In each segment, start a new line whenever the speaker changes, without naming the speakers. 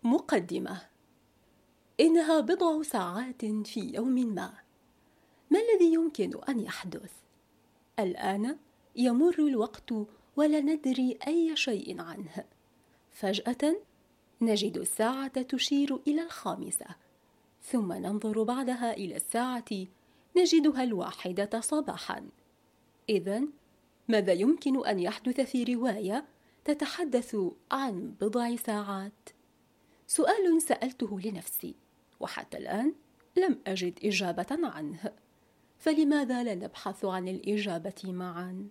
مقدمة. إنها بضع ساعات في يوم ما الذي يمكن أن يحدث؟ الآن يمر الوقت ولا ندري أي شيء عنه. فجأة نجد الساعة تشير إلى 5، ثم ننظر بعدها إلى الساعة نجدها 1 صباحا. إذن ماذا يمكن أن يحدث في رواية تتحدث عن بضع ساعات؟ سؤال سألته لنفسي، وحتى الآن لم أجد إجابة عنه. فلماذا لا نبحث عن الإجابة معا؟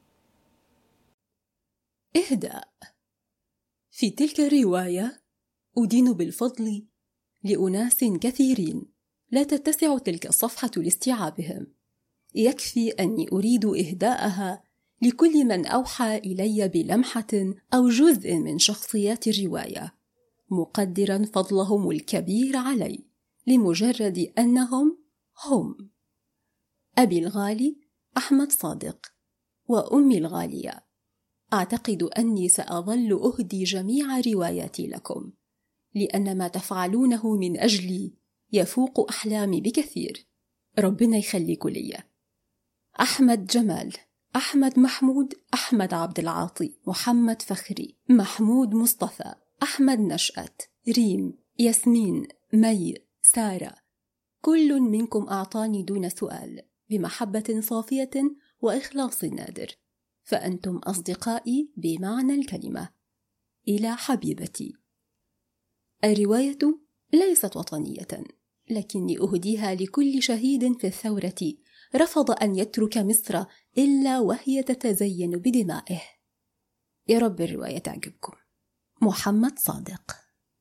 إهداء. في تلك الرواية أدين بالفضل لأناس كثيرين لا تتسع تلك الصفحة لاستيعابهم. يكفي أني أريد إهداءها لكل من أوحى إلي بلمحة أو جزء من شخصيات الرواية، مقدرا فضلهم الكبير علي لمجرد أنهم هم. أبي الغالي أحمد صادق، وأمي الغالية. أعتقد أني سأظل أهدي جميع رواياتي لكم، لأن ما تفعلونه من أجلي يفوق أحلامي بكثير. ربنا يخليكوا لي. أحمد جمال، أحمد محمود، أحمد عبد العاطي، محمد فخري، محمود مصطفى، أحمد نشأت، ريم، ياسمين، مي، سارة. كل منكم أعطاني دون سؤال بمحبة صافية وإخلاص نادر، فأنتم أصدقائي بمعنى الكلمة. إلى حبيبتي. الرواية ليست وطنية، لكني أهديها لكل شهيد في الثورة رفض أن يترك مصر إلا وهي تتزين بدمائه. يا رب الرواية تعجبكم. محمد صادق.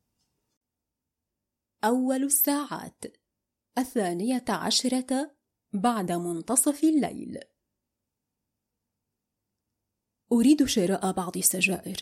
أول الساعات 12 بعد منتصف الليل. أريد شراء بعض السجائر،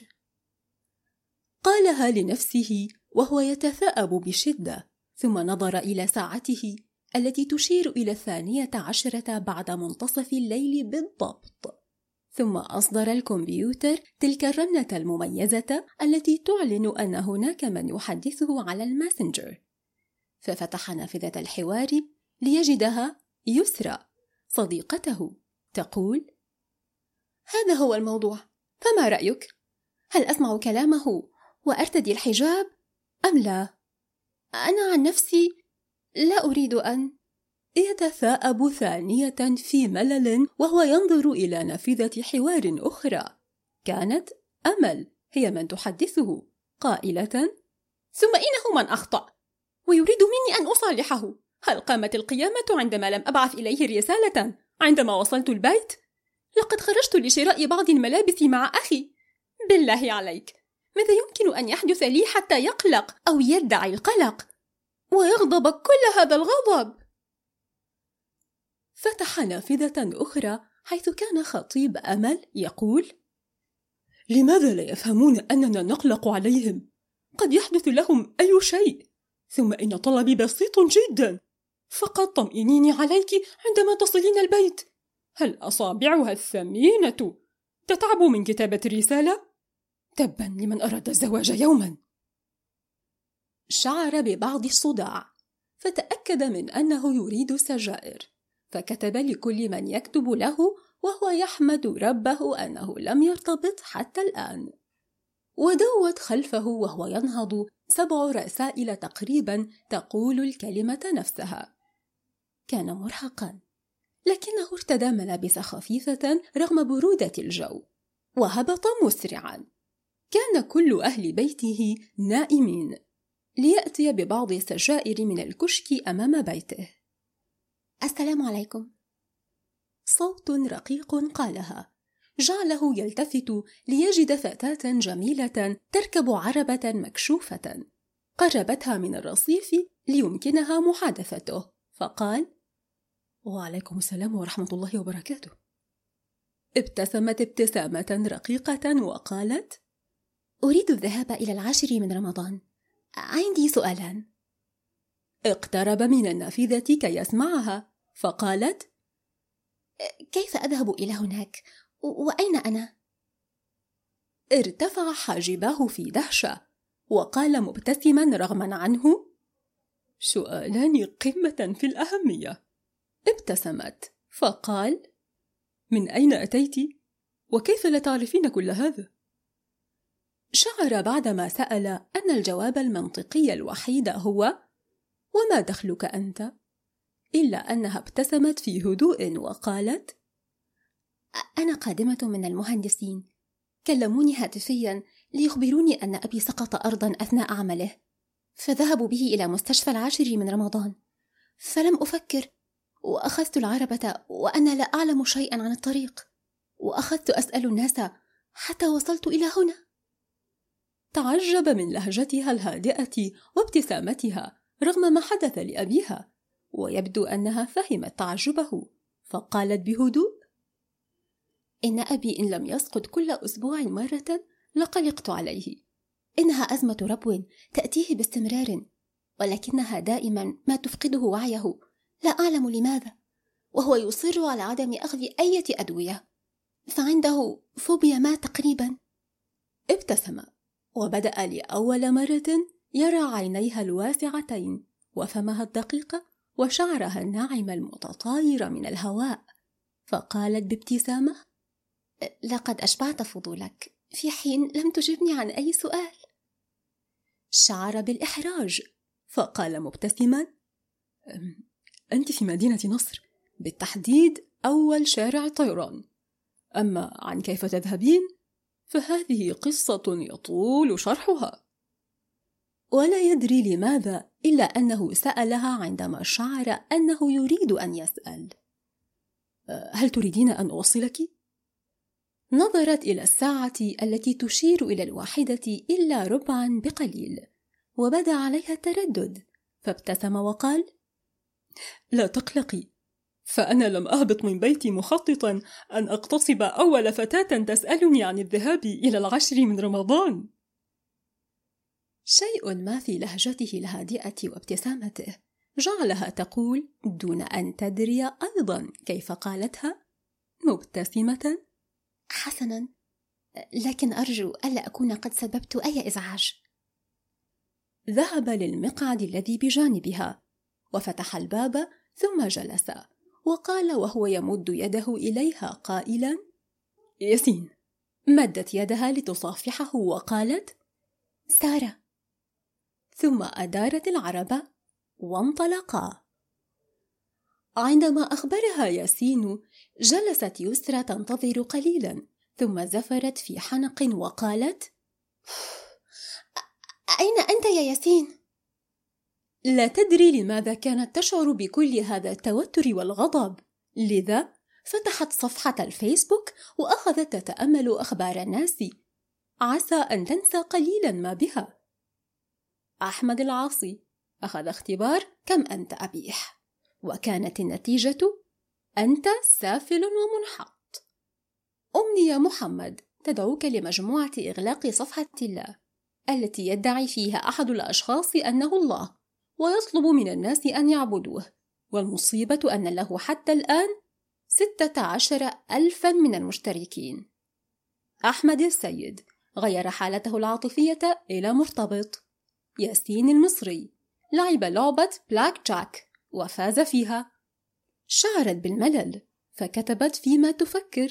قالها لنفسه وهو يتثاءب بشدة، ثم نظر إلى ساعته التي تشير إلى 12 بعد منتصف الليل بالضبط. ثم أصدر الكمبيوتر تلك الرنة المميزة التي تعلن أن هناك من يحدثه على الماسنجر، ففتح نافذة الحوار ليجدها يسرى صديقته تقول: هذا هو الموضوع، فما رأيك؟ هل أسمع كلامه وأرتدي الحجاب أم لا؟ أنا عن نفسي لا أريد أن. يتثاءب ثانية في ملل وهو ينظر إلى نافذة حوار أخرى. كانت أمل هي من تحدثه قائلة: ثم إنه من أخطأ ويريد مني أن أصالحه. هل قامت القيامة عندما لم أبعث إليه رسالة عندما وصلت البيت؟ لقد خرجت لشراء بعض الملابس مع أخي. بالله عليك، ماذا يمكن أن يحدث لي حتى يقلق أو يدعي القلق ويغضب كل هذا الغضب؟ فتح نافذة أخرى حيث كان خطيب أمل يقول: لماذا لا يفهمون أننا نقلق عليهم؟ قد يحدث لهم أي شيء، ثم إن طلبي بسيط جدا، فقط طمئنيني عليك عندما تصلين البيت. هل أصابعها الثمينة تتعب من كتابة الرسالة؟ تبا لمن أراد الزواج يوما. شعر ببعض الصداع، فتأكد من أنه يريد السجائر، فكتب لكل من يكتب له وهو يحمد ربه أنه لم يرتبط حتى الآن. ودوت خلفه وهو ينهض 7 رسائل تقريبا تقول الكلمة نفسها. كان مرهقا، لكنه ارتدى ملابس خفيفة رغم برودة الجو، وهبط مسرعا. كان كل أهل بيته نائمين ليأتي ببعض السجائر من الكشك أمام بيته. السلام عليكم. صوت رقيق قالها جعله يلتفت ليجد فتاة جميلة تركب عربة مكشوفة. قربتها من الرصيف ليمكنها محادثته، فقال: وعليكم السلام ورحمة الله وبركاته. ابتسمت ابتسامة رقيقة وقالت: أريد الذهاب إلى 10 من رمضان، عندي سؤالان. اقترب من النافذة كي يسمعها، فقالت: كيف أذهب إلى هناك؟ وأين أنا؟ ارتفع حاجباه في دهشة، وقال مبتسما رغما عنه: سؤالان قمة في الأهمية. ابتسمت فقال: من أين أتيت؟ وكيف لا تعرفين كل هذا؟ شعر بعدما سأل أن الجواب المنطقي الوحيد هو: وما دخلك أنت؟ إلا أنها ابتسمت في هدوء وقالت: أنا قادمة من المهندسين، كلموني هاتفيا ليخبروني أن أبي سقط أرضا أثناء عمله، فذهبوا به إلى مستشفى 10 من رمضان، فلم أفكر وأخذت العربة وأنا لا أعلم شيئا عن الطريق، وأخذت أسأل الناس حتى وصلت إلى هنا. تعجب من لهجتها الهادئة وابتسامتها رغم ما حدث لأبيها، ويبدو أنها فهمت تعجبه، فقالت بهدوء: إن أبي إن لم يسقط كل أسبوع مرة لقلقت عليه، إنها أزمة ربو تأتيه باستمرار، ولكنها دائما ما تفقده وعيه، لا أعلم لماذا، وهو يصر على عدم أخذ أي أدوية، فعنده فوبيا ما تقريبا. ابتسم وبدأ لأول مرة يرى عينيها الواسعتين وفمها الدقيق وشعرها الناعم المتطاير من الهواء، فقالت بابتسامة: لقد أشبعت فضولك في حين لم تجبني عن أي سؤال. شعر بالإحراج فقال مبتسما: أنت في مدينة نصر، بالتحديد أول شارع طيران، أما عن كيف تذهبين فهذه قصة يطول شرحها. ولا يدري لماذا إلا أنه سألها عندما شعر أنه يريد أن يسأل: هل تريدين أن أوصلك؟ نظرت إلى الساعة التي تشير إلى 1:15 بقليل، وبدا عليها التردد، فابتسم وقال: لا تقلقي، فأنا لم أهبط من بيتي مخططا أن أغتصب أول فتاة تسألني عن الذهاب إلى 10 من رمضان. شيء ما في لهجته الهادئة وابتسامته جعلها تقول دون أن تدري أيضا كيف قالتها مبتسمة: حسنا، لكن أرجو ألا أكون قد سببت أي إزعاج. ذهب للمقعد الذي بجانبها وفتح الباب ثم جلس، وقال وهو يمد يده إليها قائلا: ياسين. مدت يدها لتصافحه وقالت: سارة. ثم أدارت العربة وانطلقا. عندما أخبرها ياسين جلست يسرى تنتظر قليلا، ثم زفرت في حنق وقالت: أين أنت يا ياسين؟ لا تدري لماذا كانت تشعر بكل هذا التوتر والغضب، لذا فتحت صفحة الفيسبوك وأخذت تتأمل أخبار الناس عسى أن تنسى قليلا ما بها. أحمد العاصي أخذ اختبار كم أنت أبيح، وكانت النتيجة: أنت سافل ومنحط. أمنية محمد تدعوك لمجموعة إغلاق صفحة الله التي يدعي فيها أحد الأشخاص أنه الله ويطلب من الناس أن يعبدوه، والمصيبة أن له حتى الآن 16,000 من المشتركين. أحمد السيد غير حالته العاطفية إلى مرتبط. ياسين المصري لعب لعبة بلاك جاك وفاز فيها. شعرت بالملل فكتبت فيما تفكر.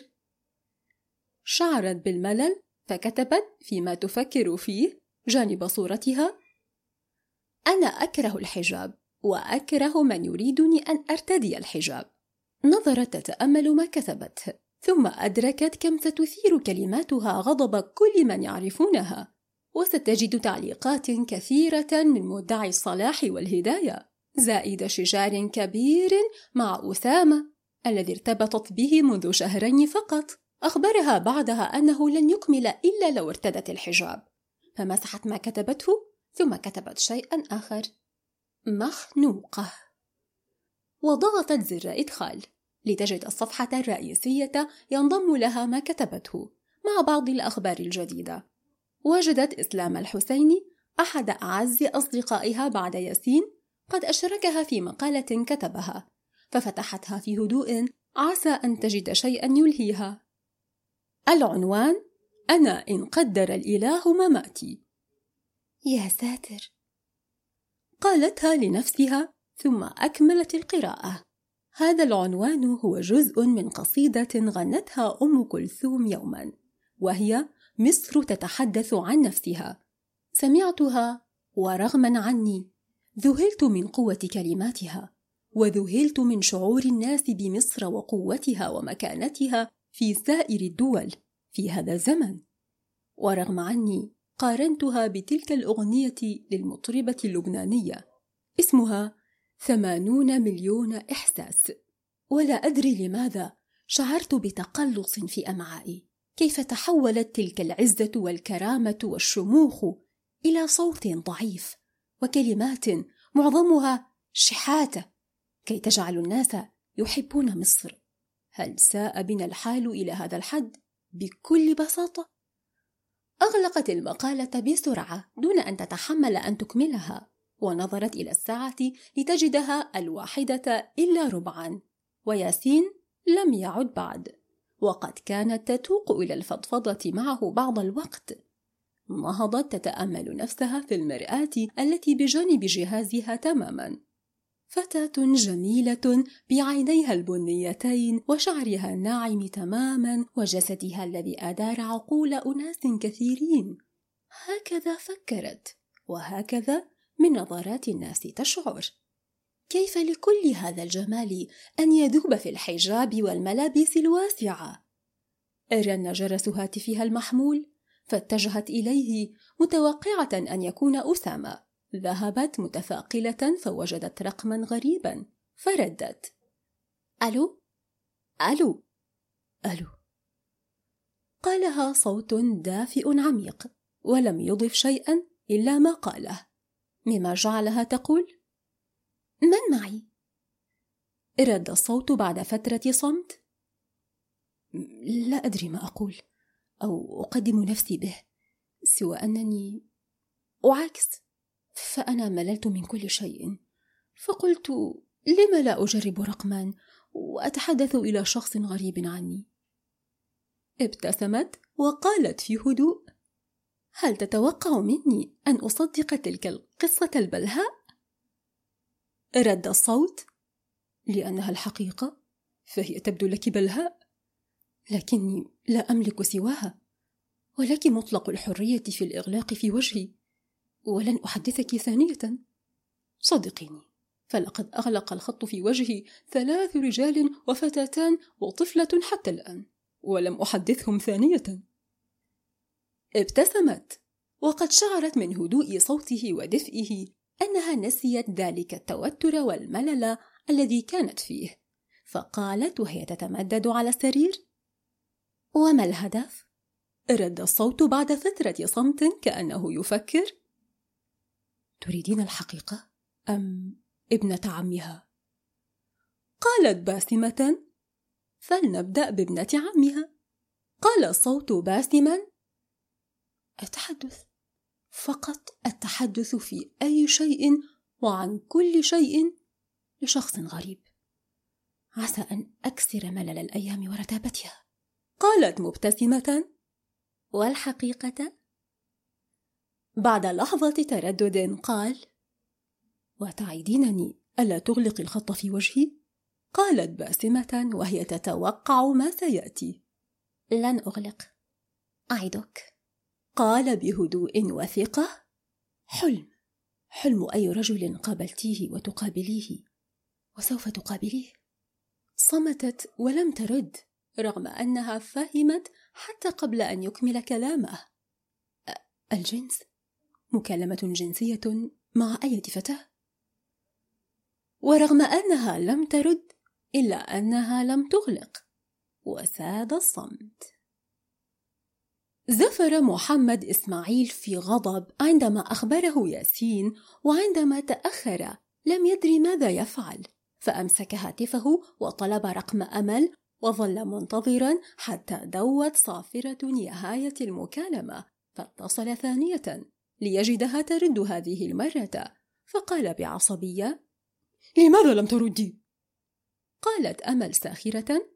فيه جانب صورتها: أنا أكره الحجاب وأكره من يريدني أن أرتدي الحجاب. نظرت تتأمل ما كتبته، ثم أدركت كم ستثير كلماتها غضب كل من يعرفونها، وستجد تعليقات كثيرة من مدعي الصلاح والهداية، زائد شجار كبير مع أسامة الذي ارتبطت به منذ 2 شهرين فقط. أخبرها بعدها أنه لن يكمل إلا لو ارتدت الحجاب، فمسحت ما كتبته ثم كتبت شيئا آخر: مخنوقة. وضغطت زر إدخال لتجد الصفحة الرئيسية ينضم لها ما كتبته مع بعض الأخبار الجديدة. وجدت إسلام الحسيني أحد أعز أصدقائها بعد ياسين قد أشركها في مقالة كتبها، ففتحتها في هدوء عسى أن تجد شيئا يلهيها. العنوان: أنا إن قدر الإله مماتي. يا ساتر، قالتها لنفسها ثم أكملت القراءة. هذا العنوان هو جزء من قصيدة غنتها أم كلثوم يوما، وهي مصر تتحدث عن نفسها. سمعتها ورغما عني ذهلت من قوة كلماتها، وذهلت من شعور الناس بمصر وقوتها ومكانتها في سائر الدول في هذا الزمن. ورغم عني قارنتها بتلك الأغنية للمطربة اللبنانية اسمها 80 مليون إحساس، ولا أدري لماذا شعرت بتقلص في أمعائي. كيف تحولت تلك العزة والكرامة والشموخ إلى صوت ضعيف وكلمات معظمها شحاتة كي تجعل الناس يحبون مصر. هل ساء بنا الحال إلى هذا الحد بكل بساطة؟ أغلقت المقالة بسرعة دون أن تتحمل أن تكملها، ونظرت إلى الساعة لتجدها 1:45، وياسين لم يعد بعد، وقد كانت تتوق إلى الفضفضة معه بعض الوقت. نهضت تتأمل نفسها في المرآة التي بجانب جهازها تماما، فتاة جميلة بعينيها البنيتين وشعرها الناعم تماما وجسدها الذي أدار عقول أناس كثيرين. هكذا فكرت، وهكذا من نظرات الناس تشعر. كيف لكل هذا الجمال أن يذوب في الحجاب والملابس الواسعة؟ رن جرس هاتفها المحمول، فاتجهت إليه متوقعة أن يكون أسامة. ذهبت متفاقلة فوجدت رقما غريبا، فردت: ألو؟ ألو؟ ألو؟ قالها صوت دافئ عميق، ولم يضف شيئا إلا ما قاله، مما جعلها تقول: من معي؟ رد الصوت بعد فترة صمت: لا أدري ما أقول أو أقدم نفسي به، سوى أنني أعاكس، فأنا مللت من كل شيء، فقلت لم لا أجرب رقما وأتحدث إلى شخص غريب عني. ابتسمت وقالت في هدوء: هل تتوقع مني أن أصدق تلك القصة البلهاء؟ رد الصوت: لأنها الحقيقة فهي تبدو لك بلهاء، لكني لا أملك سواها، ولك مطلق الحرية في الإغلاق في وجهي، ولن أحدثك ثانية. صدقيني، فلقد أغلق الخط في وجهي 3 رجال وفتاتان وطفلة حتى الآن، ولم أحدثهم ثانية. ابتسمت، وقد شعرت من هدوء صوته ودفئه أنها نسيت ذلك التوتر والملل الذي كانت فيه، فقالت وهي تتمدد على السرير: وما الهدف؟ رد الصوت بعد فترة صمت كأنه يفكر: تريدين الحقيقة أم ابنة عمها؟ قالت باسمة: فلنبدأ بابنة عمها. قال الصوت باسما: التحدث، فقط التحدث في أي شيء وعن كل شيء لشخص غريب، عسى أن أكسر ملل الأيام ورتابتها. قالت مبتسمة: والحقيقة؟ بعد لحظة تردد قال: وتعيدينني ألا تغلق الخط في وجهي؟ قالت باسمة وهي تتوقع ما سيأتي: لن أغلق، أعدك. قال بهدوء وثقة: حلم أي رجل قابلتيه وتقابليه وسوف تقابليه. صمتت ولم ترد، رغم أنها فهمت حتى قبل أن يكمل كلامه. الجنس، مكالمة جنسية مع أي فتاة. ورغم أنها لم ترد إلا أنها لم تغلق، وساد الصمت. زفر محمد إسماعيل في غضب عندما أخبره ياسين، وعندما تأخر لم يدري ماذا يفعل، فأمسك هاتفه وطلب رقم أمل، وظل منتظرا حتى دوت صافرة نهاية المكالمة، فاتصل ثانية ليجدها ترد هذه المرة، فقال بعصبية: لماذا لم تردي؟ قالت أمل ساخرة: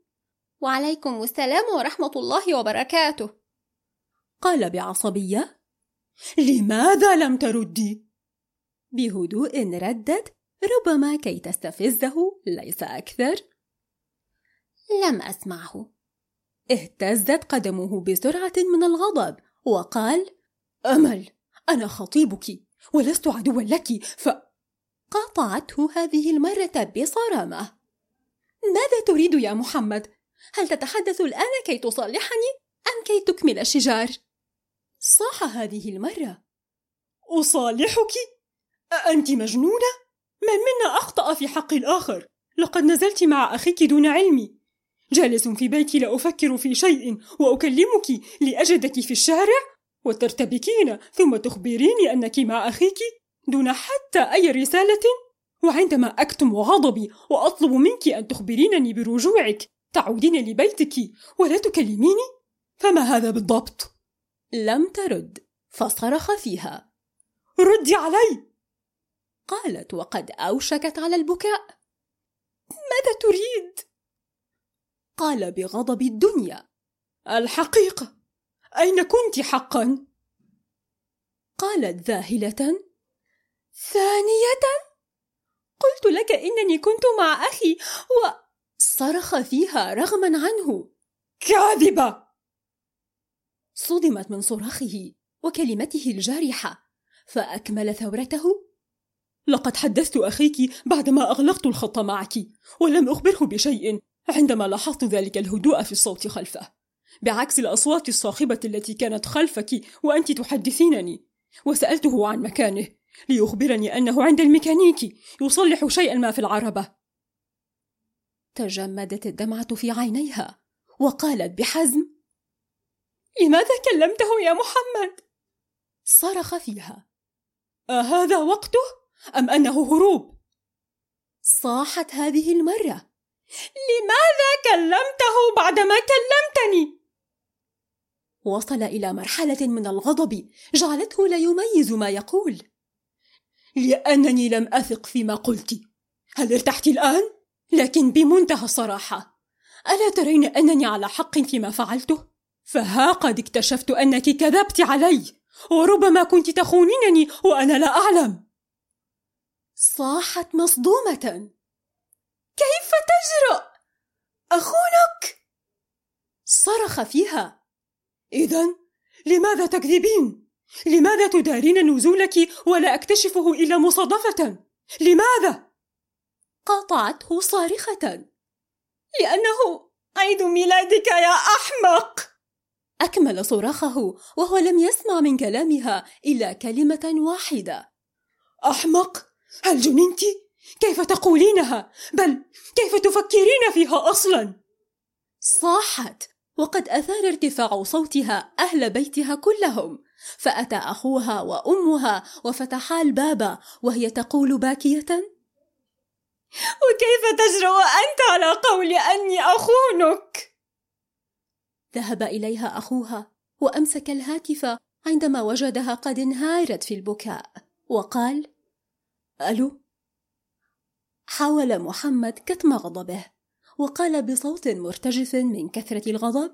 وعليكم السلام ورحمة الله وبركاته. قال بعصبية:
لماذا لم تردي؟
بهدوء ردت، ربما كي تستفزه ليس أكثر. لم أسمعه. اهتزت قدمه بسرعة من الغضب وقال:
أمل، أنا خطيبك ولست عدوا لك.
قاطعته هذه المرة بصرامة. ماذا تريد يا محمد؟ هل تتحدث الآن كي تصالحني أم كي تكمل الشجار؟ صاح هذه المرة.
أصالحك؟ أنت مجنونة؟ من منا أخطأ في حق الآخر؟ لقد نزلت مع أخيك دون علمي، جالس في بيتي لا أفكر في شيء وأكلمك لأجدك في الشارع وترتبكين ثم تخبريني أنك مع أخيك دون حتى أي رسالة. وعندما أكتم غضبي وأطلب منك أن تخبرينني برجوعك تعودين لبيتك ولا تكلميني، فما هذا بالضبط؟
لم ترد فصرخ فيها:
ردي علي!
قالت وقد أوشكت على البكاء: ماذا تريد؟ قال بغضب الدنيا:
الحقيقة، أين كنت حقا؟
قالت ذاهلة: ثانية؟ قلت لك إنني كنت مع أخي صرخ فيها رغما عنه:
كاذبة!
صدمت من صراخه وكلمته الجارحة فأكمل ثورته:
لقد حدثت أخيك بعدما أغلقت الخط معك ولم أخبره بشيء عندما لاحظت ذلك الهدوء في الصوت خلفه، بعكس الأصوات الصاخبة التي كانت خلفك وأنت تحدثينني. وسألته عن مكانه ليخبرني أنه عند الميكانيكي يصلح شيئا ما في العربة.
تجمدت الدمعة في عينيها وقالت بحزم:
لماذا كلمته يا محمد؟
صرخ فيها:
أهذا وقته أم أنه هروب؟
صاحت هذه المرة:
لماذا كلمته بعدما كلمتني؟
وصل إلى مرحلة من الغضب جعلته لا يميز ما يقول:
لأنني لم أثق فيما قلت. هل ارتحت الآن؟ لكن بمنتهى الصراحة، ألا ترين أنني على حق فيما فعلته؟ فها قد اكتشفت أنك كذبت علي، وربما كنت تخونينني وأنا لا أعلم.
صاحت مصدومة:
كيف تجرؤ؟ أخونك؟
صرخ فيها:
إذن لماذا تكذبين؟ لماذا تدارين نزولك ولا أكتشفه إلا مصادفة؟ لماذا؟
قاطعته صارخة:
لأنه عيد ميلادك يا أحمق!
أكمل صراخه وهو لم يسمع من كلامها إلا كلمة واحدة:
أحمق؟ هل جننت؟ كيف تقولينها؟ بل كيف تفكرين فيها أصلا؟
صاحت وقد أثار ارتفاع صوتها أهل بيتها كلهم، فأتى أخوها وأمها وفتحا الباب وهي تقول باكية:
وكيف تجرؤ أنت على قول أني أخونك؟
ذهب إليها أخوها وأمسك الهاتف عندما وجدها قد انهارت في البكاء وقال: ألو؟ حاول محمد كتم غضبه وقال بصوت مرتجف من كثرة الغضب: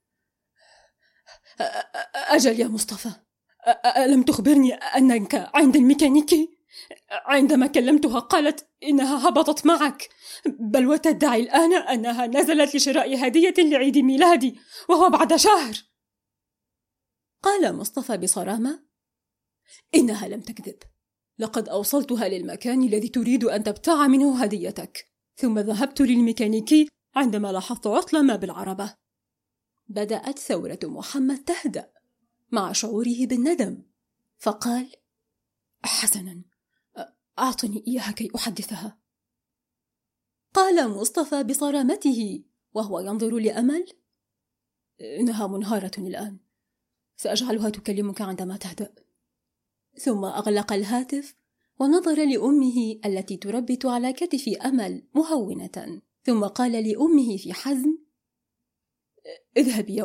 أجل يا مصطفى، ألم تخبرني أنك عند الميكانيكي؟ عندما كلمتها قالت إنها هبطت معك، بل وتدعي الآن أنها نزلت لشراء هدية لعيد ميلادي وهو بعد شهر.
قال مصطفى بصرامة:
إنها لم تكذب، لقد أوصلتها للمكان الذي تريد أن تبتاع منه هديتك، ثم ذهبت للميكانيكي عندما لاحظت عطل ما بالعربة.
بدأت ثورة محمد تهدأ مع شعوره بالندم، فقال:
حسنا، أعطني إياها كي أحدثها.
قال مصطفى بصرامته وهو ينظر لأمل:
إنها منهارة الآن، سأجعلها تكلمك عندما تهدأ.
ثم أغلق الهاتف ونظر لأمه التي تربت على كتف أمل مهونة، ثم قال لأمه في حزم:
اذهبي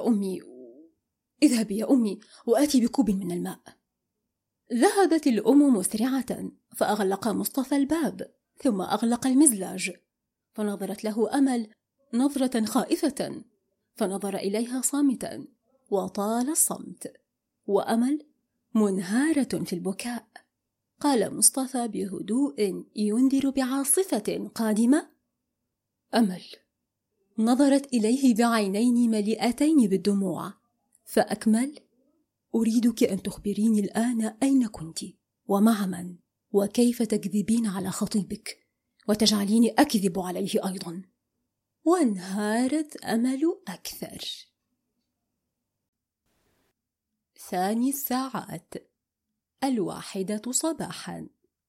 يا أمي وآتي بكوب من الماء.
ذهبت الأم مسرعة فأغلق مصطفى الباب ثم أغلق المزلاج، فنظرت له أمل نظرة خائفة، فنظر إليها صامتا وطال الصمت، وأمل منهارة في البكاء. قال مصطفى بهدوء ينذر بعاصفة قادمة: أمل. نظرت إليه بعينين مليئتين بالدموع، فأكمل: أريدك أن تخبريني الآن أين كنت ومع من وكيف تكذبين على خطيبك وتجعليني أكذب عليه أيضا. وانهارت أمل أكثر. ثاني الساعات، 1:00 صباحا.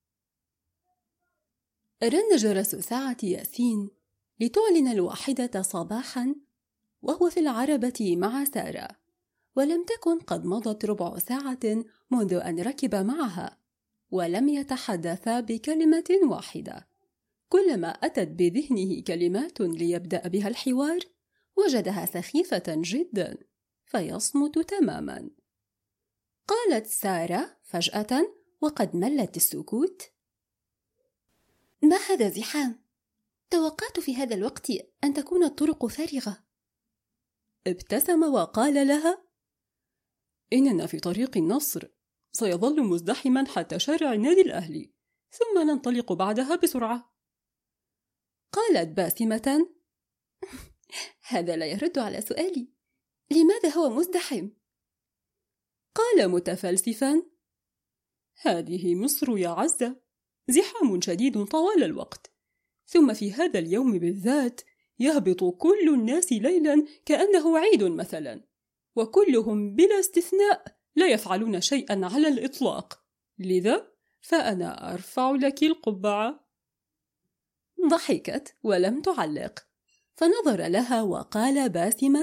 رن جرس ساعة ياسين لتعلن 1:00 صباحا وهو في العربة مع سارة، ولم تكن قد مضت ربع ساعة منذ أن ركب معها، ولم يتحدثا بكلمة واحدة. كلما أتت بذهنه كلمات ليبدأ بها الحوار وجدها سخيفة جدا، فيصمت تماما. قالت سارة فجأة وقد ملت السكوت: ما هذا زحام؟ توقعت في هذا الوقت أن تكون الطرق فارغة. ابتسم وقال لها: إننا في طريق النصر، سيظل مزدحما حتى شارع النادي الأهلي، ثم ننطلق بعدها بسرعة. قالت باسمة: هذا لا يرد على سؤالي، لماذا هو مزدحم؟ قال متفلسفا: هذه مصر يا عزة، زحام شديد طوال الوقت، ثم في هذا اليوم بالذات يهبط كل الناس ليلا كأنه عيد مثلا، وكلهم بلا استثناء لا يفعلون شيئا على الإطلاق، لذا فأنا أرفع لك القبعة. ضحكت ولم تعلق، فنظر لها وقال باسما: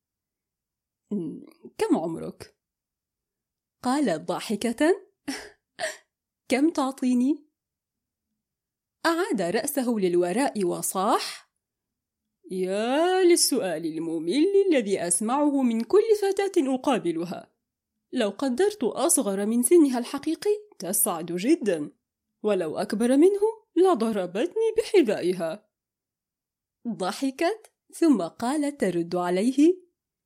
كم عمرك؟ قالت ضاحكة: كم تعطيني؟ أعاد رأسه للوراء وصاح: يا للسؤال الممل الذي أسمعه من كل فتاة أقابلها، لو قدرت أصغر من سنها الحقيقي تسعد جدا، ولو أكبر منه لضربتني بحذائها. ضحكت ثم قالت ترد عليه: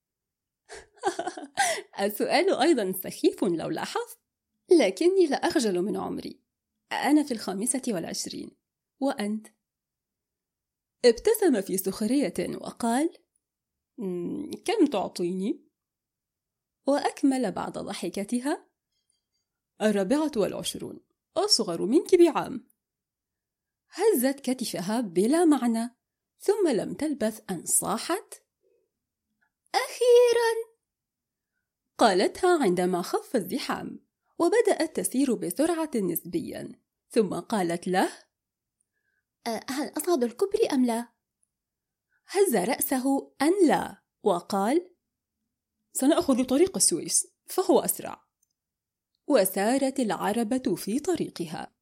السؤال أيضا سخيف لو لاحظت، لكني لا أخجل من عمري، أنا في 25، وأنت؟ ابتسم في سخرية وقال: كم تعطيني؟ وأكمل بعد ضحكتها: 24، أصغر منك بعام. هزت كتفها بلا معنى، ثم لم تلبث أن صاحت: أخيرا! قالتها عندما خف الزحام وبدأت تسير بسرعة نسبيا، ثم قالت له: هل أصعد الكوبري أم لا؟ هز رأسه أن لا، وقال: سنأخذ طريق السويس فهو أسرع. وسارت العربة في طريقها.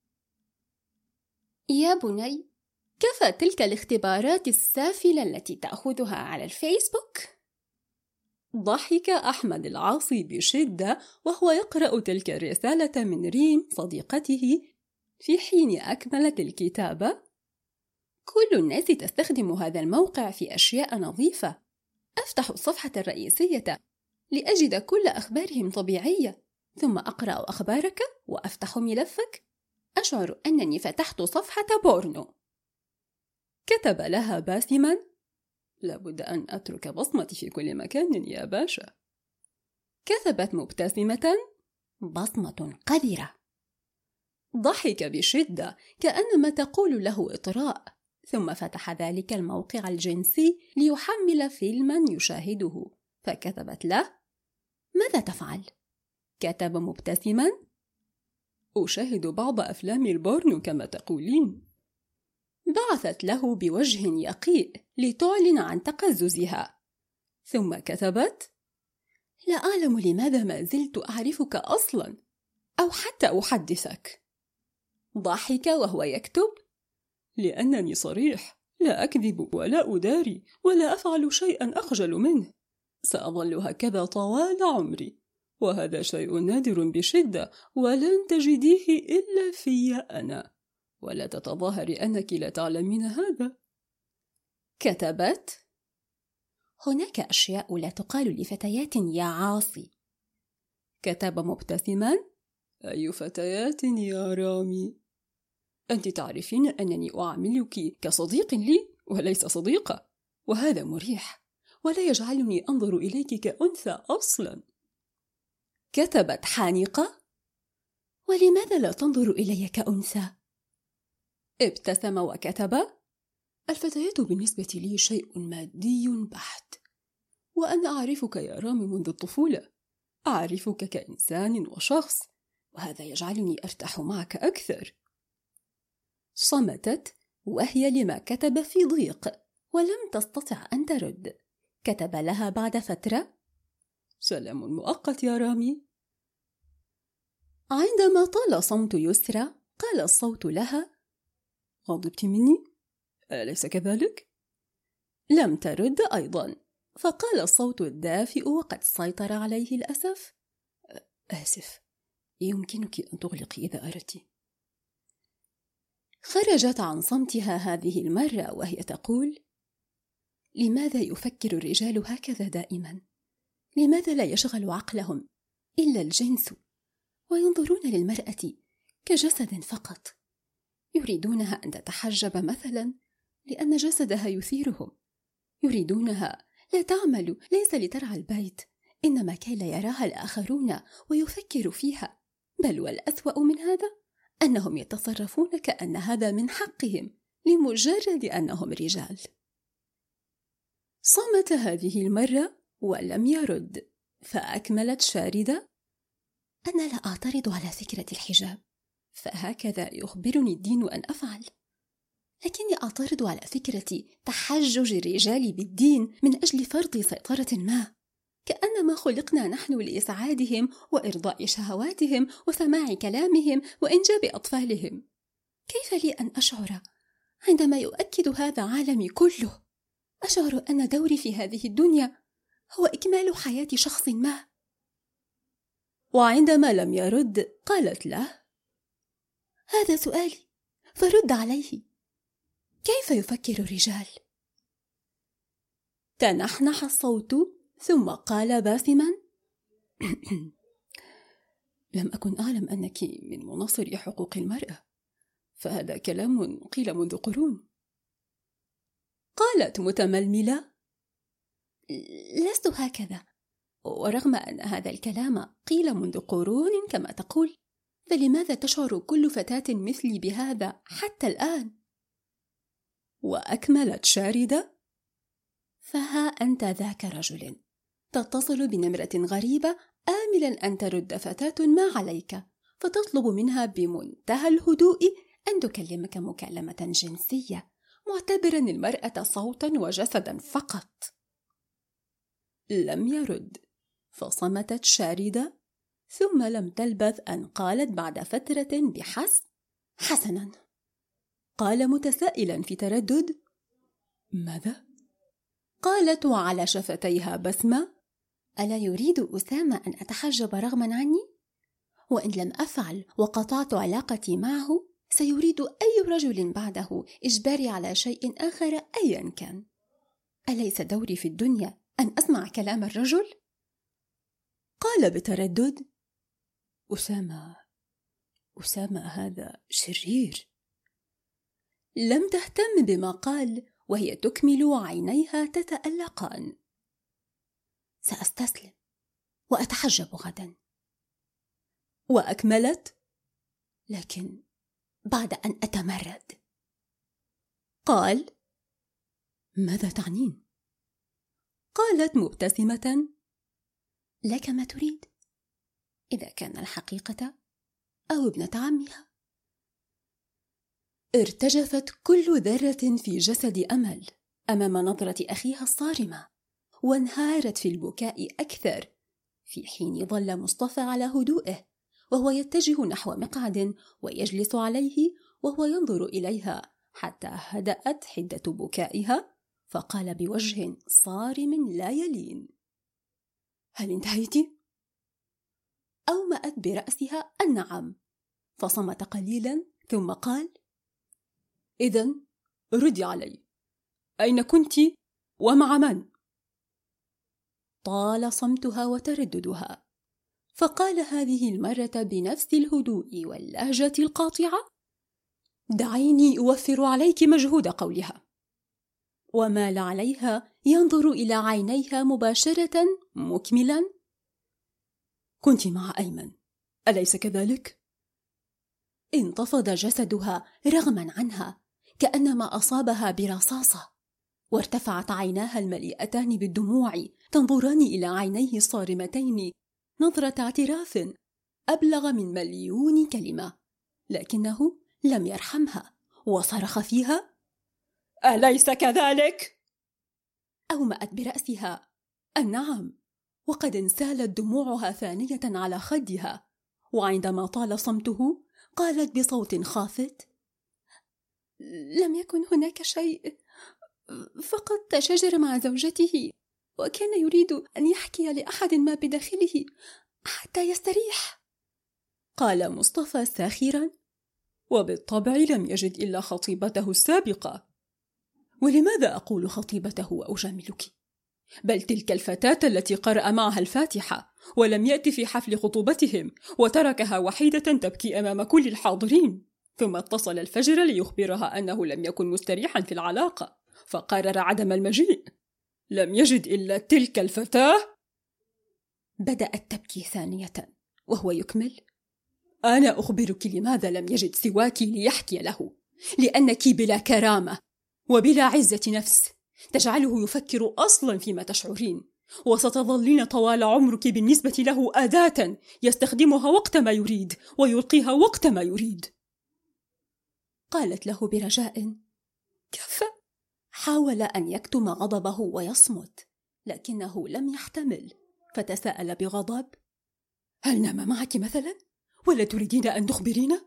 يا بني، كفى تلك الاختبارات السافلة التي تأخذها على الفيسبوك. ضحك أحمد العاصي بشدة وهو يقرأ تلك الرسالة من ريم صديقته، في حين أكملت الكتابة: كل الناس تستخدم هذا الموقع في أشياء نظيفة. أفتح الصفحة الرئيسية لأجد كل أخبارهم طبيعية، ثم أقرأ أخبارك وأفتح ملفك أشعر أنني فتحت صفحة بورنو. كتب لها باسما: لابد أن أترك بصمتي في كل مكان يا باشا. كتبت مبتسمة: بصمة قذرة. ضحك بشدة كأنما تقول له إطراء، ثم فتح ذلك الموقع الجنسي ليحمل فيلما يشاهده، فكتبت له: ماذا تفعل؟ كتب مبتسما: أشاهد بعض أفلام البورنو كما تقولين. بعثت له بوجه يقيء لتعلن عن تقززها، ثم كتبت: لا أعلم لماذا ما زلت أعرفك أصلا، أو حتى أحدثك. ضحك وهو يكتب: لأنني صريح، لا أكذب ولا أداري ولا أفعل شيئا أخجل منه، سأظل هكذا طوال عمري، وهذا شيء نادر بشدة ولن تجديه إلا في أنا، ولا تتظاهري أنك لا تعلمين هذا. كتبت: هناك أشياء لا تقال لفتيات يا عاصي. كتب مبتسما: أي فتيات يا رامي، أنت تعرفين أنني أعاملك كصديق لي وليس صديقة، وهذا مريح ولا يجعلني أنظر إليك كأنثى أصلا. كتبت حانقة: ولماذا لا تنظر إلي كأنثى؟ ابتسم وكتب: الفتيات بالنسبة لي شيء مادي بحت، وأنا أعرفك يا رامي منذ الطفولة، أعرفك كإنسان وشخص، وهذا يجعلني أرتاح معك أكثر. صمتت وهي لما كتب في ضيق، ولم تستطع أن ترد. كتب لها بعد فترة: سلام مؤقت يا رامي. عندما طال صمت يسرى قال الصوت لها: غضبت مني؟ أليس كذلك؟ لم ترد أيضا، فقال الصوت الدافئ وقد سيطر عليه الأسف: آسف، يمكنك أن تغلقي إذا أردت. خرجت عن صمتها هذه المرة وهي تقول: لماذا يفكر الرجال هكذا دائما؟ لماذا لا يشغل عقلهم إلا الجنس، وينظرون للمرأة كجسد فقط؟ يريدونها أن تتحجب مثلا لأن جسدها يثيرهم، يريدونها لا تعمل ليس لترعى البيت، إنما كي لا يراها الآخرون ويفكروا فيها، بل والأسوأ من هذا أنهم يتصرفون كأن هذا من حقهم لمجرد أنهم رجال. صمت هذه المرة ولم يرد، فأكملت شاردة: أنا لا أعترض على فكرة الحجاب، فهكذا يخبرني الدين أن أفعل، لكني أعترض على فكرة تحجج الرجال بالدين من أجل فرض سيطرة ما، كأنما خلقنا نحن لإسعادهم وإرضاء شهواتهم وسماع كلامهم وإنجاب أطفالهم. كيف لي أن أشعر عندما يؤكد هذا عالمي كله؟ أشعر أن دوري في هذه الدنيا هو إكمال حياة شخص ما. وعندما لم يرد قالت له: هذا سؤالي فرد عليه، كيف يفكر الرجال؟ تنحنح الصوت ثم قال باثما: لم أكن أعلم أنك من مناصري حقوق المرأة، فهذا كلام قيل منذ قرون. قالت متململة: لست هكذا، ورغم أن هذا الكلام قيل منذ قرون كما تقول، فلماذا تشعر كل فتاة مثلي بهذا حتى الآن؟ وأكملت شاردة: فها أنت ذاك رجل تتصل بنمرة غريبة آملا أن ترد فتاة ما عليك، فتطلب منها بمنتهى الهدوء أن تكلمك مكالمة جنسية، معتبرا المرأة صوتا وجسدا فقط. لم يرد، فصمتت شاردة، ثم لم تلبث أن قالت بعد فترة بحسم: حسنا. قال متسائلا في تردد: ماذا؟ قالت وعلى شفتيها بسمة: ألا يريد أسامة أن أتحجب رغما عني؟ وإن لم أفعل وقطعت علاقتي معه سيريد أي رجل بعده إجباري على شيء آخر أيا كان. أليس دوري في الدنيا أن أسمع كلام الرجل؟ قال بتردد: أسامة هذا شرير. لم تهتم بما قال وهي تكمل وعينيها تتألقان: سأستسلم وأتحجب غدا. وأكملت: لكن بعد أن أتمرد. قال: ماذا تعنين؟ قالت مبتسمة: لك ما تريد، إذا كان الحقيقة أو ابنة عمها. ارتجفت كل ذرة في جسد أمل أمام نظرة أخيها الصارمة، وانهارت في البكاء أكثر، في حين ظل مصطفى على هدوئه وهو يتجه نحو مقعد ويجلس عليه وهو ينظر إليها حتى هدأت حدة بكائها، فقال بوجه صارم لا يلين: هل انتهيت؟ أومأت برأسها النعم، فصمت قليلا ثم قال: إذن ردي علي، أين كنت ومع من؟ طال صمتها وترددها، فقال هذه المرة بنفس الهدوء واللهجة القاطعة: دعيني أوفر عليك مجهود قولها. ومال عليها ينظر إلى عينيها مباشرة مكملا: كنت مع أيمن، أليس كذلك؟ انتفض جسدها رغما عنها كأنما أصابها برصاصة، وارتفعت عيناها المليئتان بالدموع تنظران إلى عينيه الصارمتين نظرة اعتراف أبلغ من 1,000,000 كلمة، لكنه لم يرحمها وصرخ فيها:
أليس كذلك؟
أومأت برأسها: النعم. وقد انسالت دموعها ثانية على خدها، وعندما طال صمته قالت بصوت خافت: لم يكن هناك شيء، فقط تشاجر مع زوجته وكان يريد أن يحكي لأحد ما بداخله حتى يستريح. قال مصطفى ساخرا: وبالطبع لم يجد إلا خطيبته السابقة. ولماذا أقول خطيبته وأجاملك؟ بل تلك الفتاة التي قرأ معها الفاتحة ولم يأتي في حفل خطوبتهم، وتركها وحيدة تبكي أمام كل الحاضرين، ثم اتصل الفجر ليخبرها أنه لم يكن مستريحا في العلاقة، فقرر عدم المجيء. لم يجد إلا تلك الفتاة. بدأت تبكي ثانية وهو يكمل: أنا أخبرك لماذا لم يجد سواك ليحكي له، لأنك بلا كرامة وبلا عزة نفس تجعله يفكر أصلا فيما تشعرين، وستظلين طوال عمرك بالنسبة له أداة يستخدمها وقت ما يريد ويلقيها وقت ما يريد. قالت له برجاء: كفى. حاول أن يكتم غضبه ويصمت، لكنه لم يحتمل، فتساءل بغضب: هل نام معك مثلا؟ ولا تريدين أن تخبرينا؟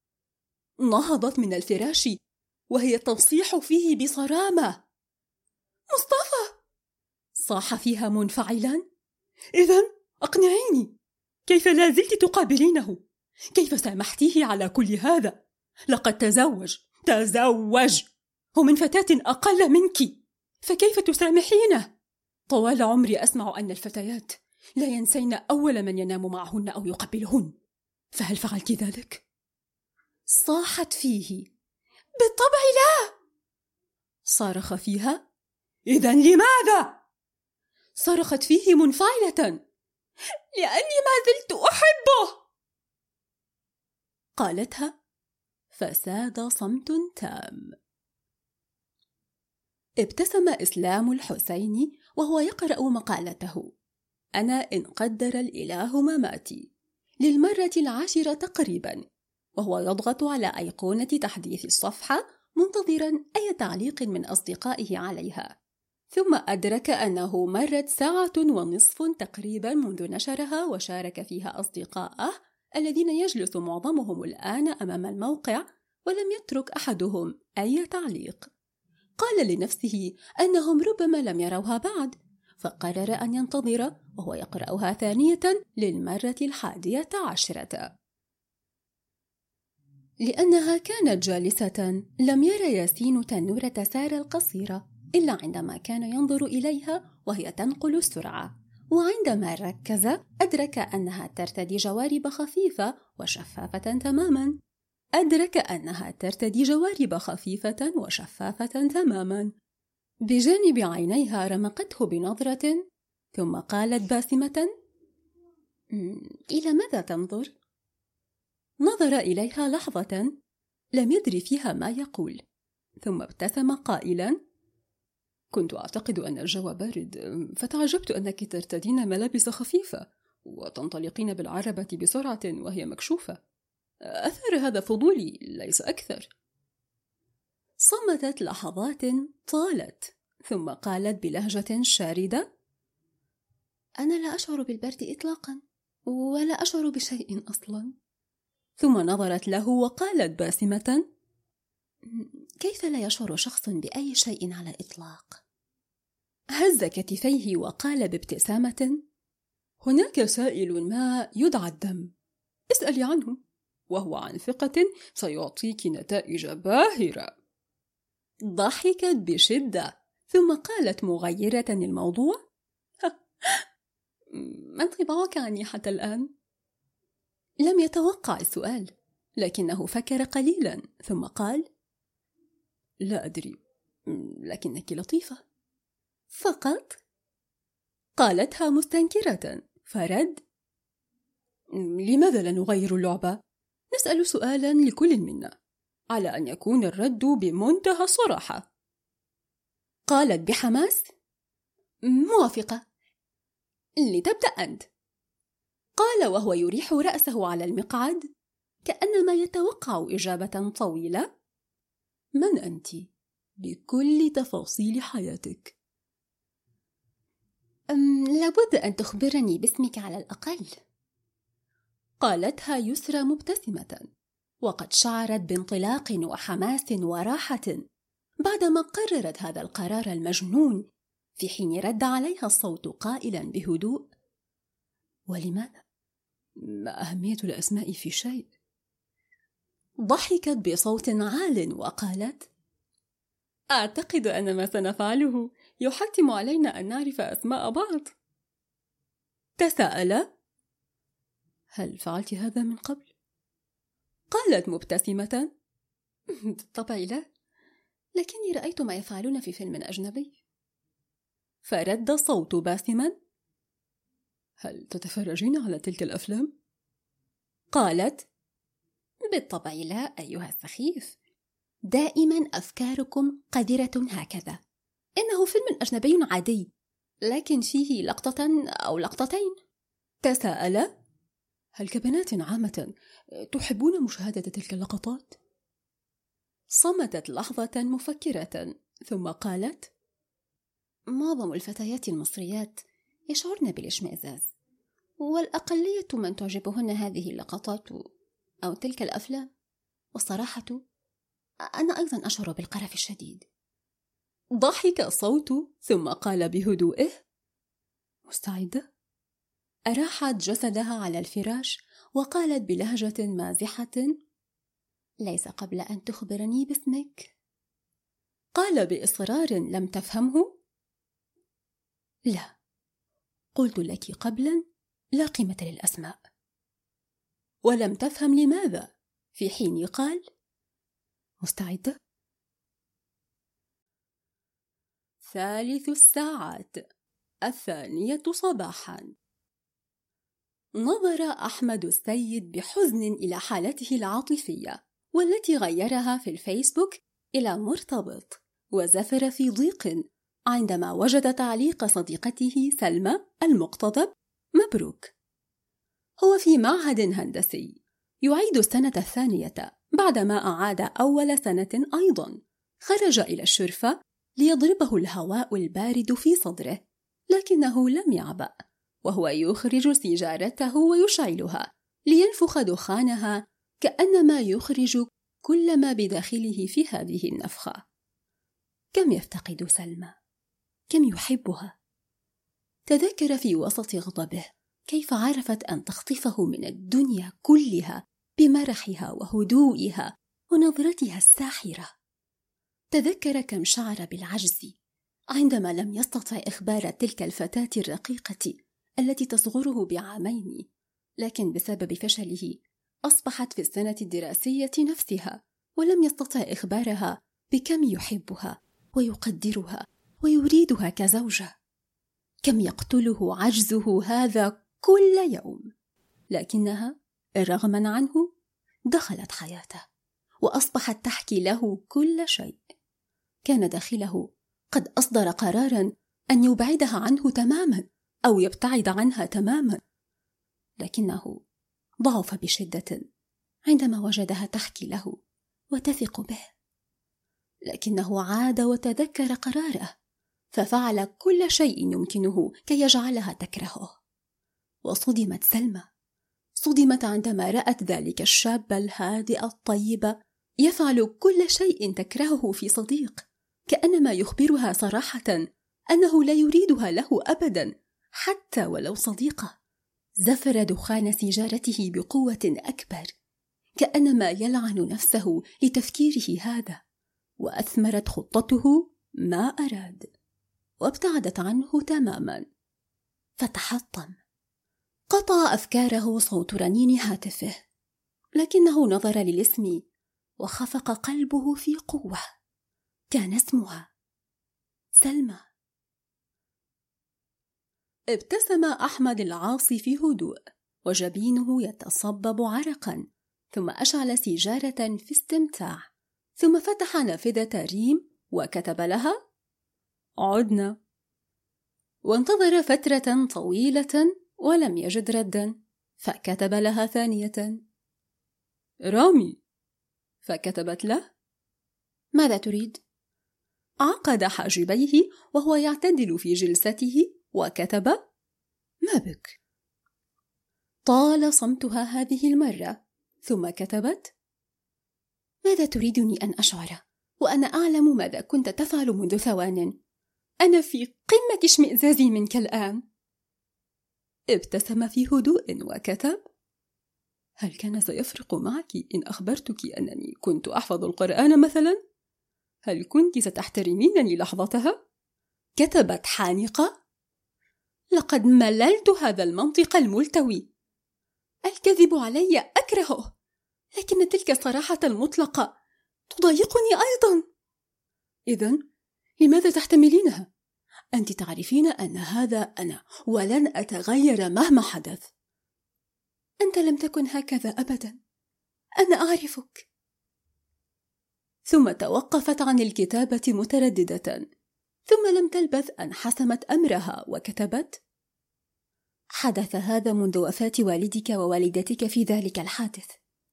نهضت من الفراش وهي تصيح فيه بصرامة: مصطفى! صاح فيها منفعلا:
إذن أقنعيني، كيف لا زلت تقابلينه؟ كيف سامحتيه على كل هذا؟ لقد تزوج ومن فتاة أقل منك، فكيف تسامحينه؟ طوال عمري أسمع أن الفتيات لا ينسين أول من ينام معهن أو يقبلهن، فهل فعلت ذلك؟
صاحت فيه: بالطبع لا. صارخ فيها:
إذن لماذا؟
صرخت فيه منفعلة:
لأني ما زلت أحبه.
قالتها، فساد صمت تام. ابتسم إسلام الحسيني وهو يقرأ مقالته: أنا إن قدر الإله مماتي، للمرة 10 تقريبا، وهو يضغط على أيقونة تحديث الصفحة منتظرا أي تعليق من أصدقائه عليها، ثم أدرك أنه مرت 1.5 ساعة تقريبا منذ نشرها وشارك فيها أصدقائه الذين يجلس معظمهم الآن أمام الموقع، ولم يترك أحدهم أي تعليق. قال لنفسه أنهم ربما لم يروها بعد، فقرر أن ينتظر وهو يقرأها ثانية للمرة 11. لأنها كانت جالسة لم يرى ياسين تنورة سارة القصيرة إلا عندما كان ينظر إليها وهي تنقل السرعة، وعندما ركز أدرك أنها ترتدي جوارب خفيفة وشفافة تماما. بجانب عينيها رمقته بنظرة، ثم قالت باسمة: إلى ماذا تنظر؟ نظر إليها لحظة لم يدري فيها ما يقول، ثم ابتسم قائلا: كنت أعتقد أن الجو بارد، فتعجبت أنك ترتدين ملابس خفيفة وتنطلقين بالعربة بسرعة وهي مكشوفة. أثر هذا فضولي ليس أكثر. صمتت لحظات طالت، ثم قالت بلهجة شاردة: أنا لا أشعر بالبرد إطلاقا، ولا أشعر بشيء أصلا. ثم نظرت له وقالت باسمة: كيف لا يشعر شخص بأي شيء على الإطلاق؟ هز كتفيه وقال بابتسامة: هناك سائل ما يدعى الدم، اسألي عنه، وهو عن ثقة سيعطيك نتائج باهرة. ضحكت بشدة، ثم قالت مغيرة الموضوع: ما انطباعك عني حتى الآن؟ لم يتوقع السؤال، لكنه فكر قليلا ثم قال: لا أدري، لكنك لطيفة. فقط؟ قالتها مستنكرة، فرد: لماذا لا نغير اللعبة؟ نسأل سؤالا لكل منا، على أن يكون الرد بمنتهى الصراحة. قالت بحماس: موافقة، لتبدأ أنت. قال وهو يريح رأسه على المقعد كأنما يتوقع إجابة طويلة: من أنت بكل تفاصيل حياتك؟ لابد أن تخبرني باسمك على الأقل. قالتها يسرى مبتسمة، وقد شعرت بانطلاق وحماس وراحة بعدما قررت هذا القرار المجنون، في حين رد عليها الصوت قائلا بهدوء: ولماذا؟ ما أهمية الأسماء في شيء؟ ضحكت بصوت عال وقالت: أعتقد أن ما سنفعله يحتم علينا أن نعرف أسماء بعض. تساءل: هل فعلت هذا من قبل؟ قالت مبتسمة: بالطبع لا، لكني رأيت ما يفعلون في فيلم أجنبي. فرد الصوت باسما: هل تتفرجين على تلك الأفلام؟ قالت: بالطبع لا أيها السخيف، دائما أفكاركم قذرة هكذا. إنه فيلم أجنبي عادي، لكن فيه لقطة أو لقطتين. تساءل: هل كبنات عامة تحبون مشاهدة تلك اللقطات؟ صمتت لحظة مفكرة ثم قالت: معظم الفتيات المصريات يشعرن بالاشمئزاز، والأقلية من تعجبهن هذه اللقطات أو تلك الأفلام. والصراحة أنا أيضا أشعر بالقرف الشديد. ضحك الصوت ثم قال بهدوئه: مستعدة؟ أراحت جسدها على الفراش وقالت بلهجة مازحة: ليس قبل أن تخبرني باسمك. قال بإصرار لم تفهمه: لا، قلت لك قبلا لا قيمة للأسماء. ولم تفهم لماذا، في حين قال: مستعدة؟ 3 الساعات، 2 صباحا. نظر أحمد السيد بحزن إلى حالته العاطفية، والتي غيرها في الفيسبوك إلى مرتبط، وزفر في ضيق عندما وجد تعليق صديقته سلمى المقتضب: مبروك. هو في معهد هندسي يعيد السنة الثانية بعدما أعاد أول سنة أيضا. خرج إلى الشرفة ليضربه الهواء البارد في صدره، لكنه لم يعبأ، وهو يخرج سيجارته ويشعلها لينفخ دخانها كأنما يخرج كل ما بداخله في هذه النفخة. كم يفتقد سلمى، كم يحبها. تذكر في وسط غضبه كيف عرفت أن تخطفه من الدنيا كلها بمرحها وهدوئها ونظرتها الساحرة. تذكر كم شعر بالعجز عندما لم يستطع إخبار تلك الفتاة الرقيقة التي تصغره ب2 لكن بسبب فشله أصبحت في السنة الدراسية نفسها ولم يستطع إخبارها بكم يحبها ويقدرها ويريدها كزوجة. كم يقتله عجزه هذا كل يوم، لكنها رغما عنه دخلت حياته وأصبحت تحكي له كل شيء. كان داخله قد أصدر قرارا أن يبعدها عنه تماما أو يبتعد عنها تماما، لكنه ضعف بشدة عندما وجدها تحكي له وتثق به. لكنه عاد وتذكر قراره ففعل كل شيء يمكنه كي يجعلها تكرهه. وصدمت سلمى، صدمت عندما رأت ذلك الشاب الهادئ الطيب يفعل كل شيء تكرهه في صديق، كأنما يخبرها صراحة أنه لا يريدها له أبدا حتى ولو صديقة. زفر دخان سيجارته بقوة أكبر، كأنما يلعن نفسه لتفكيره هذا، وأثمرت خطته ما أراد، وابتعدت عنه تماما. فتحطم قطع أفكاره صوت رنين هاتفه، لكنه نظر للاسم وخفق قلبه في قوة. كان اسمها سلمى. ابتسم أحمد العاصي في هدوء وجبينه يتصبب عرقا، ثم أشعل سيجارة في استمتاع، ثم فتح نافذة ريم وكتب لها: عدنا. وانتظر فترة طويلة ولم يجد ردا، فكتب لها ثانية: رامي. فكتبت له: ماذا تريد؟ عقد حاجبيه وهو يعتدل في جلسته وكتب: ما بك؟ طال صمتها هذه المرة، ثم كتبت: ماذا تريدني أن أشعر وأنا أعلم ماذا كنت تفعل منذ ثوان؟ أنا في قمة اشمئزازي منك الآن. ابتسم في هدوء وكتب: هل كان سيفرق معك إن أخبرتك أنني كنت أحفظ القرآن مثلا؟ هل كنت ستحترمينني لحظتها؟ كتبت حانقة: لقد مللت هذا المنطق الملتوي. الكذب علي أكرهه، لكن تلك الصراحة المطلقة تضايقني أيضا. إذن لماذا تحتملينها؟ أنت تعرفين أن هذا أنا ولن أتغير مهما حدث. أنت لم تكن هكذا أبدا، أنا أعرفك. ثم توقفت عن الكتابة مترددة، ثم لم تلبث أن حسمت أمرها وكتبت: حدث هذا منذ وفاة والدك ووالدتك في ذلك الحادث.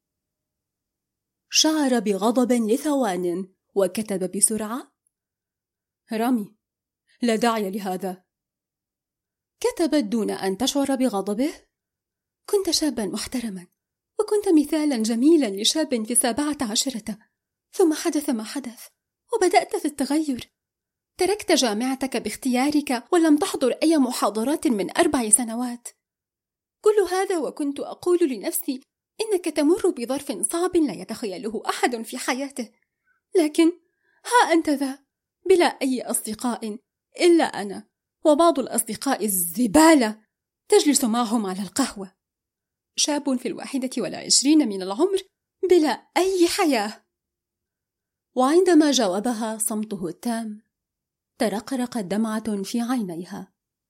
شعر بغضب لثوان وكتب بسرعة: رامي، لا داعي لهذا. كتبت دون أن تشعر بغضبه: كنت شابا محترما، وكنت مثالا جميلا لشاب في 17، ثم حدث ما حدث وبدأت في التغير. تركت جامعتك باختيارك ولم تحضر أي محاضرات من 4 سنوات. كل هذا وكنت أقول لنفسي إنك تمر بظرف صعب لا يتخيله أحد في حياته، لكن ها أنت ذا بلا أي أصدقاء إلا أنا وبعض الأصدقاء الزبالة تجلس معهم على القهوة. شاب في 21 من العمر بلا أي حياة. وعندما جاوبها صمته التام ترقرقت دمعة في عينيها.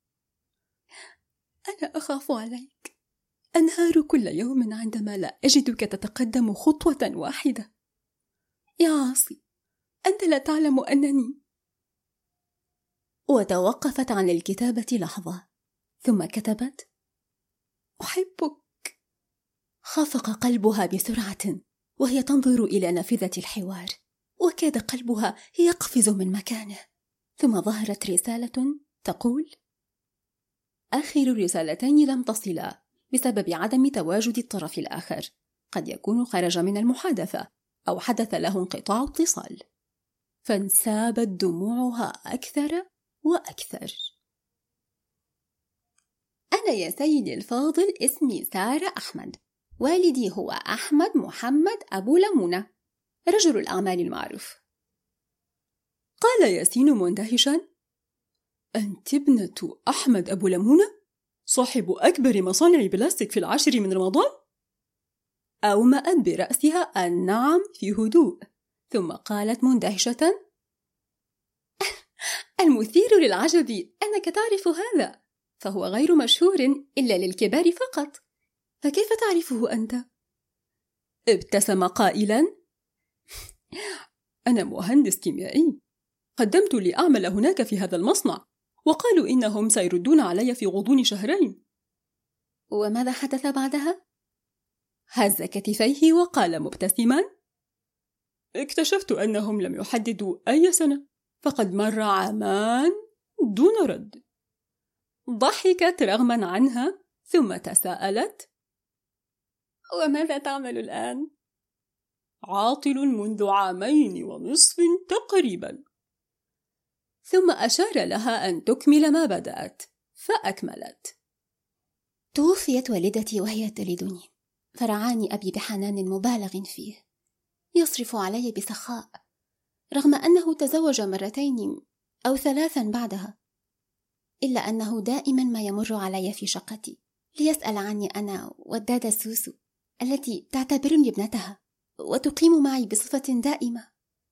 أنا أخاف عليك، أنهار كل يوم عندما لا أجدك تتقدم خطوة واحدة. يا عاصي، أنت لا تعلم أنني. وتوقفت عن الكتابة لحظة، ثم كتبت: أحبك. خفق قلبها بسرعة وهي تنظر إلى نافذة الحوار، وكاد قلبها يقفز من مكانه. ثم ظهرت رسالة تقول: آخر رسالتين لم تصلا بسبب عدم تواجد الطرف الآخر، قد يكون خرج من المحادثة أو حدث له انقطاع اتصال. فانسابت دموعها أكثر وأكثر. أنا يا سيدي الفاضل اسمي سارة أحمد، والدي هو أحمد محمد أبو لمونة، رجل الأعمال المعروف. قال ياسين مندهشا: أنت ابنة أحمد أبو لمونة، صاحب أكبر مصانع بلاستيك في 10 من رمضان؟ أومأت برأسها النعم في هدوء، ثم قالت مندهشة: المثير للعجب أنك تعرف هذا، فهو غير مشهور إلا للكبار فقط، فكيف تعرفه أنت؟ ابتسم قائلا: أنا مهندس كيميائي، قدمت لأعمل هناك في هذا المصنع، وقالوا إنهم سيردون علي في غضون 2 شهر. وماذا حدث بعدها؟ هز كتفيه وقال مبتسما: اكتشفت أنهم لم يحددوا أي سنة، فقد مر 2 عام دون رد. ضحكت رغما عنها، ثم تساءلت: وماذا تعمل الآن؟ عاطل منذ 2.5 عام تقريبا. ثم أشار لها أن تكمل ما بدأت، فأكملت: توفيت والدتي وهي تلدني، فرعاني أبي بحنان مبالغ فيه، يصرف علي بسخاء، رغم أنه تزوج 2 أو 3 بعدها، إلا أنه دائما ما يمر علي في شقتي ليسأل عني أنا والدادة سوسو التي تعتبرني ابنتها وتقيم معي بصفة دائمة.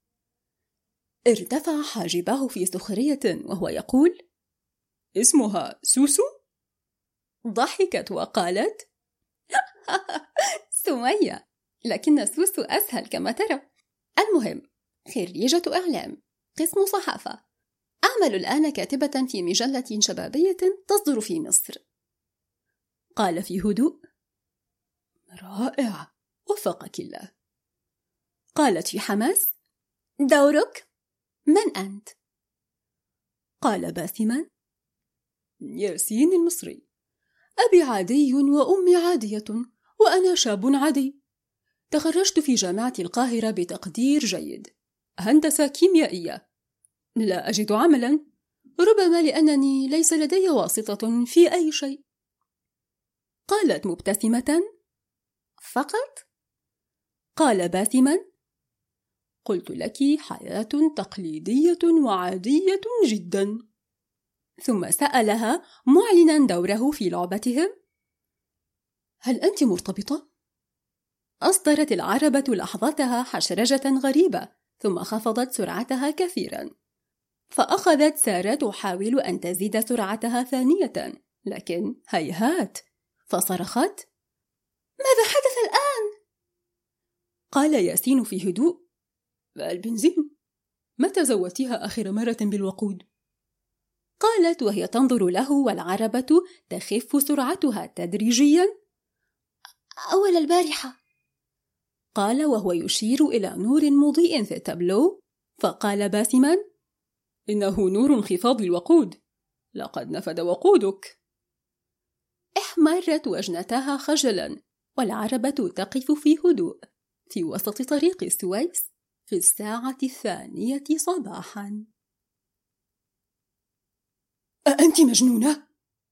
ارتفع حاجباه في سخرية وهو يقول: اسمها سوسو؟
ضحكت وقالت: سمية، لكن سوسو أسهل كما ترى. المهم، خريجة إعلام، قسم صحافة، أعمل الآن كاتبة في مجلة شبابية تصدر في مصر.
قال في هدوء: رائع، وفقك الله.
قالت في حماس: دورك؟ من أنت؟
قال باسما: ياسين المصري، أبي عادي وأمي عادية وأنا شاب عادي. تخرجت في جامعة القاهرة بتقدير جيد، هندسة كيميائية. لا أجد عملا، ربما لأنني ليس لدي واسطة في أي شيء.
قالت مبتسمة: فقط؟
قال باسما: قلت لك حياة تقليدية وعادية جدا.
ثم سألها معلنا دوره في لعبتهم:
هل أنت مرتبطة؟
أصدرت العربة لحظتها حشرجة غريبة، ثم خفضت سرعتها كثيرا، فأخذت سارة تحاول أن تزيد سرعتها ثانية، لكن هيهات، فصرخت: ماذا حدث الآن؟
قال ياسين في هدوء: البنزين. متى زودتها آخر مرة بالوقود؟
قالت وهي تنظر له والعربة تخف سرعتها تدريجيا: أول البارحة.
قال وهو يشير إلى نور مضيء في التابلو، فقال باسما: إنه نور انخفاض الوقود، لقد نفد وقودك.
احمرت وجنتها خجلا، والعربة تقف في هدوء في وسط طريق السويس في 2:00 صباحا.
أأنت مجنونة؟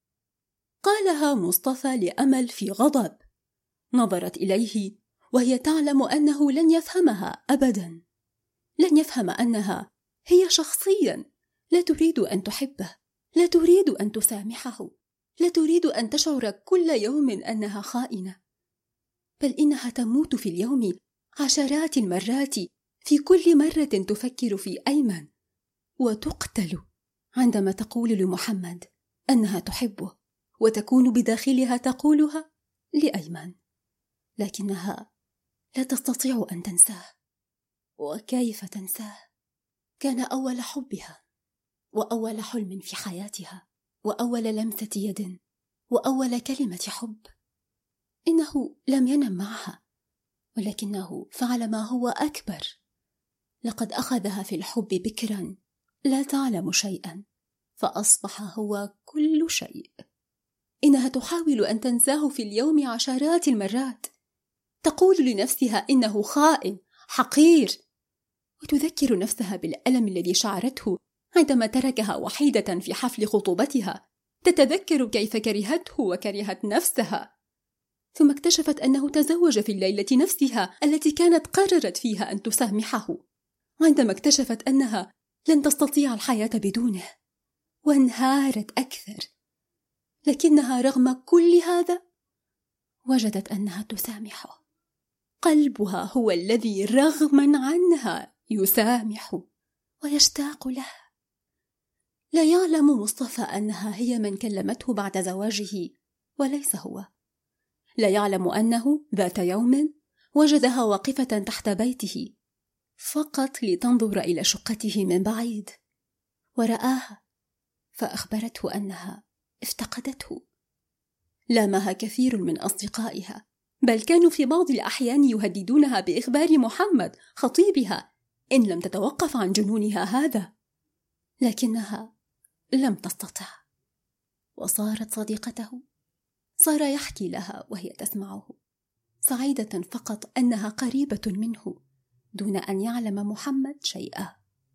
قالها مصطفى لأمل في غضب. نظرت إليه وهي تعلم أنه لن يفهمها أبدا، لن يفهم أنها هي شخصيا لا تريد أن تحبه، لا تريد أن تسامحه، لا تريد أن تشعر كل يوم أنها خائنة، بل إنها تموت في اليوم عشرات المرات في كل مرة تفكر في أيمن، وتقتل عندما تقول لمحمد أنها تحبه، وتكون بداخلها تقولها لأيمن، لكنها لا تستطيع أن تنساه. وكيف تنساه؟ كان أول حبها، وأول حلم في حياتها، وأول لمسة يد، وأول كلمة حب. إنه لم ينم معها، ولكنه فعل ما هو أكبر، لقد أخذها في الحب بكرا لا تعلم شيئا، فأصبح هو كل شيء. إنها تحاول أن تنساه في اليوم عشرات المرات، تقول لنفسها إنه خائن حقير، وتذكر نفسها بالألم الذي شعرته عندما تركها وحيدة في حفل خطوبتها، تتذكر كيف كرهته وكرهت نفسها، ثم اكتشفت أنه تزوج في الليلة نفسها التي كانت قررت فيها أن تسامحه، عندما اكتشفت أنها لن تستطيع الحياة بدونه، وانهارت أكثر. لكنها رغم كل هذا وجدت أنها تسامحه، قلبها هو الذي رغما عنها يسامح ويشتاق له. لا يعلم مصطفى أنها هي من كلمته بعد زواجه وليس هو. لا يعلم أنه ذات يوم وجدها واقفة تحت بيته فقط لتنظر إلى شقته من بعيد، ورآها فأخبرته أنها افتقدته. لامها كثير من أصدقائها، بل كانوا في بعض الأحيان يهددونها بإخبار محمد خطيبها إن لم تتوقف عن جنونها هذا، لكنها لم تستطع، وصارت صديقته. صار يحكي لها وهي تسمعه، سعيدة فقط أنها قريبة منه دون أن يعلم محمد شيئا.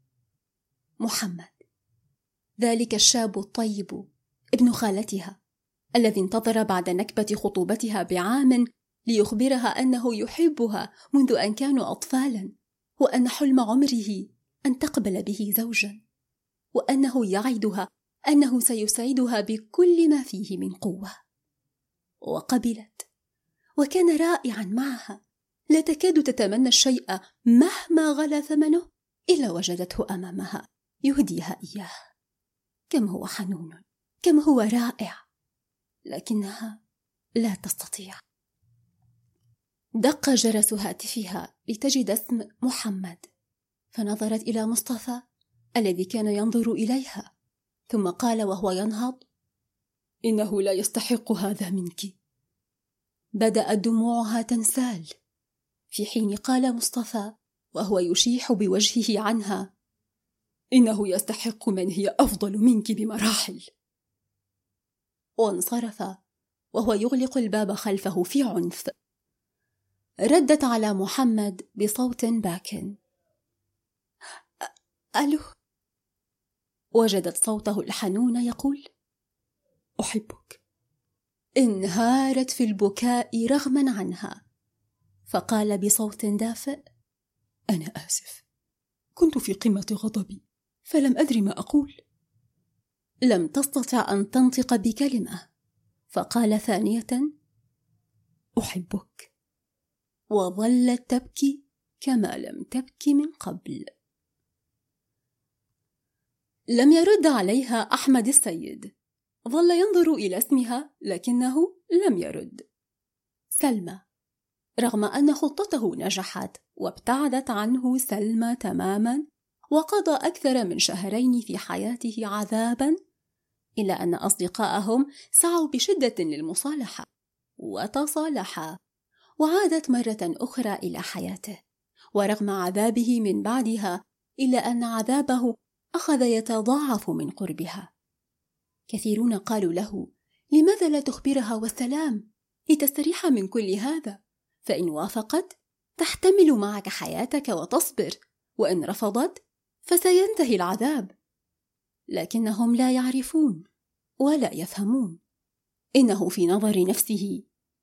محمد، ذلك الشاب الطيب ابن خالتها الذي انتظر بعد نكبة خطوبتها بعام ليخبرها أنه يحبها منذ أن كانوا أطفالا، وأن حلم عمره أن تقبل به زوجا، وأنه يعدها أنه سيسعدها بكل ما فيه من قوة. وقبلت، وكان رائعا معها، لا تكاد تتمنى الشيء مهما غلا ثمنه إلا وجدته أمامها يهديها إياه. كم هو حنون، كم هو رائع، لكنها لا تستطيع. دق جرس هاتفها لتجد اسم محمد، فنظرت إلى مصطفى الذي كان ينظر إليها، ثم قال وهو ينهض: إنه لا يستحق هذا منك. بدأت دموعها تنسال، في حين قال مصطفى وهو يشيح بوجهه عنها: إنه يستحق من هي أفضل منك بمراحل. وانصرف وهو يغلق الباب خلفه في عنف. ردت على محمد بصوت باكٍ: ألو. وجدت صوته الحنون يقول: أحبك. انهارت في البكاء رغما عنها، فقال بصوت دافئ: أنا آسف، كنت في قمة غضبي فلم أدري ما أقول. لم تستطع أن تنطق بكلمة، فقال ثانية: أحبك. وظلت تبكي كما لم تبكي من قبل. لم يرد عليها أحمد السيد، ظل ينظر إلى اسمها لكنه لم يرد. سلمى، رغم أن خطته نجحت وابتعدت عنه سلمى تماما وقضى أكثر من 2 شهرين في حياته عذابا، إلا أن أصدقائهم سعوا بشدة للمصالحة وتصالحا، وعادت مرة أخرى إلى حياته، ورغم عذابه من بعدها إلا أن عذابه أخذ يتضاعف من قربها. كثيرون قالوا له: لماذا لا تخبرها والسلام لتستريح من كل هذا؟ فإن وافقت تحتمل معك حياتك وتصبر، وإن رفضت فسينتهي العذاب. لكنهم لا يعرفون ولا يفهمون. إنه في نظر نفسه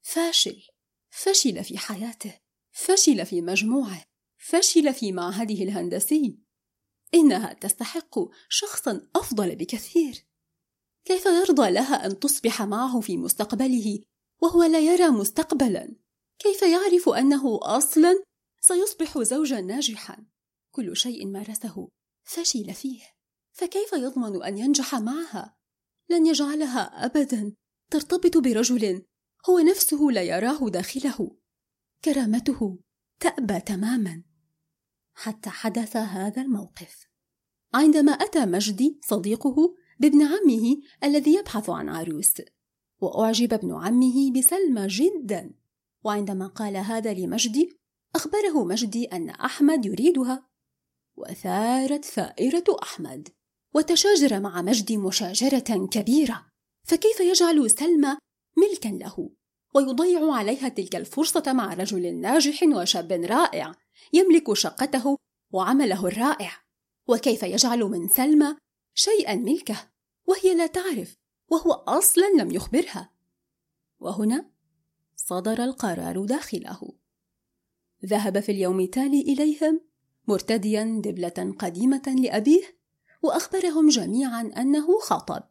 فشل في حياته، فشل في مجموعه، فشل في معهده الهندسي. إنها تستحق شخصا أفضل بكثير. كيف يرضى لها أن تصبح معه في مستقبله وهو لا يرى مستقبلا؟ كيف يعرف أنه أصلا سيصبح زوجا ناجحا؟ كل شيء مارسه فشل فيه، فكيف يضمن أن ينجح معها؟ لن يجعلها أبدا ترتبط برجل هو نفسه لا يراه داخله. كرامته تأبى تماما. حتى حدث هذا الموقف عندما أتى مجدي صديقه بابن عمه الذي يبحث عن عروس، وأعجب ابن عمه بسلمى جدا، وعندما قال هذا لمجدي أخبره مجدي أن أحمد يريدها، وثارت ثائرة أحمد وتشاجر مع مجدي مشاجرة كبيرة. فكيف يجعل سلمى ملكا له ويضيع عليها تلك الفرصة مع رجل ناجح وشاب رائع يملك شقته وعمله الرائع؟ وكيف يجعل من سلمى شيئا ملكه وهي لا تعرف، وهو أصلا لم يخبرها؟ وهنا صدر القرار داخله. ذهب في اليوم التالي إليهم مرتديا دبلة قديمة لأبيه، وأخبرهم جميعا أنه خطب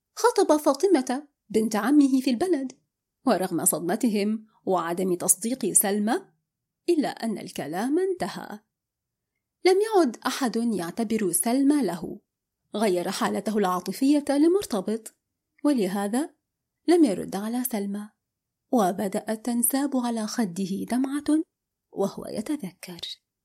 فاطمة بنت عمه في البلد. ورغم صدمتهم وعدم تصديق سلمى إلا أن الكلام انتهى. لم يعد أحد يعتبر سلمى له، غير حالته العاطفية لمرتبط، ولهذا لم يرد على سلمى، وبدأت تنساب على خده دمعة وهو يتذكر.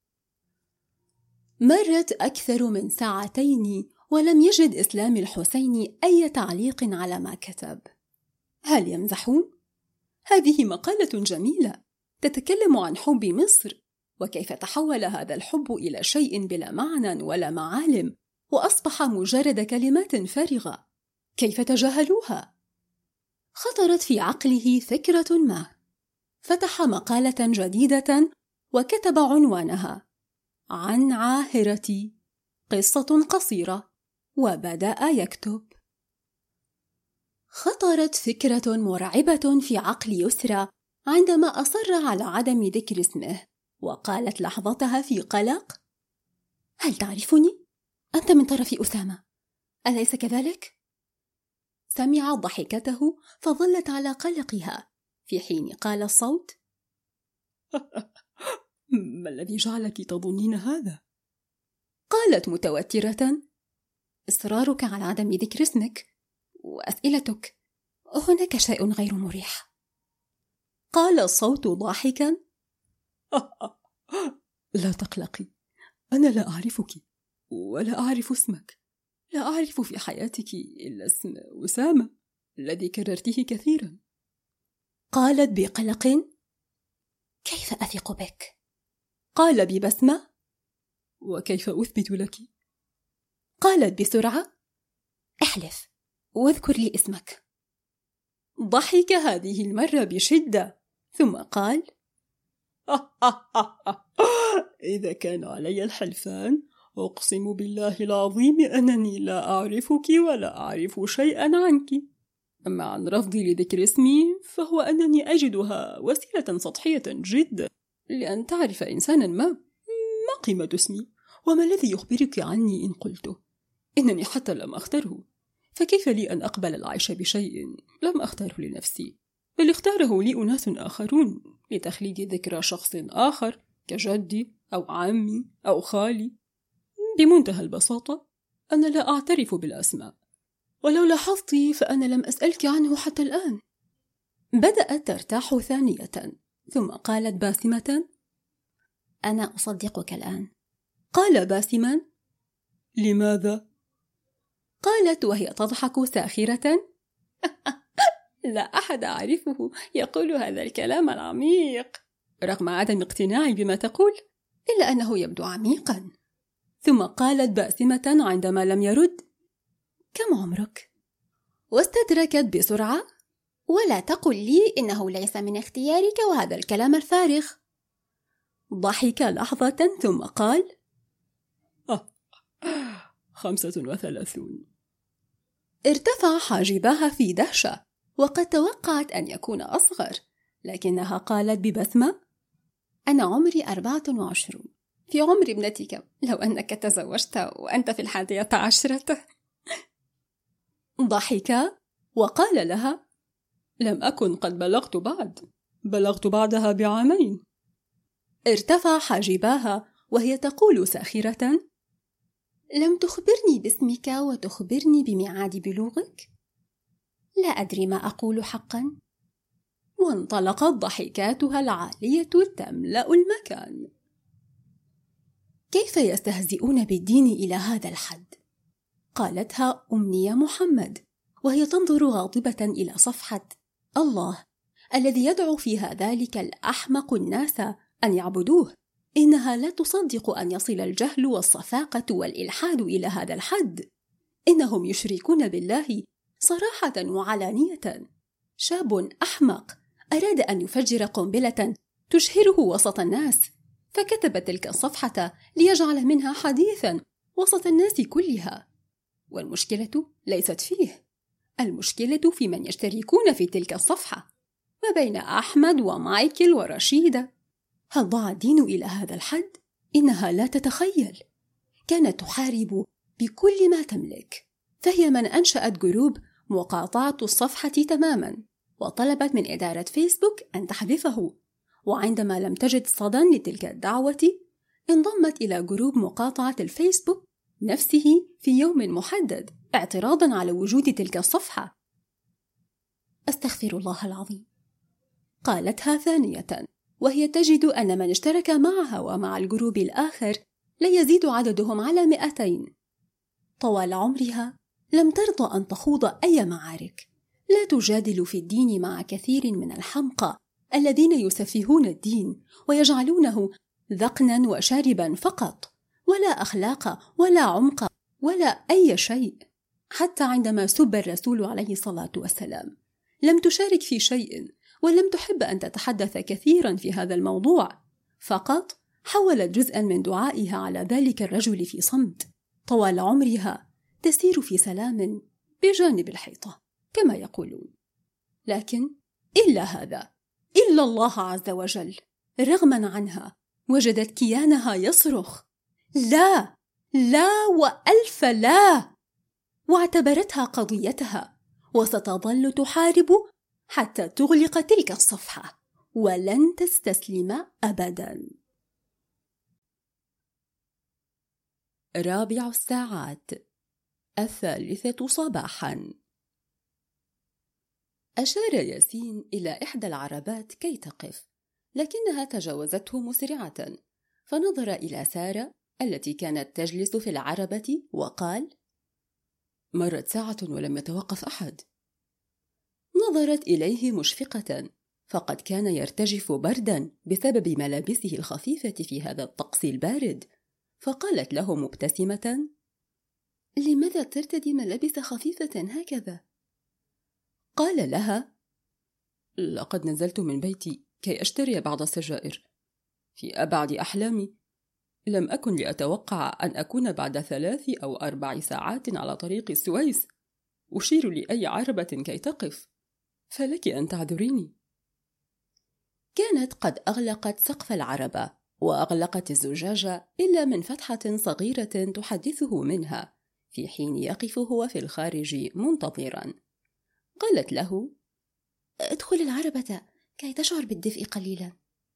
مرت أكثر من 2 ساعتين ولم يجد إسلام الحسين أي تعليق على ما كتب. هل يمزحون؟ هذه مقالة جميلة تتكلم عن حب مصر، وكيف تحول هذا الحب إلى شيء بلا معنى ولا معالم، وأصبح مجرد كلمات فارغة. كيف تجاهلوها؟ خطرت في عقله فكرة ما، فتح مقالة جديدة وكتب عنوانها: عن عاهرتي، قصة قصيرة، وبدأ يكتب. خطرت فكرة مرعبة في عقل يسرى عندما أصر على عدم ذكر اسمه، وقالت لحظتها في قلق: هل تعرفني؟ أنت من طرف أسامة، أليس كذلك؟ سمع ضحكته فظلت على قلقها، في حين قال الصوت:
ما الذي جعلك تظنين هذا؟
قالت متوترة: إصرارك على عدم ذكر اسمك وأسئلتك، هناك شيء غير مريح. قال الصوت ضاحكا:
لا تقلقي، أنا لا أعرفك ولا أعرف اسمك، لا أعرف في حياتك إلا اسم أسامة الذي كررته كثيرا.
قالت بقلق: كيف أثق بك؟ قال ببسمة:
وكيف أثبت لك؟
قالت بسرعة: احلف واذكر لي اسمك. ضحك هذه المرة بشدة ثم قال:
إذا كان علي الحلفان أقسم بالله العظيم أنني لا أعرفك ولا أعرف شيئا عنك. أما عن رفضي لذكر اسمي فهو أنني أجدها وسيلة سطحية جدا لأن تعرف إنسانا ما قيمة اسمي وما الذي يخبرك عني إن قلته. إنني حتى لم أختره، فكيف لي أن أقبل العيش بشيء لم أختاره لنفسي، بل اختاره لي أناس آخرون لتخليد ذكرى شخص آخر كجدي أو عمي أو خالي. بمنتهى البساطة أنا لا أعترف بالأسماء، ولو لاحظت فأنا لم أسألك عنه حتى الآن.
بدأت ترتاح ثانية ثم قالت باسمة: أنا أصدقك الآن. قال باسما:
لماذا؟
قالت وهي تضحك ساخرة: لا أحد أعرفه يقول هذا الكلام العميق رغم عدم اقتناعي بما تقول، إلا أنه يبدو عميقا. ثم قالت باسمة عندما لم يرد: كم عمرك؟ واستدركت بسرعة: ولا تقل لي إنه ليس من اختيارك وهذا الكلام الفارغ. ضحك لحظة ثم قال:
35.
ارتفع حاجباها في دهشة، وقد توقعت أن يكون أصغر، لكنها قالت ببسمة: أنا عمري 24، في عمر ابنتك لو أنك تزوجت وأنت في 11. ضحك وقال لها:
لم أكن قد بلغت بعد، بلغت بعدها ب2
ارتفع حاجباها وهي تقول ساخرة: لم تخبرني باسمك وتخبرني بميعاد بلوغك؟ لا أدري ما أقول حقا. وانطلقت ضحكاتها العالية تملأ المكان. كيف يستهزئون بالدين إلى هذا الحد؟ قالتها أمنية محمد وهي تنظر غاضبة إلى صفحة الله الذي يدعو فيها ذلك الأحمق الناس أن يعبدوه. إنها لا تصدق أن يصل الجهل والصفاقة والإلحاد إلى هذا الحد. إنهم يشركون بالله صراحة وعلانية. شاب أحمق أراد أن يفجر قنبلة تشهره وسط الناس، فكتب تلك الصفحة ليجعل منها حديثا وسط الناس كلها. والمشكلة ليست فيه، المشكلة في من يشتركون في تلك الصفحة، ما بين أحمد ومايكل ورشيدة. هل ضاع الدين إلى هذا الحد؟ إنها لا تتخيل. كانت تحارب بكل ما تملك، فهي من أنشأت جروب مقاطعة الصفحة تماما، وطلبت من إدارة فيسبوك أن تحذفه. وعندما لم تجد صدى لتلك الدعوة انضمت إلى جروب مقاطعة الفيسبوك نفسه في يوم محدد اعتراضا على وجود تلك الصفحة. أستغفر الله العظيم، قالتها ثانية وهي تجد أن من اشترك معها ومع الجروب الآخر لا يزيد عددهم على 200. طوال عمرها لم ترضى أن تخوض أي معارك، لا تجادل في الدين مع كثير من الحمقى الذين يسفهون الدين ويجعلونه ذقنا وشاربا فقط، ولا أخلاق ولا عمق ولا أي شيء. حتى عندما سب الرسول عليه الصلاة والسلام لم تشارك في شيء، ولم تحب أن تتحدث كثيرا في هذا الموضوع، فقط حولت جزءا من دعائها على ذلك الرجل في صمت. طوال عمرها تسير في سلام بجانب الحيطة كما يقولون. لكن إلا هذا، إلا الله عز وجل رغما عنها وجدت كيانها يصرخ: لا لا وألف لا، واعتبرتها قضيتها وستظل تحارب حتى تغلق تلك الصفحة، ولن تستسلم أبدا. 4 الساعات، 3 صباحا. أشار ياسين إلى إحدى العربات كي تقف، لكنها تجاوزته مسرعة، فنظر إلى سارة التي كانت تجلس في العربة وقال: مرت ساعة ولم يتوقف أحد. نظرت إليه مشفقة، فقد كان يرتجف بردا بسبب ملابسه الخفيفة في هذا الطقس البارد، فقالت له مبتسمة: لماذا ترتدي ملابس خفيفة هكذا؟ قال لها: لقد نزلت من بيتي كي أشتري بعض السجائر. في أبعد أحلامي لم أكن لأتوقع أن أكون بعد 3 أو 4 ساعات على طريق السويس أشير لأي عربة كي تقف، فلك أن تعذريني. كانت قد أغلقت سقف العربة وأغلقت الزجاجة إلا من فتحة صغيرة تحدثه منها، في حين يقف هو في الخارج منتظرا. قالت له: ادخل العربة كي تشعر بالدفء قليلا.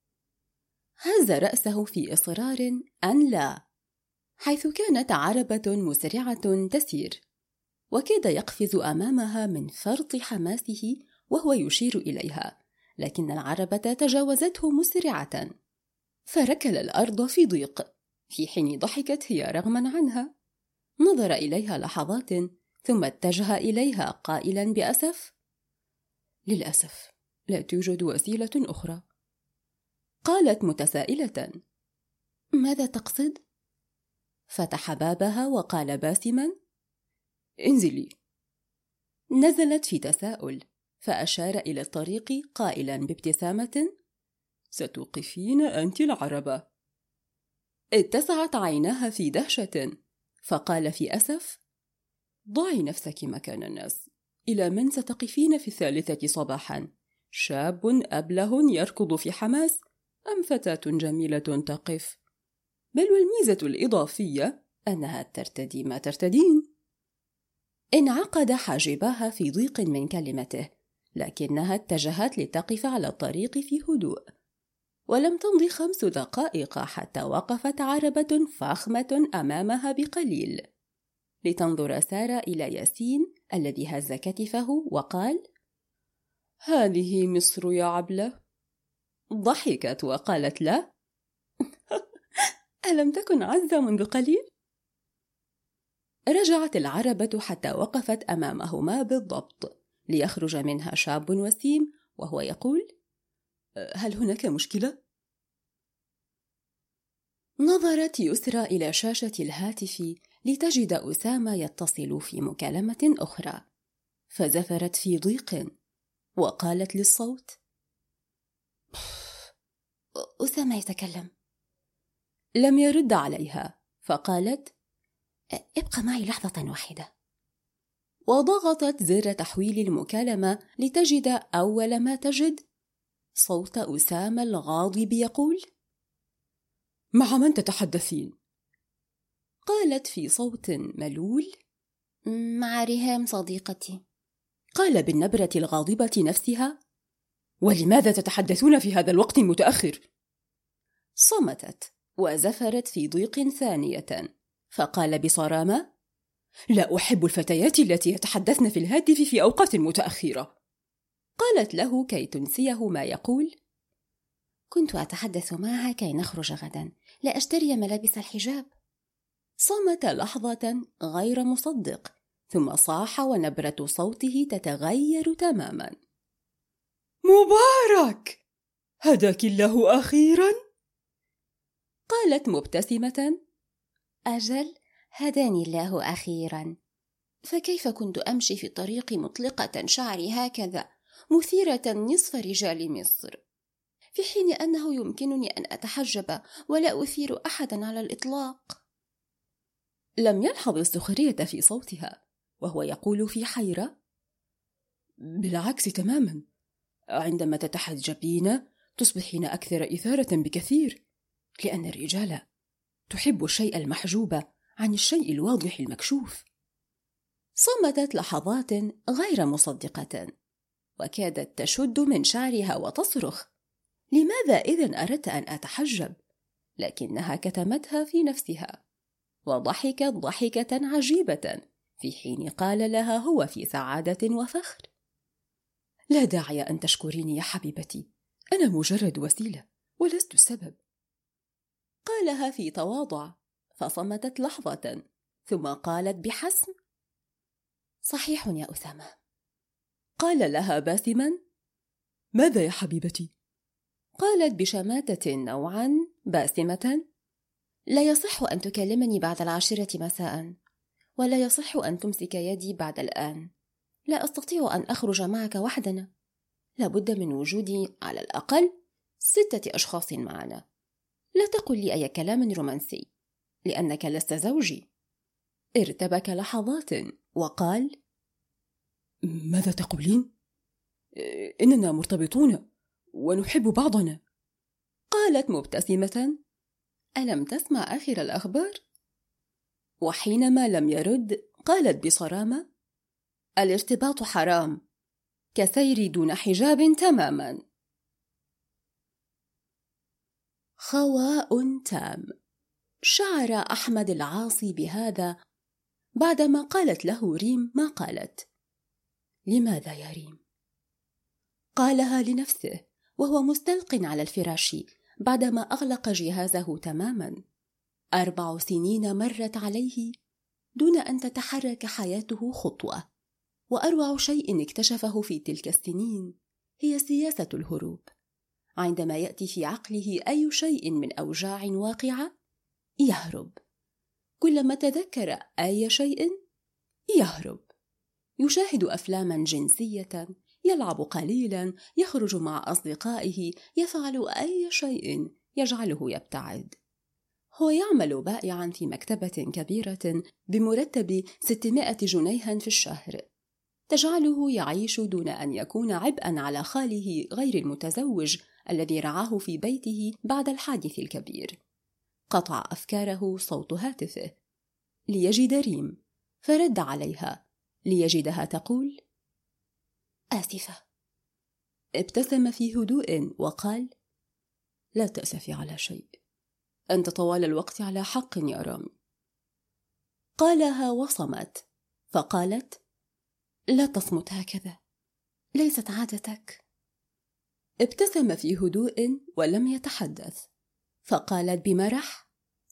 هز رأسه في إصرار أن لا، حيث كانت عربة مسرعة تسير، وكاد يقفز أمامها من فرط حماسه وهو يشير إليها، لكن العربة تجاوزته مسرعة، فركل الأرض في ضيق، في حين ضحكت هي رغما عنها. نظر إليها لحظات ثم اتجه إليها قائلا بأسف: للأسف لا توجد وسيلة أخرى. قالت متسائلة: ماذا تقصد؟ فتح بابها وقال باسما: انزلي. نزلت في تساؤل، فأشار إلى الطريق قائلا بابتسامة: ستوقفين أنت العربة. اتسعت عيناها في دهشة، فقال في أسف: ضعي نفسك مكان الناس. إلى من ستقفين في 3 صباحا؟ شاب أبله يركض في حماس أم فتاة جميلة تقف؟ بل والميزة الإضافية أنها ترتدي ما ترتدين. انعقد حاجباها في ضيق من كلمته، لكنها اتجهت لتقف على الطريق في هدوء. ولم تمض 5 دقائق حتى وقفت عربة فخمة أمامها بقليل، لتنظر سارة إلى ياسين الذي هز كتفه وقال: هذه مصر يا عبلة. ضحكت وقالت له: ألم تكن عزة منذ قليل؟ رجعت العربة حتى وقفت أمامهما بالضبط، ليخرج منها شاب وسيم وهو يقول: هل هناك مشكلة؟ نظرت يسرى إلى شاشة الهاتف لتجد أسامة يتصل في مكالمة أخرى، فزفرت في ضيق وقالت للصوت: أسامة يتكلم. لم يرد عليها، فقالت: ابقى معي لحظة واحدة. وضغطت زر تحويل المكالمة لتجد أول ما تجد صوت أسامة الغاضب يقول: مع من تتحدثين؟ قالت في صوت ملول: مع ريهام صديقتي. قال بالنبرة الغاضبة نفسها: ولماذا تتحدثون في هذا الوقت المتأخر؟ صمتت وزفرت في ضيق ثانية، فقال بصرامة: لا أحب الفتيات التي يتحدثن في الهاتف في أوقات متأخرة. قالت له كي تنسيه ما يقول: كنت أتحدث معها كي نخرج غدا لأشتري ملابس الحجاب. صمت لحظة غير مصدق، ثم صاح ونبرة صوته تتغير تماما: مبارك! هداك الله أخيرا؟ قالت مبتسمة: أجل، هداني الله أخيرا. فكيف كنت أمشي في الطريق مطلقة شعري هكذا، مثيرة نصف رجال مصر، في حين أنه يمكنني أن أتحجب ولا أثير أحدا على الإطلاق. لم يلحظ السخرية في صوتها وهو يقول في حيرة: بالعكس تماما، عندما تتحجبين تصبحين أكثر إثارة بكثير، لأن الرجال تحب الشيء المحجوب عن الشيء الواضح المكشوف. صمتت لحظات غير مصدقة، وكادت تشد من شعرها وتصرخ: لماذا إذن أردت أن أتحجب؟ لكنها كتمتها في نفسها، وضحكت ضحكة عجيبة في حين قال لها هو في سعادة وفخر: لا داعي أن تشكريني يا حبيبتي، أنا مجرد وسيلة ولست السبب. قالها في تواضع، فصمتت لحظة ثم قالت بحسم: صحيح يا أسامة. قال لها باسما: ماذا يا حبيبتي؟ قالت بشماتة نوعا باسمة: لا يصح أن تكلمني بعد 10 مساء، ولا يصح أن تمسك يدي بعد الآن. لا أستطيع أن أخرج معك وحدنا، لابد من وجود على الأقل 6 أشخاص معنا. لا تقل لي أي كلام رومانسي، لأنك لست زوجي. ارتبك لحظات وقال: ماذا تقولين؟ إننا مرتبطون ونحب بعضنا. قالت مبتسمة: ألم تسمع آخر الأخبار؟ وحينما لم يرد قالت بصرامة: الارتباط حرام، كسير دون حجاب تماما. خواء تام. شعر أحمد العاصي بهذا بعدما قالت له ريم ما قالت. لماذا يا ريم؟ قالها لنفسه وهو مستلق على الفراش بعدما أغلق جهازه تماما. 4 سنين مرت عليه دون أن تتحرك حياته خطوة، وأروع شيء اكتشفه في تلك السنين هي سياسة الهروب. عندما يأتي في عقله أي شيء من أوجاع واقعة يهرب، كلما تذكر أي شيء يهرب. يشاهد أفلاما جنسية، يلعب قليلا، يخرج مع أصدقائه، يفعل أي شيء يجعله يبتعد. هو يعمل بائعا في مكتبة كبيرة بمرتب 600 جنيها في الشهر، تجعله يعيش دون أن يكون عبئا على خاله غير المتزوج الذي رعاه في بيته بعد الحادث الكبير. قطع أفكاره صوت هاتفه ليجد ريم، فرد عليها ليجدها تقول: آسفة. ابتسم في هدوء وقال: لا تأسفي على شيء، أنت طوال الوقت على حق يا رامي. قالها وصمت، فقالت: لا تصمت هكذا، ليست عادتك. ابتسم في هدوء ولم يتحدث، فقالت بمرح: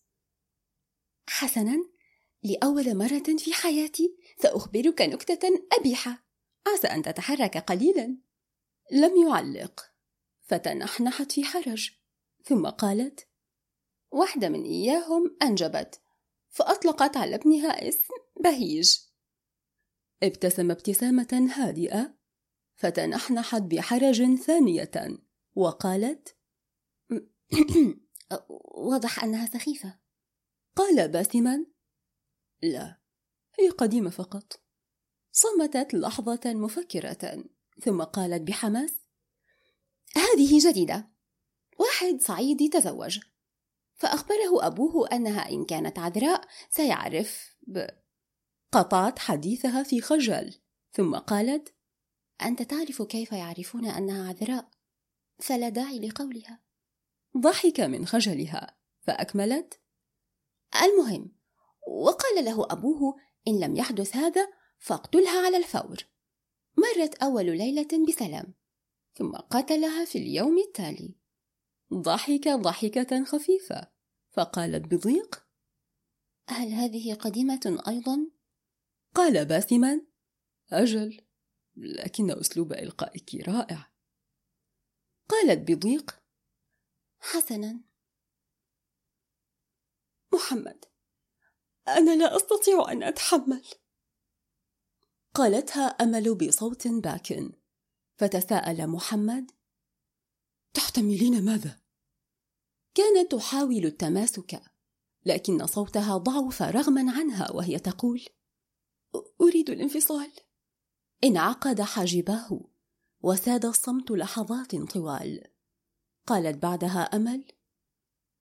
حسنا، لأول مرة في حياتي سأخبرك نكتة أبيحة، عسى أن تتحرك قليلا. لم يعلق، فتنحنحت في حرج، ثم قالت: واحدة من إياهم أنجبت، فأطلقت على ابنها اسم بهيج. ابتسم ابتسامة هادئة، فتنحنحت بحرج ثانية وقالت: واضح أنها سخيفة. قال باسما: لا، هي قديمة فقط. صمتت لحظة مفكرة ثم قالت بحماس: هذه جديدة. واحد صعيدي تزوج، فأخبره أبوه أنها إن كانت عذراء سيعرف قطعت حديثها في خجل، ثم قالت: أنت تعرف كيف يعرفون أنها عذراء، فلا داعي لقولها. ضحك من خجلها، فأكملت: المهم، وقال له أبوه إن لم يحدث هذا فاقتلها على الفور. مرت أول ليلة بسلام، ثم قتلها في اليوم التالي. ضحك ضحكة خفيفة، فقالت بضيق: هل هذه قديمة أيضا؟ قال باسما: أجل، لكن أسلوب إلقائك رائع. قالت بضيق: حسنا. محمد، أنا لا أستطيع أن أتحمل. قالتها أمل بصوت باكٍ، فتساءل محمد: تحتملين ماذا؟ كانت تحاول التماسك، لكن صوتها ضعف رغما عنها وهي تقول: أريد الانفصال. انعقد حاجباه وساد الصمت لحظات طوال. قالت بعدها أمل: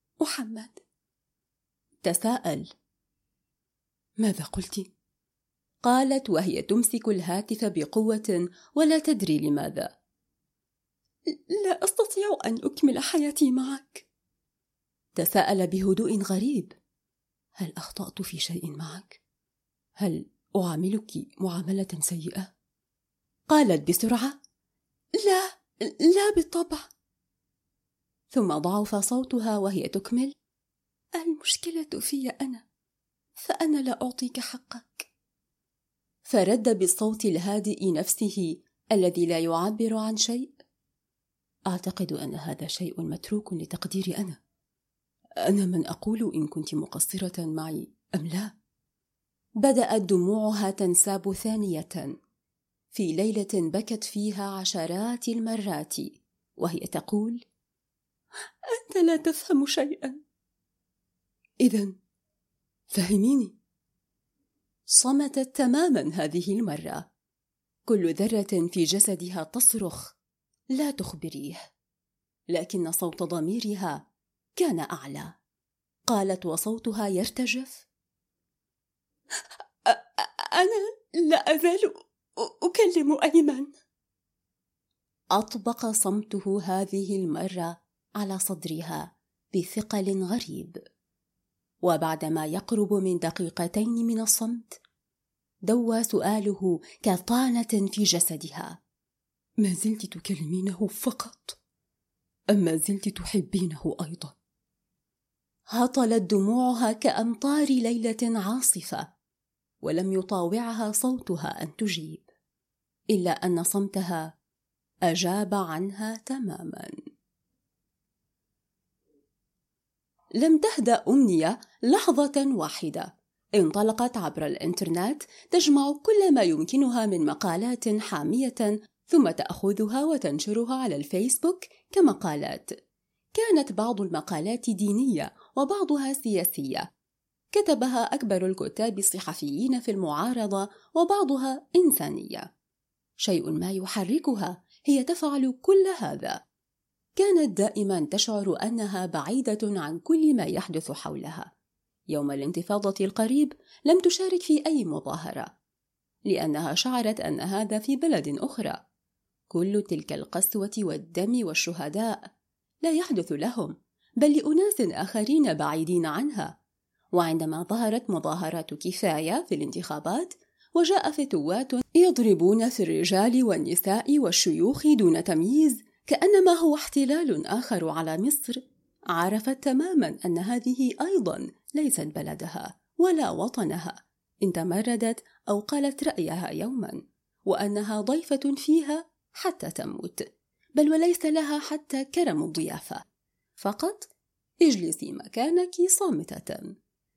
محمد. تساءل: ماذا قلت؟ قالت وهي تمسك الهاتف بقوة ولا تدري لماذا.
لا أستطيع أن أكمل حياتي معك.
تساءل بهدوء غريب: هل أخطأت في شيء معك؟ هل أعاملك معاملة سيئة؟ قالت بسرعة:
لا بالطبع.
ثم ضعف صوتها وهي تكمل:
المشكلة في أنا، فأنا لا أعطيك حقك.
فرد بالصوت الهادئ نفسه الذي لا يعبر عن شيء: أعتقد أن هذا شيء متروك لتقديري أنا من أقول إن كنت مقصرة معي أم لا. بدأت دموعها تنساب ثانية في ليلة بكت فيها عشرات المرات وهي تقول:
أنت لا تفهم شيئا.
إذن فهميني. صمتت تماما هذه المرة، كل ذرة في جسدها تصرخ لا تخبريه، لكن صوت ضميرها كان أعلى. قالت وصوتها يرتجف:
أنا لا أزال أكلم أيمن.
أطبق صمته هذه المرة على صدرها بثقل غريب، وبعدما يقرب من دقيقتين من الصمت دوى سؤاله كطعنة في جسدها:
ما زلت تكلمينه فقط أم ما زلت تحبينه أيضا؟
هطلت دموعها كأمطار ليلة عاصفة، ولم يطاوعها صوتها أن تجيب، إلا أن صمتها أجاب عنها تماما. لم تهدأ أمنية لحظة واحدة، انطلقت عبر الإنترنت تجمع كل ما يمكنها من مقالات حامية، ثم تأخذها وتنشرها على الفيسبوك كمقالات. كانت بعض المقالات دينية وبعضها سياسية، كتبها أكبر الكتاب الصحفيين في المعارضة، وبعضها إنسانية. شيء ما يحركها، هي تفعل كل هذا. كانت دائما تشعر أنها بعيدة عن كل ما يحدث حولها. يوم الانتفاضة القريب لم تشارك في أي مظاهرة، لأنها شعرت أن هذا في بلد أخرى. كل تلك القسوة والدم والشهداء لا يحدث لهم، بل لأناس آخرين بعيدين عنها. وعندما ظهرت مظاهرات كفاية في الانتخابات، وجاء فتوات يضربون في الرجال والنساء والشيوخ دون تمييز كأنما هو احتلال آخر على مصر، عرفت تماما أن هذه أيضا ليست بلدها ولا وطنها إن تمردت أو قالت رأيها يوما، وأنها ضيفة فيها حتى تموت، بل وليس لها حتى كرم الضيافة، فقط اجلسي مكانك صامتة.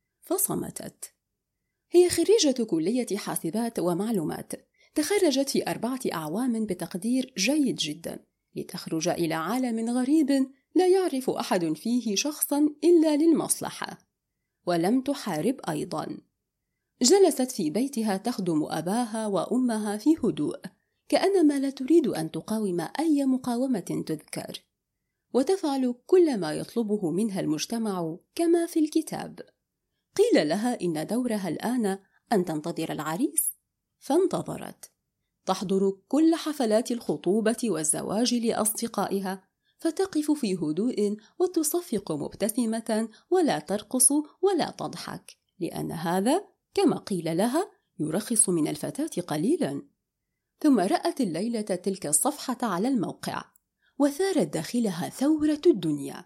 فصمتت. هي خريجة كلية حاسبات ومعلومات، تخرجت في 4 أعوام بتقدير جيد جدا، لتخرج إلى عالم غريب لا يعرف أحد فيه شخصا إلا للمصلحة. ولم تحارب أيضا. جلست في بيتها تخدم أباها وأمها في هدوء، كأنما لا تريد أن تقاوم أي مقاومة تذكر، وتفعل كل ما يطلبه منها المجتمع كما في الكتاب. قيل لها إن دورها الآن أن تنتظر العريس، فانتظرت. تحضر كل حفلات الخطوبة والزواج لأصدقائها، فتقف في هدوء وتصفق مبتسمة، ولا ترقص ولا تضحك، لأن هذا كما قيل لها يرخص من الفتاة قليلا. ثم رأت الليلة تلك الصفحة على الموقع، وثارت داخلها ثورة الدنيا.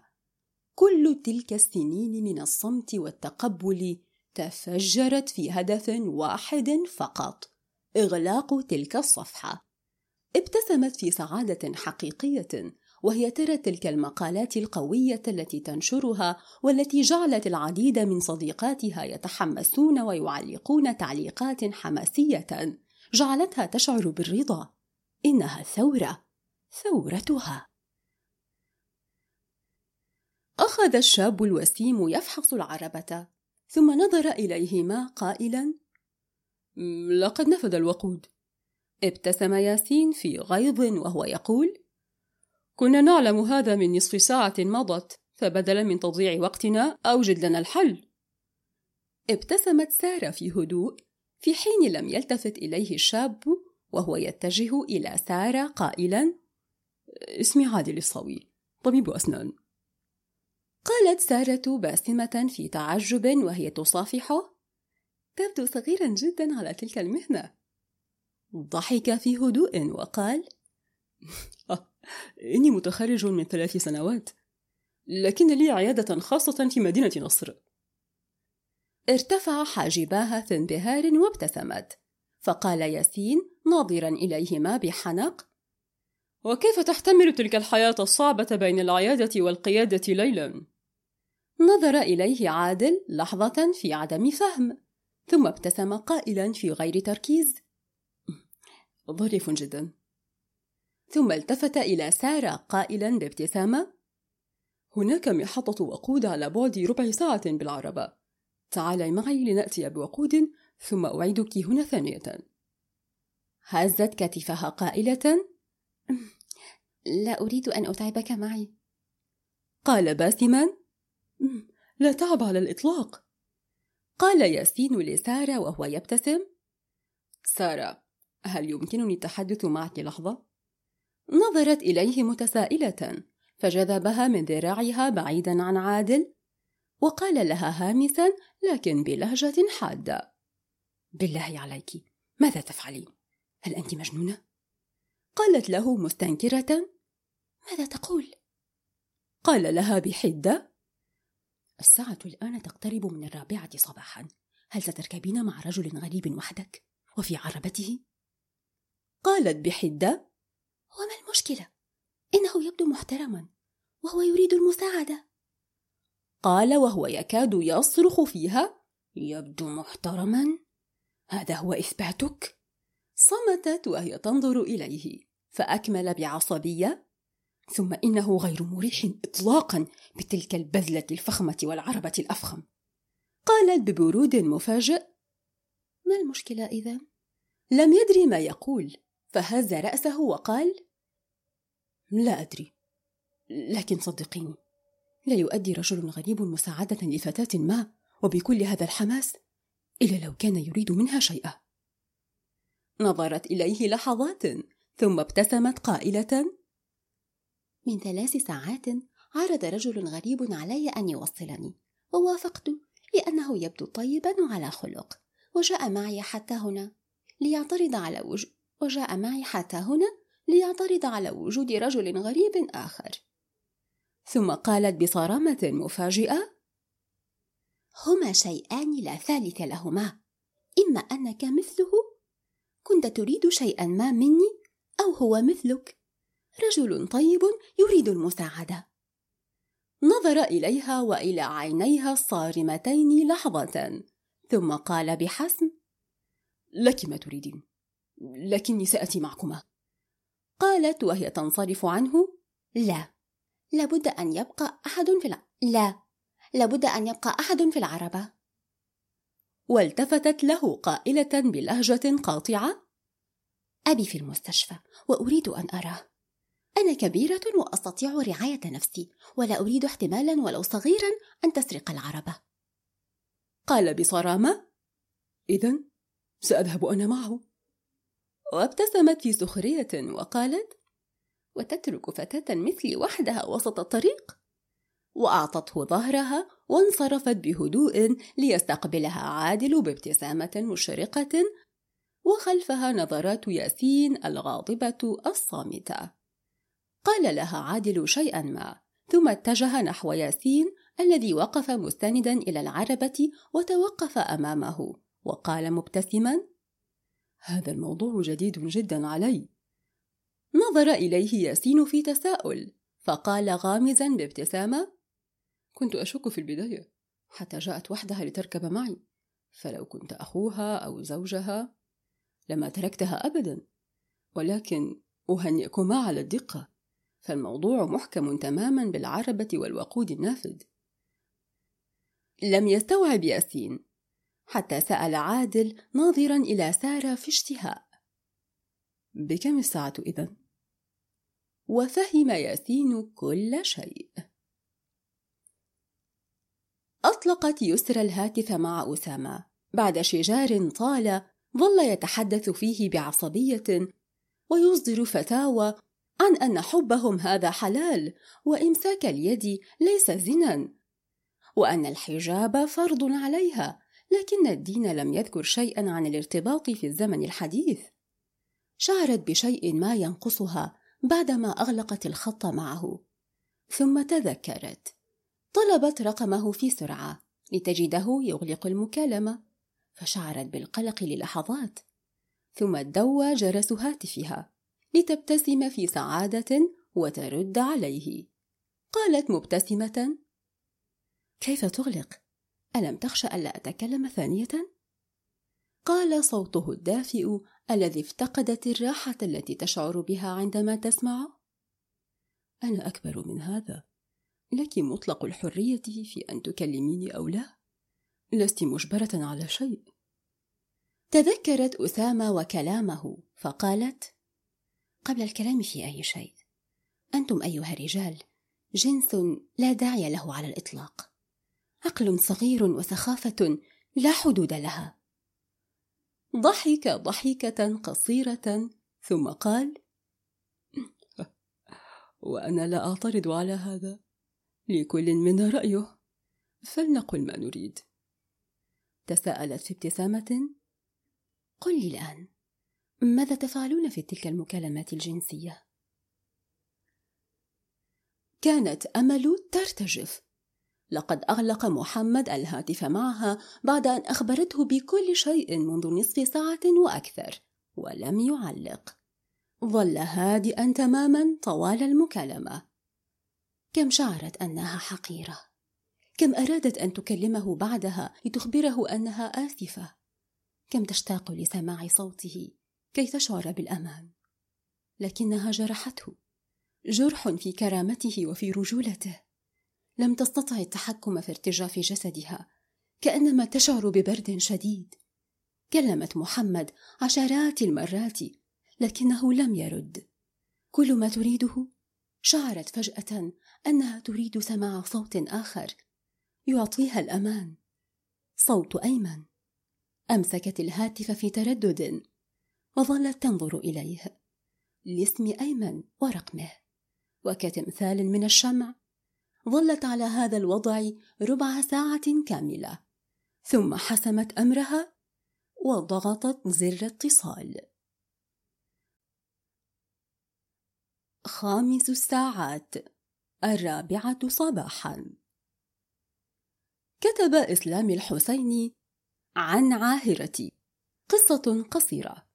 كل تلك السنين من الصمت والتقبل تفجرت في هدف واحد فقط: إغلاق تلك الصفحة. ابتسمت في سعادة حقيقية وهي ترى تلك المقالات القوية التي تنشرها، والتي جعلت العديد من صديقاتها يتحمسون ويعلقون تعليقات حماسية جعلتها تشعر بالرضا. إنها ثورتها. أخذ الشاب الوسيم يفحص العربة، ثم نظر إليهما قائلا: لقد نفد الوقود. ابتسم ياسين في غيظ وهو يقول: كنا نعلم هذا من نصف ساعة مضت، فبدلا من تضييع وقتنا أوجد لنا الحل. ابتسمت سارة في هدوء في حين لم يلتفت إليه الشاب وهو يتجه إلى سارة قائلا: اسمي عادل الصاوي، طبيب أسنان. قالت سارة باسمة في تعجب وهي تصافحه: تبدو صغيرا جدا على تلك المهنة. ضحك في هدوء وقال: إني متخرج من 3 سنوات، لكن لي عيادة خاصة في مدينة نصر. ارتفع حاجباها في انبهار وابتسمت، فقال ياسين ناظرا إليهما بحنق: وكيف تحتمل تلك الحياة الصعبة بين العيادة والقيادة ليلا؟ نظر إليه عادل لحظة في عدم فهم، ثم ابتسم قائلا في غير تركيز: ظريف جدا. ثم التفت إلى سارة قائلا بابتسامة: هناك محطة وقود على بعد ربع ساعة بالعربة، تعالي معي لنأتي بوقود ثم أعيدك هنا ثانية. هزت كتفها قائلة: لا أريد أن أتعبك معي. قال باسما: لا تعب على الإطلاق. قال ياسين لسارة وهو يبتسم: سارة، هل يمكنني التحدث معك لحظة؟ نظرت إليه متسائلة، فجذبها من ذراعها بعيدا عن عادل، وقال لها هامسا لكن بلهجة حادة: بالله عليك، ماذا تفعلين؟ هل أنت مجنونة؟ قالت له مستنكرة: ماذا تقول؟ قال لها بحدة: الساعة الآن تقترب من 4 صباحا، هل ستركبين مع رجل غريب وحدك وفي عربته؟ قالت بحدة: وما المشكلة؟ إنه يبدو محترما وهو يريد المساعدة. قال وهو يكاد يصرخ فيها: يبدو محترما؟ هذا هو إثباتك؟ صمتت وهي تنظر إليه، فأكمل بعصبية: ثم إنه غير مريح إطلاقا بتلك البذلة الفخمة والعربة الأفخم. قالت ببرود مفاجئ: ما المشكلة إذن؟ لم يدري ما يقول، فهز رأسه وقال: لا أدري، لكن صدقيني، لا يؤدي رجل غريب مساعدة لفتاة ما وبكل هذا الحماس إلا لو كان يريد منها شيئا. نظرت إليه لحظات ثم ابتسمت قائلة: من 3 ساعات عرض رجل غريب علي أن يوصلني، ووافقت لأنه يبدو طيبا وعلى خلق، وجاء معي حتى هنا ليعترض على وجود رجل غريب آخر. ثم قالت بصرامة مفاجئة: هما شيئان لا ثالث لهما، إما أنك مثله كنت تريد شيئا ما مني، أو هو مثلك رجل طيب يريد المساعدة. نظر إليها وإلى عينيها الصارمتين لحظة، ثم قال بحسم: لك ما تريدين، لكني سأتي معكما. قالت وهي تنصرف عنه: لابد أن يبقى أحد في العربة. والتفتت له قائلة بلهجة قاطعة: أبي في المستشفى وأريد أن أراه. أنا كبيرة وأستطيع رعاية نفسي، ولا أريد احتمالا ولو صغيرا أن تسرق العربة. قال بصرامة: إذن سأذهب أنا معه. وابتسمت في سخرية وقالت: وتترك فتاة مثلي وحدها وسط الطريق؟ وأعطته ظهرها وانصرفت بهدوء ليستقبلها عادل بابتسامة مشرقة، وخلفها نظرات ياسين الغاضبة الصامتة. قال لها عادل شيئا ما، ثم اتجه نحو ياسين الذي وقف مستندا إلى العربة وتوقف أمامه، وقال مبتسما: هذا الموضوع جديد جدا علي. نظر إليه ياسين في تساؤل، فقال غامزا بابتسامة: كنت أشك في البداية حتى جاءت وحدها لتركب معي، فلو كنت أخوها أو زوجها لما تركتها أبدا، ولكن أهنئكما على الدقة، فالموضوع محكم تماما بالعربة والوقود النافذ. لم يستوعب ياسين حتى سأل عادل ناظرا إلى سارة في اشتهاء: بكم الساعة إذن؟ وفهم ياسين كل شيء. أطلقت يسرى الهاتف مع أسامة بعد شجار طال ظل يتحدث فيه بعصبية ويصدر فتاوى عن أن حبهم هذا حلال، وإمساك اليد ليس زنا، وأن الحجاب فرض عليها، لكن الدين لم يذكر شيئا عن الارتباط في الزمن الحديث. شعرت بشيء ما ينقصها بعدما أغلقت الخط معه، ثم تذكرت. طلبت رقمه في سرعة لتجده يغلق المكالمة، فشعرت بالقلق للحظات، ثم دوى جرس هاتفها لتبتسم في سعادة وترد عليه. قالت مبتسمة: كيف تغلق؟ ألم تخشى ألا أتكلم ثانية؟ قال صوته الدافئ الذي افتقدت الراحة التي تشعر بها عندما تسمعه: أنا أكبر من هذا، لك مطلق الحرية في أن تكلميني أو لا، لست مجبرة على شيء. تذكرت أسامة وكلامه فقالت: قبل الكلام في أي شيء، أنتم أيها الرجال جنس لا داعي له على الإطلاق، عقل صغير وسخافة لا حدود لها. ضحك ضحكة قصيرة ثم قال: وأنا لا أعترض على هذا، لكل منا رأيه، فلنقل ما نريد. تساءلت في ابتسامة: قل لي الآن، ماذا تفعلون في تلك المكالمات الجنسية؟ كانت أمل ترتجف. لقد أغلق محمد الهاتف معها بعد أن أخبرته بكل شيء منذ نصف ساعة وأكثر، ولم يعلق. ظل هادئا تماما طوال المكالمة. كم شعرت أنها حقيرة، كم أرادت أن تكلمه بعدها لتخبره أنها آسفة، كم تشتاق لسماع صوته كي تشعر بالأمان، لكنها جرحته، جرح في كرامته وفي رجولته. لم تستطع التحكم في ارتجاف جسدها، كأنما تشعر ببرد شديد. كلمت محمد عشرات المرات لكنه لم يرد. كل ما تريده، شعرت فجأة أنها تريد سماع صوت آخر يعطيها الأمان، صوت أيمن. أمسكت الهاتف في تردد وظلت تنظر إليه، لاسم أيمن ورقمه، وكتمثال من الشمع ظلت على هذا الوضع ربع ساعة كاملة، ثم حسمت أمرها وضغطت زر اتصال. 5 الساعات، 4 صباحا. كتب إسلام الحسيني عن عاهرتي قصة قصيرة.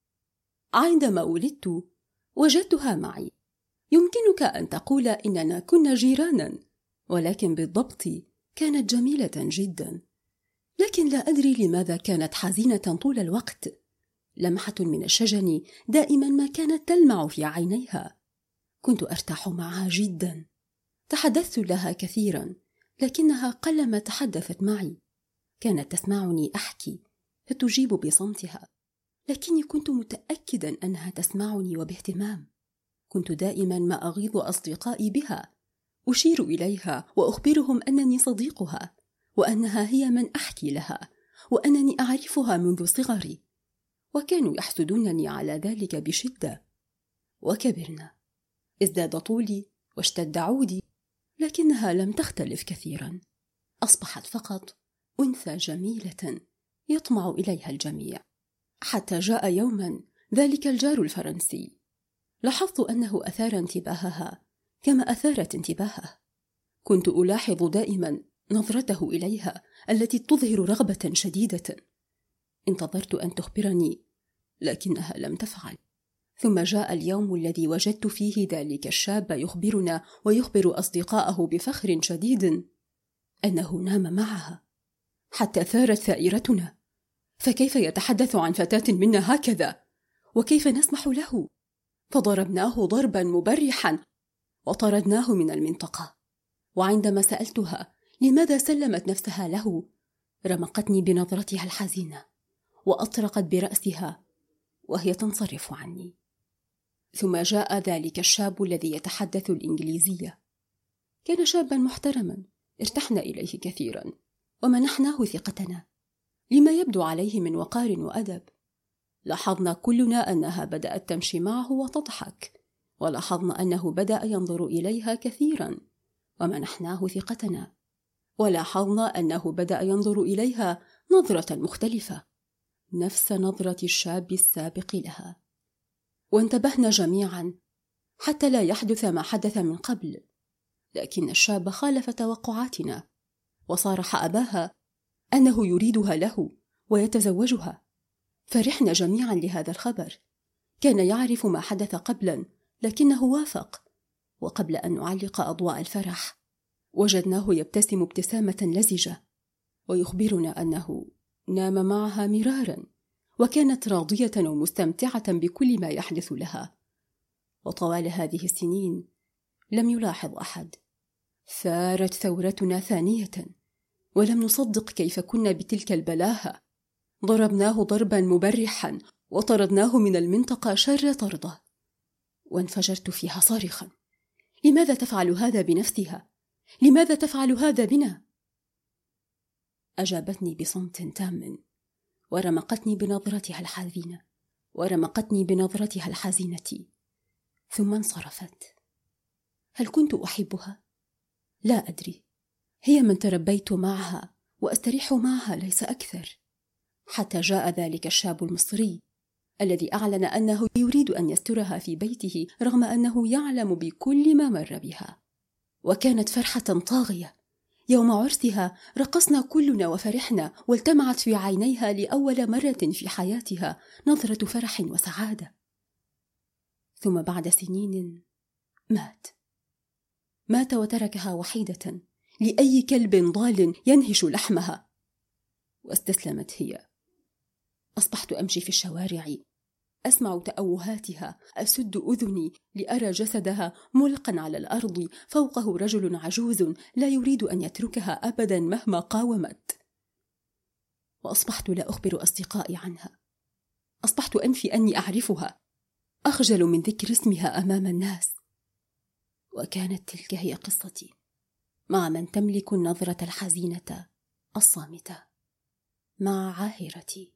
عندما ولدت وجدتها معي. يمكنك أن تقول إننا كنا جيرانا، ولكن بالضبط كانت جميلة جدا، لكن لا أدري لماذا كانت حزينة طول الوقت. لمحة من الشجن دائما ما كانت تلمع في عينيها. كنت أرتاح معها جدا. تحدثت لها كثيرا، لكنها قلما تحدثت معي. كانت تسمعني أحكي فتجيب بصمتها، لكني كنت متأكدا أنها تسمعني وباهتمام. كنت دائما ما أغيظ أصدقائي بها، أشير إليها وأخبرهم أنني صديقها، وأنها هي من أحكي لها، وأنني أعرفها منذ صغري، وكانوا يحسدونني على ذلك بشدة. وكبرنا، ازداد طولي واشتد عودي، لكنها لم تختلف كثيرا. أصبحت فقط أنثى جميلة يطمع إليها الجميع. حتى جاء يوما ذلك الجار الفرنسي. لاحظت أنه أثار انتباهها كما أثارت انتباهه. كنت ألاحظ دائما نظرته إليها التي تظهر رغبة شديدة. انتظرت أن تخبرني، لكنها لم تفعل. ثم جاء اليوم الذي وجدت فيه ذلك الشاب يخبرنا ويخبر أصدقاءه بفخر شديد أنه نام معها. حتى ثارت ثائرتنا، فكيف يتحدث عن فتاة منا هكذا؟ وكيف نسمح له؟ فضربناه ضربا مبرحا وطردناه من المنطقة. وعندما سألتها لماذا سلمت نفسها له، رمقتني بنظرتها الحزينة وأطرقت برأسها وهي تنصرف عني. ثم جاء ذلك الشاب الذي يتحدث الإنجليزية. كان شابا محترما، ارتحنا إليه كثيرا ومنحناه ثقتنا. لما يبدو عليه من وقار وأدب. لاحظنا كلنا أنها بدأت تمشي معه وتضحك، ولاحظنا أنه بدأ ينظر إليها كثيرا ومنحناه ثقتنا، ولاحظنا أنه بدأ ينظر إليها نظرة مختلفة، نفس نظرة الشاب السابق لها. وانتبهنا جميعا حتى لا يحدث ما حدث من قبل، لكن الشاب خالف توقعاتنا وصارح أباها أنه يريدها له ويتزوجها. فرحنا جميعا لهذا الخبر. كان يعرف ما حدث قبلا لكنه وافق، وقبل أن نعلق أضواء الفرح وجدناه يبتسم ابتسامة لزجة ويخبرنا أنه نام معها مرارا وكانت راضية ومستمتعة بكل ما يحدث لها. وطوال هذه السنين لم يلاحظ أحد. ثارت ثورتنا ثانية ولم نصدق كيف كنا بتلك البلاهة. ضربناه ضربا مبرحا وطردناه من المنطقة شر طرده. وانفجرت فيها صارخا: لماذا تفعل هذا بنفسها؟ لماذا تفعل هذا بنا؟ أجابتني بصمت تام، ورمقتني بنظرتها الحزينة ثم انصرفت. هل كنت أحبها؟ لا أدري. هي من تربيت معها وأستريح معها ليس أكثر. حتى جاء ذلك الشاب المصري الذي أعلن أنه يريد أن يسترها في بيته رغم أنه يعلم بكل ما مر بها. وكانت فرحة طاغية. يوم عرسها رقصنا كلنا وفرحنا، والتمعت في عينيها لأول مرة في حياتها نظرة فرح وسعادة. ثم بعد سنين مات وتركها وحيدة لأي كلب ضال ينهش لحمها. واستسلمت هي. أصبحت أمشي في الشوارع أسمع تأوهاتها، أسد أذني لأرى جسدها ملقا على الأرض، فوقه رجل عجوز لا يريد أن يتركها أبدا مهما قاومت. وأصبحت لا أخبر أصدقائي عنها. أصبحت أنفي أني أعرفها، أخجل من ذكر اسمها أمام الناس. وكانت تلك هي قصتي مع من تملك النظرة الحزينة الصامتة، مع عاهرتي.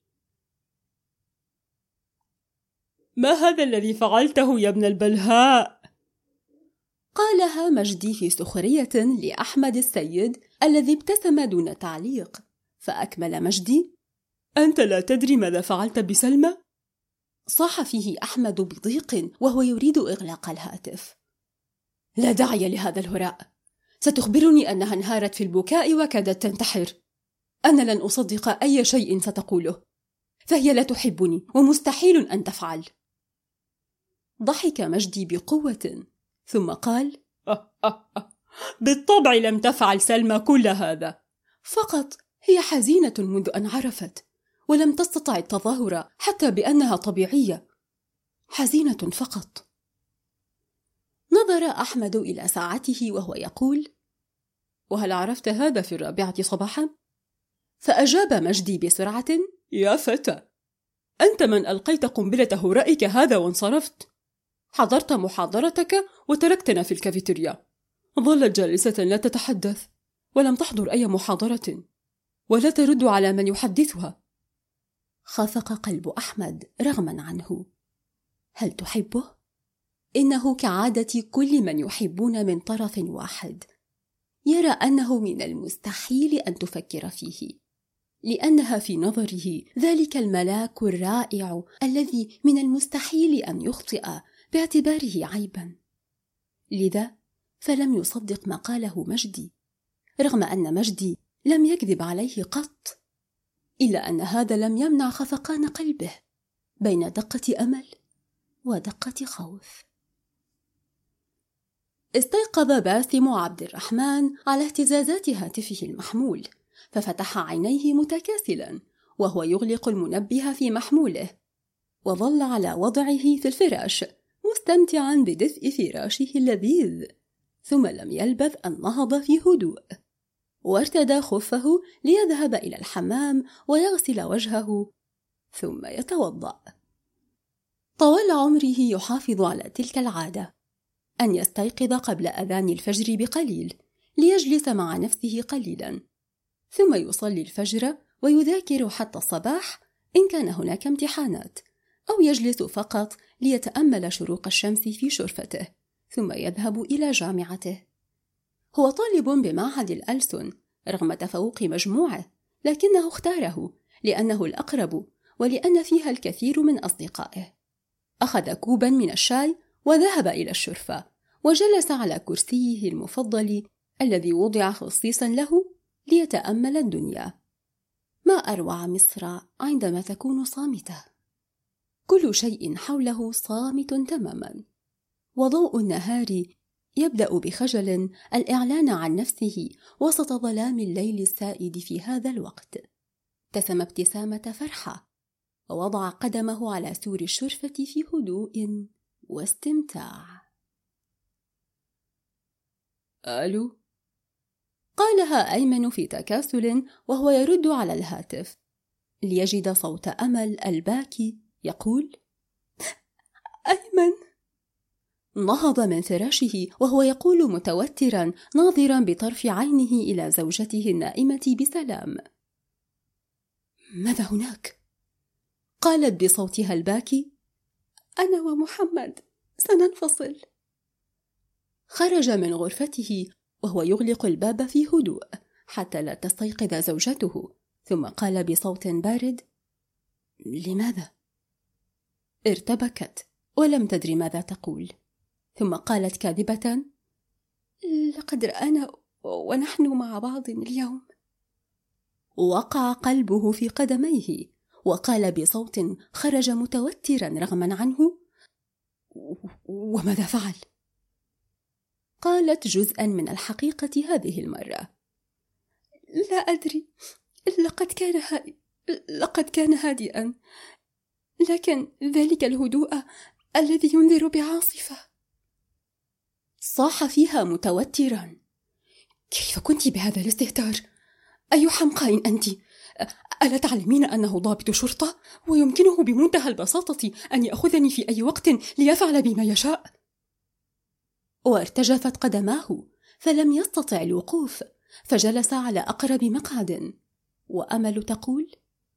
ما هذا الذي فعلته يا ابن البلهاء؟
قالها مجدي في سخرية لأحمد السيد الذي ابتسم دون تعليق. فأكمل مجدي:
أنت لا تدري ماذا فعلت بسلمى؟
صاح فيه أحمد بضيق وهو يريد إغلاق الهاتف. لا داعي لهذا الهراء. ستخبرني أنها انهارت في البكاء وكادت تنتحر. أنا لن أصدق أي شيء ستقوله، فهي لا تحبني ومستحيل أن تفعل. ضحك مجدي بقوة ثم قال:
بالطبع لم تفعل سلمى كل هذا،
فقط هي حزينة منذ أن عرفت، ولم تستطع التظاهر حتى بأنها طبيعية. حزينة فقط. نظر أحمد إلى ساعته وهو يقول: وهل عرفت هذا في 4 صباحا؟ فأجاب مجدي بسرعة:
يا فتى، أنت من ألقيت قنبلة هرائك هذا وانصرفت. حضرت محاضرتك وتركتنا في الكافيتيريا. ظلت جالسة لا تتحدث، ولم تحضر أي محاضرة، ولا ترد على من يحدثها.
خفق قلب أحمد رغما عنه. هل تحبه؟ إنه كعادة كل من يحبون من طرف واحد، يرى أنه من المستحيل أن تفكر فيه، لأنها في نظره ذلك الملاك الرائع الذي من المستحيل أن يخطئ باعتباره عيبا. لذا فلم يصدق ما قاله مجدي، رغم أن مجدي لم يكذب عليه قط، إلا أن هذا لم يمنع خفقان قلبه بين دقة أمل ودقة خوف. استيقظ باسم عبد الرحمن على اهتزازات هاتفه المحمول، ففتح عينيه متكاسلا وهو يغلق المنبه في محموله، وظل على وضعه في الفراش مستمتعا بدفء فراشه اللذيذ. ثم لم يلبث أن نهض في هدوء وارتدى خفه ليذهب إلى الحمام ويغسل وجهه ثم يتوضأ. طوال عمره يحافظ على تلك العادة، أن يستيقظ قبل أذان الفجر بقليل ليجلس مع نفسه قليلا، ثم يصلي الفجر ويذاكر حتى الصباح إن كان هناك امتحانات، أو يجلس فقط ليتأمل شروق الشمس في شرفته ثم يذهب إلى جامعته. هو طالب بمعهد الألسن رغم تفوق مجموعه، لكنه اختاره لأنه الأقرب ولأن فيها الكثير من أصدقائه. أخذ كوبا من الشاي وذهب إلى الشرفة وجلس على كرسيه المفضل الذي وضع خصيصا له ليتأمل الدنيا. ما أروع مصر عندما تكون صامتة، كل شيء حوله صامت تماما، وضوء النهار يبدأ بخجل الإعلان عن نفسه وسط ظلام الليل السائد في هذا الوقت. ابتسم ابتسامة فرحة ووضع قدمه على سور الشرفة في هدوء واستمتاع. ألو؟ قالها أيمن في تكاسل وهو يرد على الهاتف ليجد صوت أمل الباكي يقول: أيمن. نهض من فراشه وهو يقول متوترا ناظرا بطرف عينه إلى زوجته النائمة بسلام: ماذا هناك؟ قالت بصوتها الباكي: أنا ومحمد سننفصل. خرج من غرفته وهو يغلق الباب في هدوء حتى لا تستيقظ زوجته، ثم قال بصوت بارد: لماذا؟ ارتبكت ولم تدري ماذا تقول، ثم قالت كاذبة: لقد رأنا ونحن مع بعض اليوم. وقع قلبه في قدميه وقال بصوت خرج متوترا رغما عنه: وماذا فعل؟ قالت جزءا من الحقيقة هذه المرة: لا أدري، لقد كان هادئا، لكن ذلك الهدوء الذي ينذر بعاصفة. صاح فيها متوترا: كيف كنت بهذا الاستهتار؟ أي حمقاء أنت؟ ألا تعلمين أنه ضابط شرطة ويمكنه بمنتهى البساطة أن يأخذني في أي وقت ليفعل بما يشاء؟ وارتجفت قدماه فلم يستطع الوقوف، فجلس على أقرب مقعد، وأمل تقول: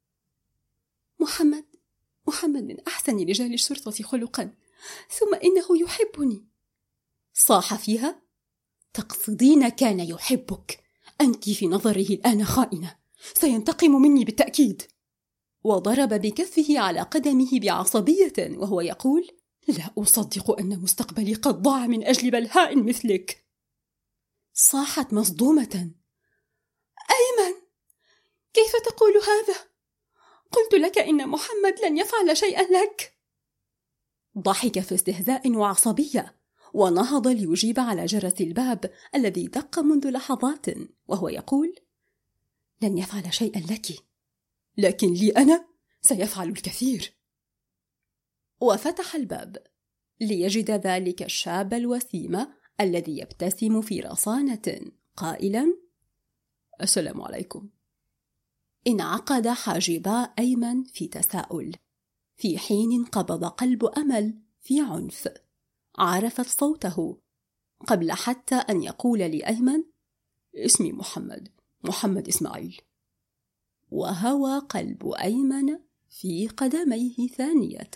محمد من أحسن رجال الشرطة خلقا، ثم إنه يحبني. صاح فيها: تقصدين كان يحبك؟ أنت في نظره الآن خائنة، سينتقم مني بالتأكيد. وضرب بكفه على قدمه بعصبية وهو يقول: لا أصدق أن مستقبلي قد ضاع من أجل بلهاء مثلك. صاحت مصدومة: أيمن، كيف تقول هذا؟ قلت لك إن محمد لن يفعل شيئا لك. ضحك في استهزاء وعصبية ونهض ليجيب على جرس الباب الذي دق منذ لحظات وهو يقول: لن يفعل شيئا لك، لكن لي أنا سيفعل الكثير. وفتح الباب ليجد ذلك الشاب الوسيم الذي يبتسم في رصانة قائلا: السلام عليكم. انعقد حاجبا أيمن في تساؤل، في حين انقبض قلب أمل في عنف. عرفت صوته قبل حتى أن يقول لأيمن: اسمي محمد إسماعيل. وهوى قلب أيمن في قدميه ثانية.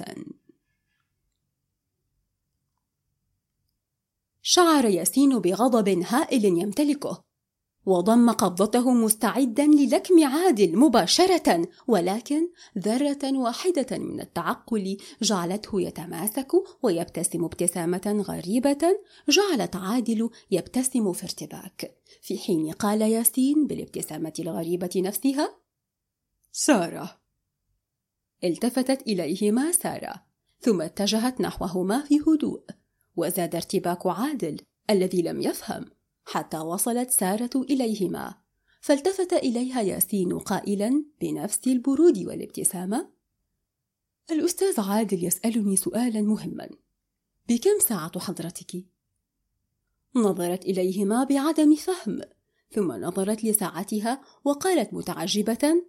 شعر ياسين بغضب هائل يمتلكه، وضم قبضته مستعدا للكم عادل مباشرة، ولكن ذرة واحدة من التعقل جعلته يتماسك ويبتسم ابتسامة غريبة جعلت عادل يبتسم في ارتباك، في حين قال ياسين بالابتسامة الغريبة نفسها: سارة. التفتت إليهما سارة، ثم اتجهت نحوهما في هدوء، وزاد ارتباك عادل الذي لم يفهم حتى وصلت سارة إليهما، فالتفت إليها ياسين قائلا بنفس البرود والابتسامة: الأستاذ عادل يسألني سؤالا مهما، بكم ساعة حضرتك؟ نظرت إليهما بعدم فهم، ثم نظرت لساعتها وقالت متعجبة: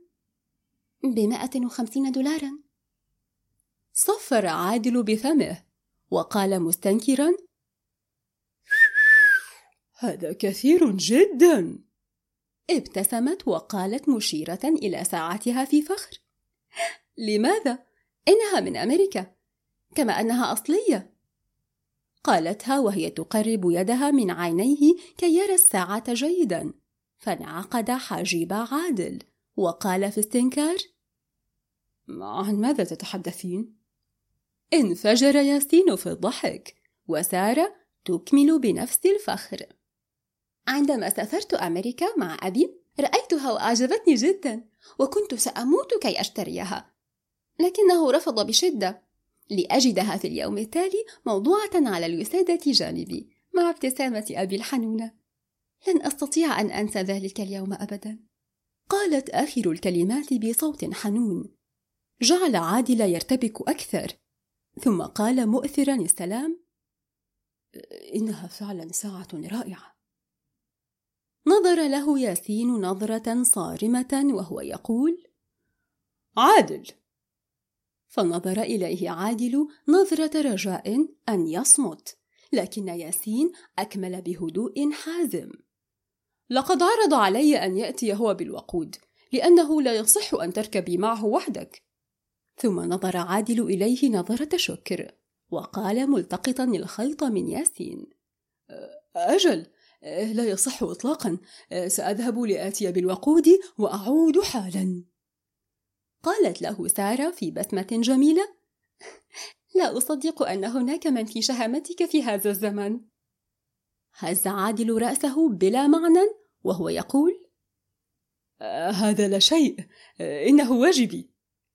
$150. صفر عادل بفمه وقال مستنكرا: هذا كثير جدا. ابتسمت وقالت مشيرة إلى ساعتها في فخر: لماذا؟ إنها من أمريكا، كما أنها أصلية. قالتها وهي تقرب يدها من عينيه كي يرى الساعة جيدا، فانعقد حاجب عادل وقال في استنكار:
عن ماذا تتحدثين؟
انفجر ياسين في الضحك، وسارة تكمل بنفس الفخر: عندما سافرت أمريكا مع أبي رأيتها وأعجبتني جدا، وكنت سأموت كي أشتريها، لكنه رفض بشدة لأجدها في اليوم التالي موضوعة على الوسادة جانبي مع ابتسامة أبي الحنونة. لن أستطيع أن أنسى ذلك اليوم أبدا. قالت آخر الكلمات بصوت حنون جعل عادل يرتبك أكثر، ثم قال مؤثرا السلام:
إنها فعلا ساعة رائعة.
نظر له ياسين نظرة صارمة وهو يقول:
عادل.
فنظر إليه عادل نظرة رجاء أن يصمت، لكن ياسين أكمل بهدوء حازم:
لقد عرض علي أن يأتي هو بالوقود، لأنه لا يصح أن تركبي معه وحدك.
ثم نظر عادل إليه نظرة شكر وقال ملتقطا الخيط من ياسين:
أجل، لا يصح إطلاقا، سأذهب لآتي بالوقود وأعود حالا.
قالت له سارة في بسمة جميلة: لا أصدق أن هناك من في شهامتك في هذا الزمن. هز عادل رأسه بلا معنى وهو يقول:
هذا لا شيء، إنه واجبي.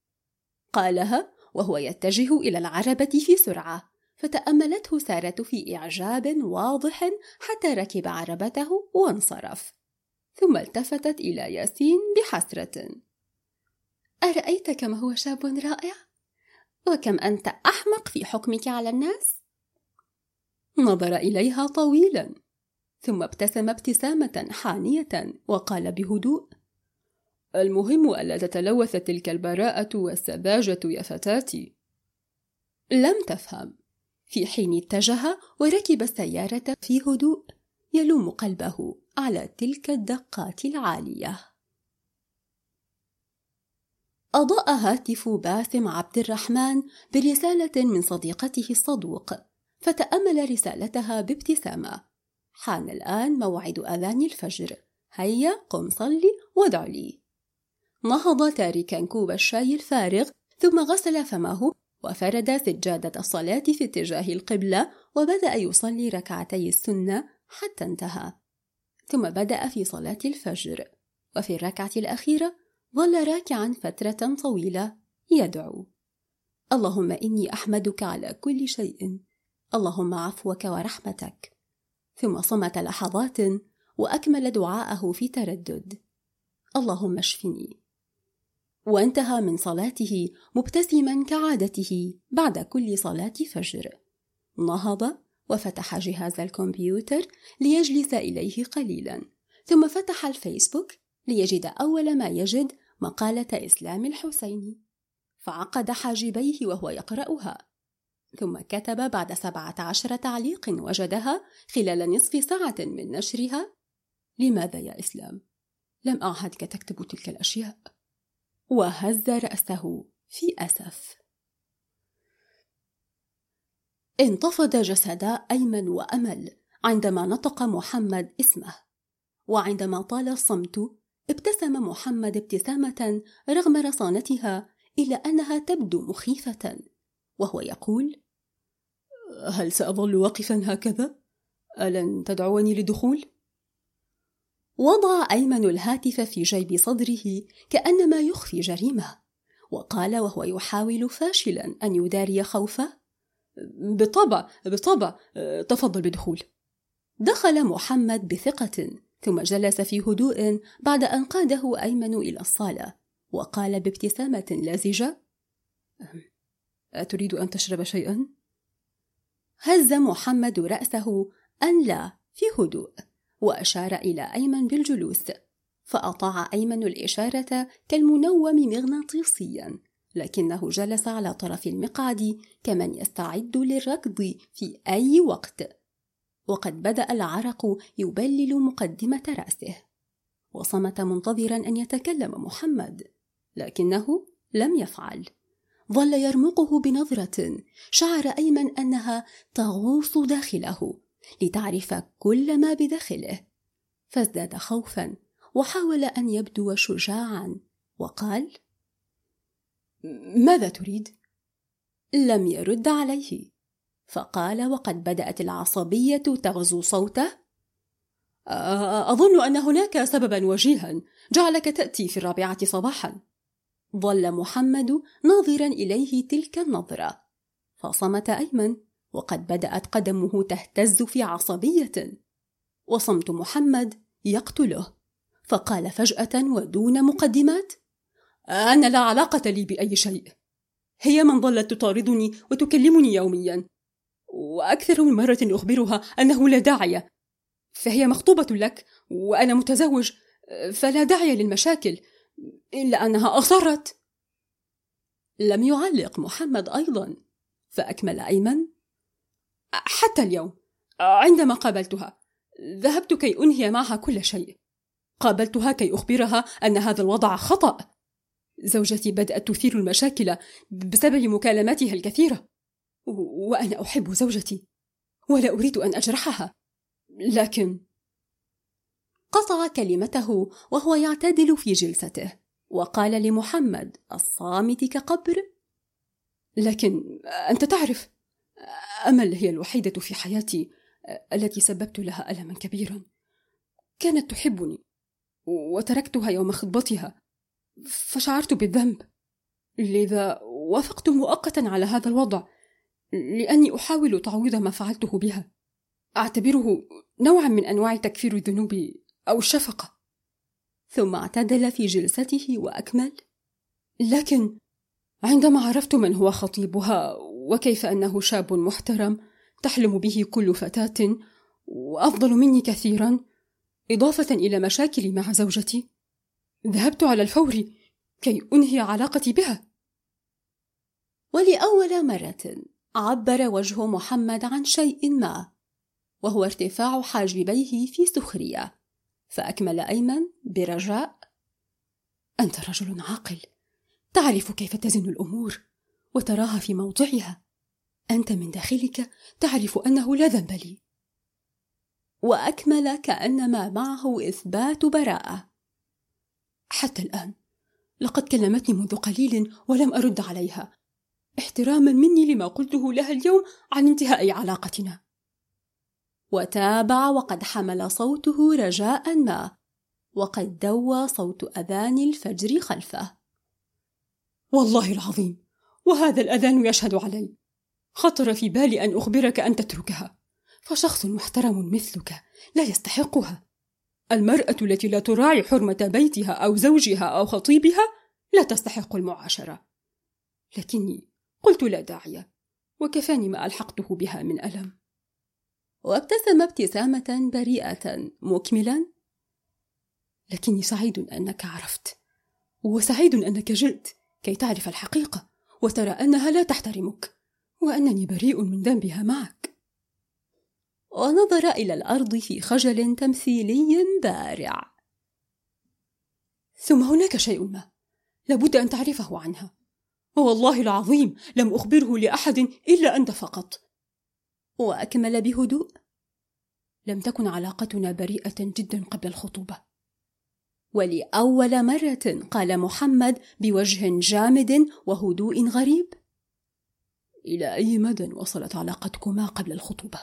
قالها وهو يتجه إلى العربة في سرعة، فتأملته سارة في إعجاب واضح حتى ركب عربته وانصرف، ثم التفتت إلى ياسين بحسرة: أرأيت كم هو شاب رائع؟ وكم أنت أحمق في حكمك على الناس؟ نظر إليها طويلا، ثم ابتسم ابتسامة حانية وقال بهدوء:
المهم ألا تتلوث تلك البراءة والسذاجة يا فتاتي.
لم تفهم، في حين اتجه وركب السيارة في هدوء يلوم قلبه على تلك الدقات العالية. أضاء هاتف باسم عبد الرحمن برسالة من صديقته الصدوق، فتأمل رسالتها بابتسامة: حان الآن موعد أذان الفجر، هيا قم صلي وادع لي. نهض تاركا كوب الشاي الفارغ، ثم غسل فمه وفرد سجادة الصلاة في اتجاه القبلة، وبدأ يصلي ركعتي السنة حتى انتهى. ثم بدأ في صلاة الفجر، وفي الركعة الأخيرة ظل راكعا فترة طويلة يدعو: اللهم إني أحمدك على كل شيء، اللهم عفوك ورحمتك. ثم صمت لحظات وأكمل دعاءه في تردد: اللهم اشفني. وانتهى من صلاته مبتسما كعادته بعد كل صلاة فجر. نهض وفتح جهاز الكمبيوتر ليجلس إليه قليلا، ثم فتح الفيسبوك ليجد أول ما يجد مقالة إسلام الحسيني، فعقد حاجبيه وهو يقرأها، ثم كتب بعد 17 تعليق وجدها خلال نصف ساعة من نشرها: لماذا يا إسلام؟ لم أعهدك تكتب تلك الأشياء. وهز رأسه في أسف. انتفض جسدا أيمن وأمل عندما نطق محمد اسمه، وعندما طال الصمت ابتسم محمد ابتسامة رغم رصانتها إلا أنها تبدو مخيفة، وهو يقول:
هل سأظل واقفا هكذا؟ ألن تدعوني للدخول؟
وضع أيمن الهاتف في جيب صدره كأنما يخفي جريمة، وقال وهو يحاول فاشلا أن يداري خوفه:
بالطبع، تفضل بالدخول.
دخل محمد بثقة، ثم جلس في هدوء بعد أن قاده أيمن إلى الصالة، وقال بابتسامة لزجة:
أتريد أن تشرب شيئا؟
هز محمد رأسه أن لا في هدوء، وأشار إلى أيمن بالجلوس، فأطاع أيمن الإشارة كالمنوم مغناطيسيا، لكنه جلس على طرف المقعد كمن يستعد للركض في أي وقت، وقد بدأ العرق يبلل مقدمة رأسه. وصمت منتظرا أن يتكلم محمد، لكنه لم يفعل. ظل يرمقه بنظرة شعر أيمن أنها تغوص داخله لتعرف كل ما بداخله، فازداد خوفا وحاول أن يبدو شجاعا وقال: ماذا تريد؟ لم يرد عليه، فقال وقد بدأت العصبية تغزو صوته: أظن أن هناك سببا وجيها جعلك تأتي في 4 صباحا. ظل محمد ناظرا إليه تلك النظرة، فصمت أيمن وقد بدأت قدمه تهتز في عصبية، وصمت محمد يقتله، فقال فجأة ودون مقدمات: أنا لا علاقة لي بأي شيء، هي من ظلت تطاردني وتكلمني يوميا، وأكثر من مرة أخبرها أنه لا داعي، فهي مخطوبة لك وأنا متزوج، فلا داعي للمشاكل، إلا أنها أصرت. لم يعلق محمد أيضا، فأكمل أيمن: حتى اليوم عندما قابلتها ذهبت كي أنهي معها كل شيء، قابلتها كي أخبرها أن هذا الوضع خطأ. زوجتي بدأت تثير المشاكل بسبب مكالماتها الكثيرة، وأنا أحب زوجتي ولا أريد أن أجرحها، لكن... قطع كلمته وهو يعتدل في جلسته، وقال لمحمد الصامت كقبر: لكن أنت تعرف، أمل هي الوحيدة في حياتي التي سببت لها ألما كبيرا. كانت تحبني وتركتها يوم خطبتها، فشعرت بالذنب، لذا وافقت مؤقتا على هذا الوضع لأني أحاول تعويض ما فعلته بها. أعتبره نوعا من أنواع تكفير الذنوب أو الشفقة. ثم اعتدل في جلسته وأكمل: لكن عندما عرفت من هو خطيبها وكيف أنه شاب محترم تحلم به كل فتاة وأفضل مني كثيرا، إضافة إلى مشاكلي مع زوجتي، ذهبت على الفور كي أنهي علاقتي بها. ولأول مرة عبر وجه محمد عن شيء ما، وهو ارتفاع حاجبيه في سخرية، فأكمل أيمن برجاء: أنت رجل عاقل، تعرف كيف تزن الأمور وتراها في موضعها، أنت من داخلك تعرف أنه لا ذنب لي. وأكمل كأنما معه إثبات براءة: حتى الآن لقد كلمتني منذ قليل ولم أرد عليها، احتراما مني لما قلته لها اليوم عن انتهاء علاقتنا. وتابع وقد حمل صوته رجاء ما، وقد دوى صوت أذان الفجر خلفه: والله العظيم، وهذا الأذان يشهد علي، خطر في بالي أن أخبرك أن تتركها، فشخص محترم مثلك لا يستحقها. المرأة التي لا تراعي حرمة بيتها أو زوجها أو خطيبها لا تستحق المعاشرة. لكني قلت لا داعي، وكفاني ما ألحقته بها من ألم. وابتسم ابتسامة بريئة مكملا: لكني سعيد أنك عرفت، وسعيد أنك جئت كي تعرف الحقيقة وترى أنها لا تحترمك، وأنني بريء من ذنبها معك. ونظر إلى الأرض في خجل تمثيلي بارع. ثم هناك شيء ما لابد أن تعرفه عنها، والله العظيم لم أخبره لأحد إلا أنت فقط. وأكمل بهدوء: لم تكن علاقتنا بريئة جدا قبل الخطوبة. ولأول مرة قال محمد بوجه جامد وهدوء غريب: إلى أي مدى وصلت علاقتكما قبل الخطوبة؟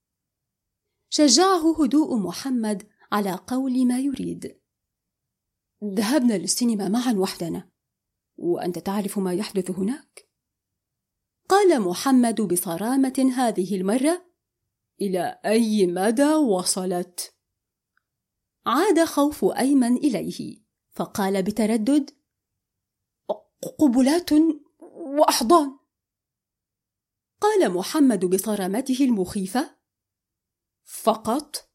شجعه هدوء محمد على قول ما يريد: ذهبنا للسينما معا وحدنا، وأنت تعرف ما يحدث هناك. قال محمد بصرامة هذه المرة: إلى أي مدى وصلت؟ عاد خوف أيمن إليه، فقال بتردد: قبلات وأحضان. قال محمد بصرامته المخيفة: فقط؟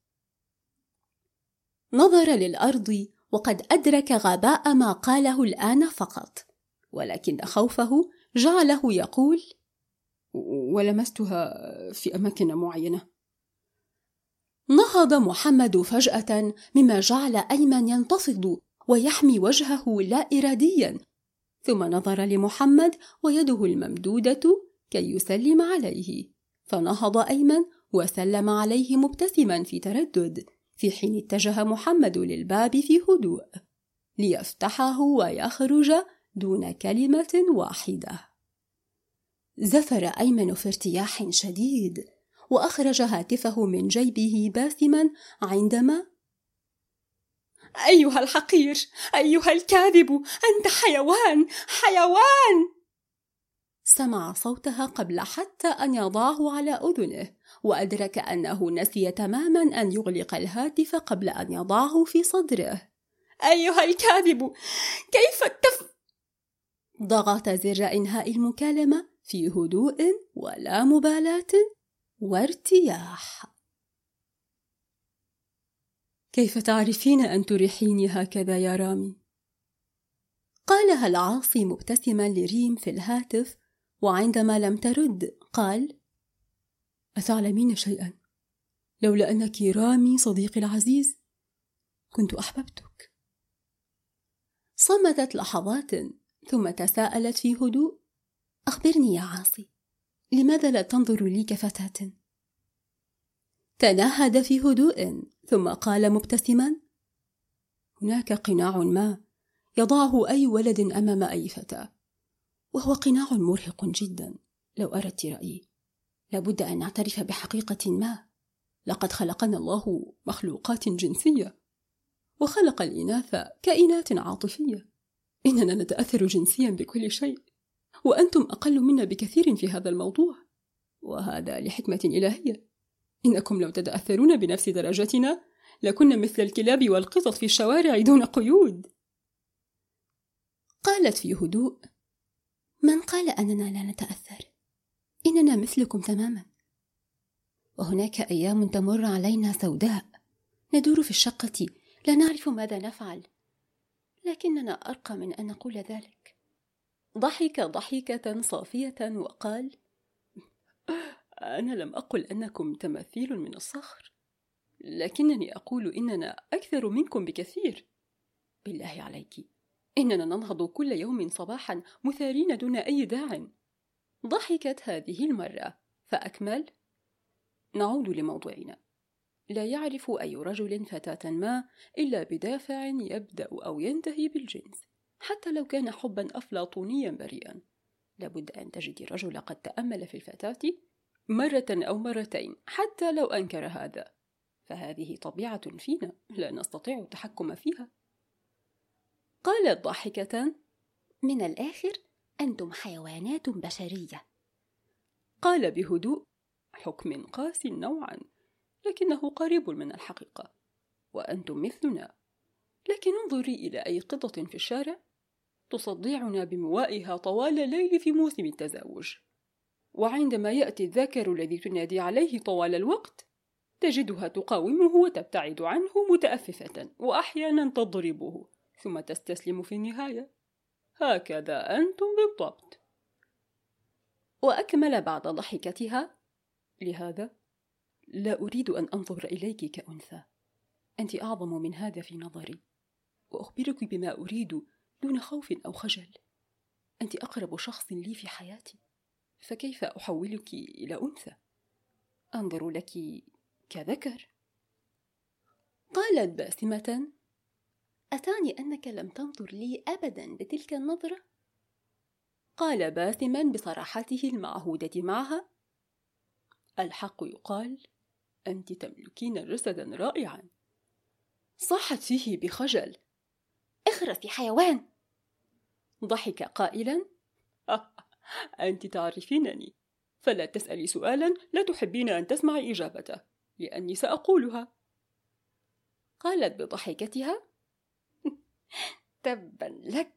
نظر للأرض وقد أدرك غباء ما قاله الآن فقط، ولكن خوفه جعله يقول: ولمستها في أماكن معينة. نهض محمد فجأة مما جعل أيمن ينتفض ويحمي وجهه لا إراديا، ثم نظر لمحمد ويده الممدودة كي يسلم عليه، فنهض أيمن وسلم عليه مبتسما في تردد، في حين اتجه محمد للباب في هدوء ليفتحه ويخرج دون كلمة واحدة. زفر أيمن في ارتياح شديد وأخرج هاتفه من جيبه باسما عندما:
أيها الحقير، أيها الكاذب، أنت حيوان، حيوان!
سمع صوتها قبل حتى أن يضعه على أذنه، وأدرك أنه نسي تماما أن يغلق الهاتف قبل أن يضعه في صدره.
أيها الكاذب، كيف
ضغط زر إنهاء المكالمة في هدوء ولا مبالاة وارتياح. كيف تعرفين أن تريحيني هكذا يا رامي؟ قالها العاصي مبتسما لريم في الهاتف، وعندما لم ترد قال: أتعلمين شيئا؟ لولا أنك رامي صديقي العزيز كنت أحببتك. صمتت لحظات ثم تساءلت في هدوء: أخبرني يا عاصي، لماذا لا تنظر لي كفتاة؟ تنهد في هدوء ثم قال مبتسما: هناك قناع ما يضعه أي ولد أمام أي فتاة، وهو قناع مرهق جدا. لو أردت رأيي لابد أن نعترف بحقيقة ما: لقد خلقنا الله مخلوقات جنسية، وخلق الإناث كائنات عاطفية. إننا نتأثر جنسيا بكل شيء، وأنتم أقل منا بكثير في هذا الموضوع، وهذا لحكمة إلهية. إنكم لو تتأثرون بنفس درجتنا لكنا مثل الكلاب والقطط في الشوارع دون قيود. قالت في هدوء: من قال أننا لا نتأثر؟ إننا مثلكم تماما، وهناك أيام تمر علينا سوداء، ندور في الشقة لا نعرف ماذا نفعل، لكننا أرقى من أن نقول ذلك. ضحك ضحكة صافية وقال: أنا لم أقل أنكم تماثيل من الصخر، لكنني أقول إننا أكثر منكم بكثير. بالله عليك، إننا ننهض كل يوم صباحا مثارين دون أي داع. ضحكت هذه المرة فأكمل: نعود لموضوعنا. لا يعرف أي رجل فتاة ما إلا بدافع يبدأ أو ينتهي بالجنس، حتى لو كان حبا أفلاطونيا بريئا. لابد أن تجد الرجل قد تأمل في الفتاة مرة أو مرتين حتى لو أنكر هذا، فهذه طبيعة فينا لا نستطيع التحكم فيها. قالت ضاحكة: من الآخر أنتم حيوانات بشرية. قال بهدوء: حكم قاسي نوعا، لكنه قريب من الحقيقة، وأنتم مثلنا. لكن انظري إلى أي قطة في الشارع تصدعنا بموائها طوال الليل في موسم التزاوج، وعندما يأتي الذكر الذي تنادي عليه طوال الوقت تجدها تقاومه وتبتعد عنه متأففة، وأحيانا تضربه ثم تستسلم في النهاية. هكذا أنتم بالضبط. وأكمل بعد ضحكتها: لهذا لا أريد أن أنظر إليك كأنثى، أنت أعظم من هذا في نظري، وأخبرك بما أريد دون خوف أو خجل. أنت أقرب شخص لي في حياتي، فكيف أحولك إلى أنثى؟ أنظر لك كذكر. قالت باسمة: أتعني أنك لم تنظر لي أبدا بتلك النظرة؟ قال باسما بصراحته المعهودة معها: الحق يقال، أنت تملكين جسدا رائعا. صاحت فيه بخجل: اخرس يا حيوان. ضحك قائلا: أنت تعرفينني، فلا تسألي سؤالا لا تحبين أن تسمعي إجابته، لأني سأقولها. قالت بضحكتها: تبا لك.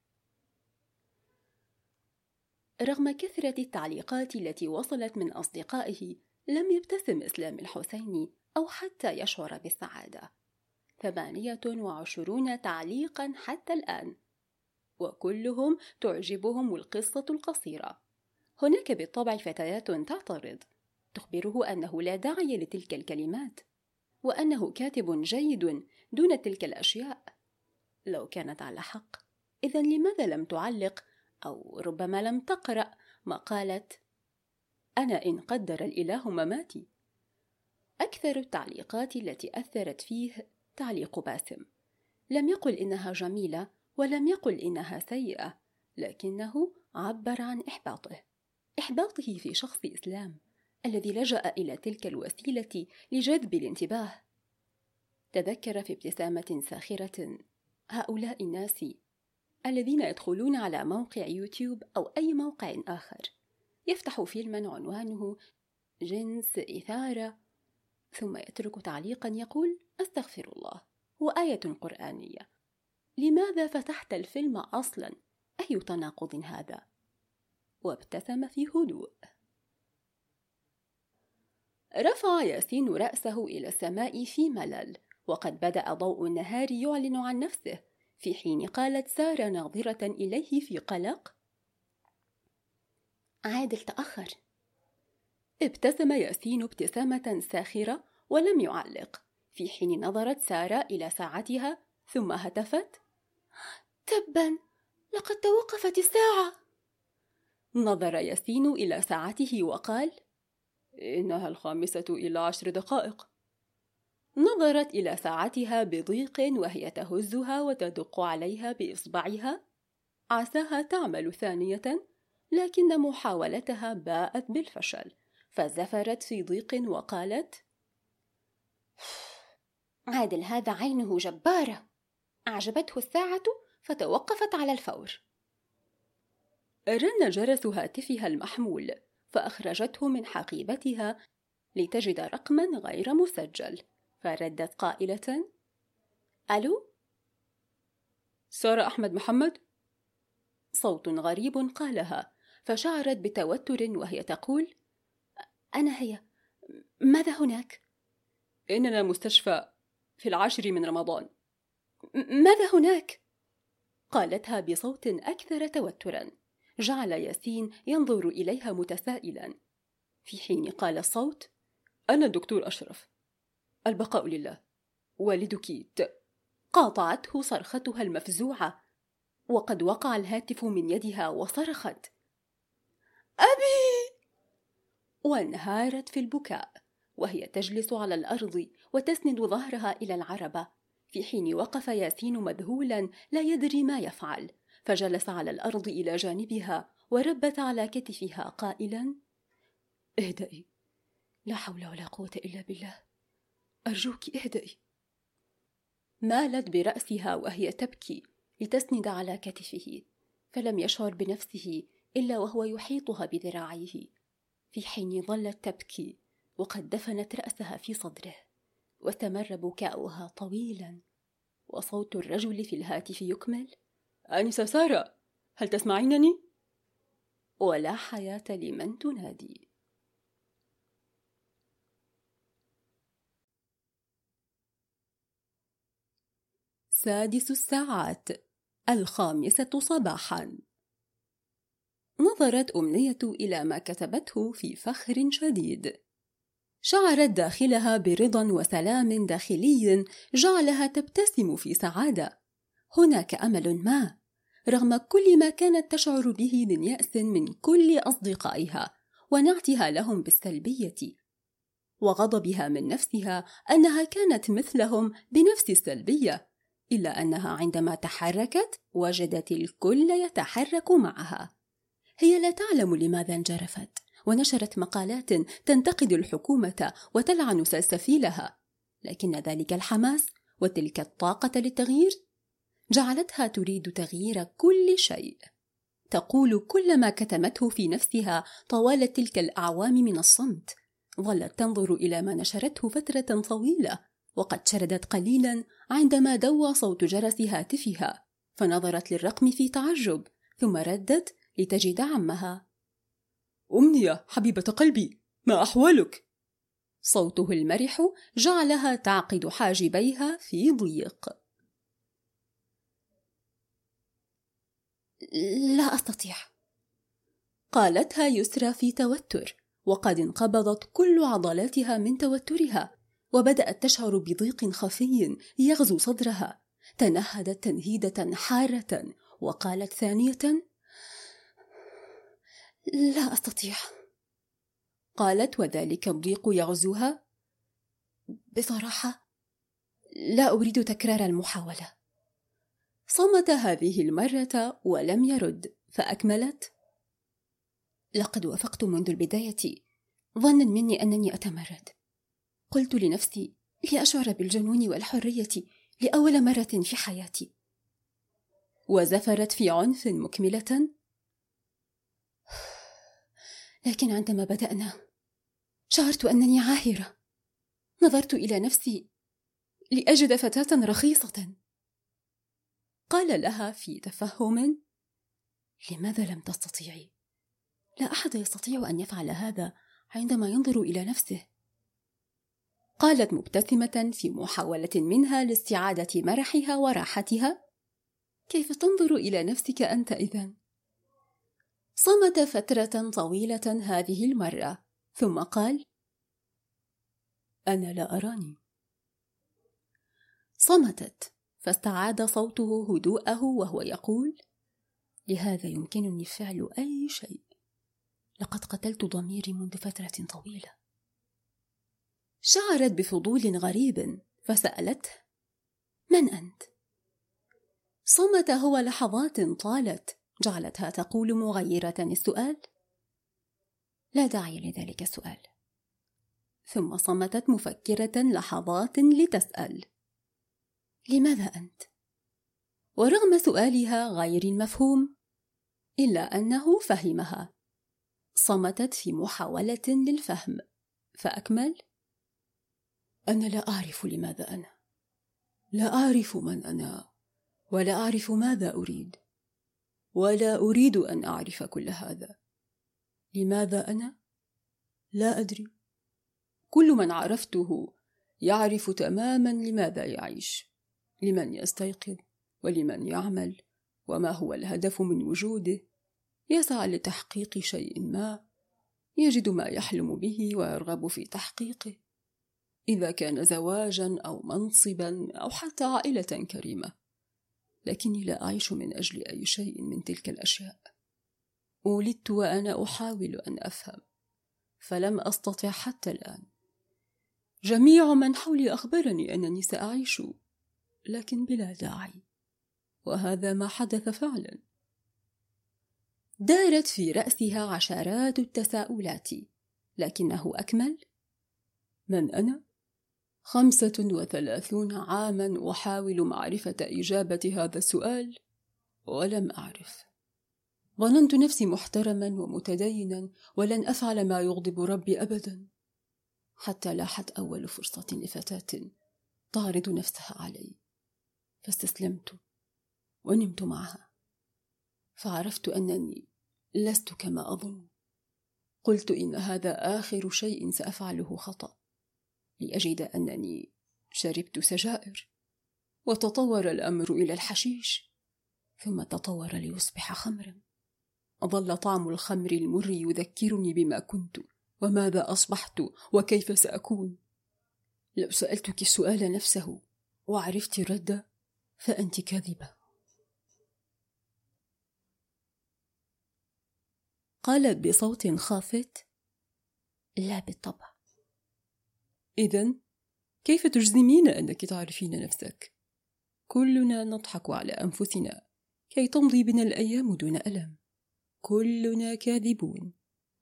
رغم كثرة التعليقات التي وصلت من أصدقائه لم يبتسم إسلام الحسيني أو حتى يشعر بالسعادة. 28 تعليقا حتى الآن، وكلهم تعجبهم القصة القصيرة. هناك بالطبع فتيات تعترض، تخبره أنه لا داعي لتلك الكلمات، وأنه كاتب جيد دون تلك الأشياء. لو كانت على حق، إذن لماذا لم تعلق أو ربما لم تقرأ ما قالت أنا إن قدر الإله مماتي؟ أكثر التعليقات التي أثرت فيه تعليق باسم. لم يقل إنها جميلة ولم يقل إنها سيئة، لكنه عبر عن إحباطه في شخص إسلام الذي لجأ إلى تلك الوسيلة لجذب الانتباه. تذكر في ابتسامة ساخرة هؤلاء الناس الذين يدخلون على موقع يوتيوب أو أي موقع آخر، يفتح فيلما عنوانه جنس إثارة، ثم يترك تعليقا يقول أستغفر الله وآية قرآنية. لماذا فتحت الفيلم أصلا؟ أي تناقض هذا؟ وابتسم في هدوء. رفع ياسين رأسه إلى السماء في ملل، وقد بدأ ضوء النهار يعلن عن نفسه، في حين قالت سارة ناظرة إليه في قلق عادل تأخر. ابتسم ياسين ابتسامة ساخرة ولم يعلق، في حين نظرت سارة إلى ساعتها ثم هتفت تبا لقد توقفت الساعة. نظر ياسين إلى ساعته وقال إنها 5:10 دقائق. نظرت إلى ساعتها بضيق وهي تهزها وتدق عليها بإصبعها، عساها تعمل ثانية، لكن محاولتها باءت بالفشل، فزفرت في ضيق وقالت عادل هذا عينه جبارة، أعجبته الساعة فتوقفت على الفور. رن جرس هاتفها المحمول، فأخرجته من حقيبتها لتجد رقما غير مسجل، فردت قائلة ألو؟ سارة أحمد محمد؟ صوت غريب قالها، فشعرت بتوتر وهي تقول أنا هي، ماذا هناك؟ إننا مستشفى في 10 من رمضان. ماذا هناك؟ قالتها بصوت أكثر توترا، جعل ياسين ينظر إليها متسائلا، في حين قال الصوت أنا الدكتور أشرف، البقاء لله، والدك قاطعته صرختها المفزوعة، وقد وقع الهاتف من يدها وصرخت أبي، وانهارت في البكاء وهي تجلس على الأرض وتسند ظهرها إلى العربة، في حين وقف ياسين مذهولا لا يدري ما يفعل، فجلس على الأرض إلى جانبها وربت على كتفها قائلا اهدئي، لا حول ولا قوة إلا بالله، أرجوك اهدئي. مالت برأسها وهي تبكي لتسند على كتفه، فلم يشعر بنفسه إلا وهو يحيطها بذراعيه، في حين ظلت تبكي وقد دفنت رأسها في صدره، واستمر بكاؤها طويلا، وصوت الرجل في الهاتف يكمل آنسة سارة، هل تسمعينني؟ ولا حياة لمن تنادي. سادس الساعات، 5:00 صباحا. نظرت أمنية إلى ما كتبته في فخر شديد، شعرت داخلها برضا وسلام داخلي جعلها تبتسم في سعادة. هناك أمل ما، رغم كل ما كانت تشعر به من يأس من كل أصدقائها ونعتها لهم بالسلبية، وغضبها من نفسها أنها كانت مثلهم بنفس السلبية، إلا أنها عندما تحركت وجدت الكل يتحرك معها. هي لا تعلم لماذا انجرفت ونشرت مقالات تنتقد الحكومة وتلعن سلسفيلها، لكن ذلك الحماس وتلك الطاقة للتغيير جعلتها تريد تغيير كل شيء. تقول كل ما كتمته في نفسها طوال تلك الأعوام من الصمت. ظلت تنظر إلى ما نشرته فترة طويلة، وقد شردت قليلا عندما دوى صوت جرس هاتفها، فنظرت للرقم في تعجب، ثم ردت لتجد عمها. أمنية حبيبة قلبي، ما أحوالك؟ صوته المرح جعلها تعقد حاجبيها في ضيق. لا أستطيع، قالتها يسرى في توتر، وقد انقبضت كل عضلاتها من توترها، وبدأت تشعر بضيق خفي يغزو صدرها. تنهدت تنهيدة حارة وقالت ثانية: لا أستطيع. قالت وذلك الضيق يغزوها: بصراحة لا أريد تكرار المحاولة. صمت هذه المرة ولم يرد، فأكملت: لقد وافقت منذ البداية، ظنا مني أنني أتمرد. قلت لنفسي لأشعر بالجنون والحرية لأول مرة في حياتي. وزفرت في عنف مكملة: لكن عندما بدأنا شعرت أنني عاهرة. نظرت إلى نفسي لأجد فتاة رخيصة. قال لها في تفهم: لماذا لم تستطيعي؟ لا أحد يستطيع أن يفعل هذا عندما ينظر إلى نفسه. قالت مبتسمة في محاولة منها لاستعادة مرحها وراحتها: كيف تنظر إلى نفسك أنت إذن؟ صمت فترة طويلة هذه المرة، ثم قال: أنا لا أراني. صمتت، فاستعاد صوته هدوءه وهو يقول: لهذا يمكنني فعل أي شيء. لقد قتلت ضميري منذ فترة طويلة. شعرت بفضول غريب فسألته: من أنت؟ صمت هو لحظات طالت جعلتها تقول مغيرة السؤال: لا داعي لذلك السؤال. ثم صمتت مفكرة لحظات لتسأل: لماذا أنت؟ ورغم سؤالها غير المفهوم إلا أنه فهمها. صمتت في محاولة للفهم، فأكمل: أنا لا أعرف لماذا أنا، لا أعرف من أنا، ولا أعرف ماذا أريد، ولا أريد أن أعرف كل هذا. لماذا أنا؟ لا أدري. كل من عرفته يعرف تماما لماذا يعيش، لمن يستيقظ ولمن يعمل، وما هو الهدف من وجوده. يسعى لتحقيق شيء ما، يجد ما يحلم به ويرغب في تحقيقه، إذا كان زواجا أو منصبا أو حتى عائلة كريمة. لكني لا أعيش من أجل أي شيء من تلك الأشياء. ولدت وأنا أحاول أن أفهم، فلم أستطع حتى الآن. جميع من حولي أخبرني أنني سأعيش، لكن بلا داعي، وهذا ما حدث فعلا. دارت في رأسها عشرات التساؤلات، لكنه أكمل: من أنا؟ 35 عاما أحاول معرفة إجابة هذا السؤال ولم أعرف. ظننت نفسي محترما ومتدينا ولن أفعل ما يغضب ربي أبدا، حتى لاحت أول فرصة لفتاة تعرض نفسها علي، فاستسلمت ونمت معها، فعرفت أنني لست كما أظن. قلت إن هذا آخر شيء سأفعله خطأ، لأجد أنني شربت سجائر، وتطور الأمر إلى الحشيش، ثم تطور ليصبح خمرا. ظل طعم الخمر المر يذكرني بما كنت وماذا أصبحت وكيف سأكون. لو سألتك السؤال نفسه وعرفت الرد فأنت كاذبة. قالت بصوت خافت: لا بالطبع. إذن كيف تجزمين أنك تعرفين نفسك؟ كلنا نضحك على أنفسنا كي تمضي بنا الأيام دون ألم. كلنا كاذبون.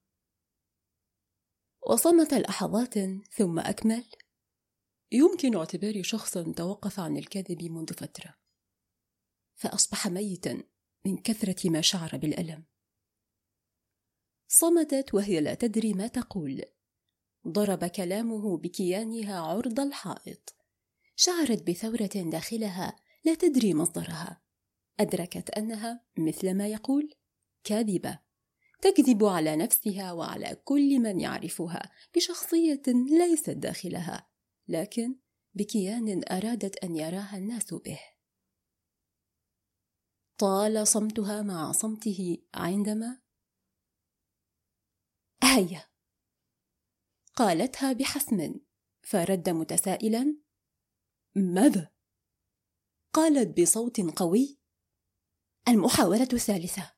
وصمت لحظات ثم أكمل: يمكن اعتباري شخصا توقف عن الكذب منذ فترة، فأصبح ميتا من كثرة ما شعر بالألم. صمتت وهي لا تدري ما تقول. ضرب كلامه بكيانها عرض الحائط. شعرت بثورة داخلها لا تدري مصدرها. أدركت أنها مثل ما يقول كاذبة، تكذب على نفسها وعلى كل من يعرفها بشخصية ليست داخلها، لكن بكيان أرادت أن يراها الناس به. طال صمتها مع صمته عندما هيا قالتها بحسم، فرد متسائلا:
ماذا؟
قالت بصوت قوي: المحاولة الثالثة.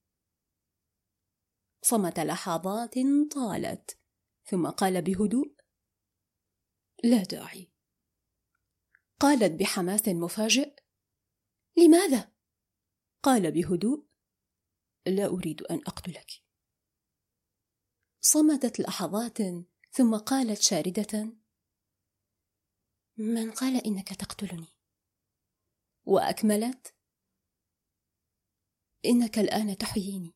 صمت لحظات طالت، ثم قال بهدوء:
لا داعي.
قالت بحماس مفاجئ: لماذا؟ قال بهدوء:
لا أريد أن أقتلك.
صمتت لحظات، ثم قالت شاردة: من قال إنك تقتلني؟ وأكملت: إنك الآن تحييني.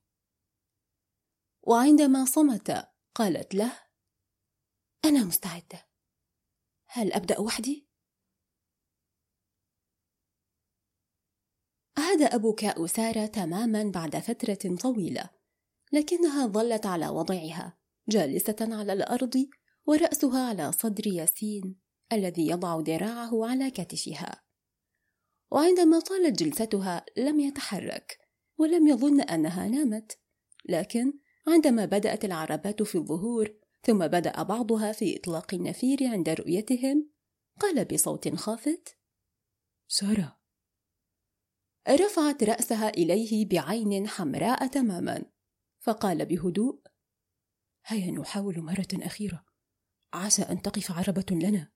وعندما صمت قالت له: أنا مستعدة، هل أبدأ وحدي؟ هدأ بكاء سارة تماما بعد فترة طويلة، لكنها ظلت على وضعها جالسة على الأرض ورأسها على صدر ياسين الذي يضع ذراعه على كتفها. وعندما طالت جلستها لم يتحرك ولم يظن أنها نامت، لكن عندما بدأت العربات في الظهور ثم بدأ بعضها في إطلاق النفير عند رؤيتهم، قال بصوت خافت:
سارة.
رفعت رأسها إليه بعين حمراء تماما، فقال بهدوء:
هيا نحاول مرة أخيرة، عسى أن تقف عربة لنا.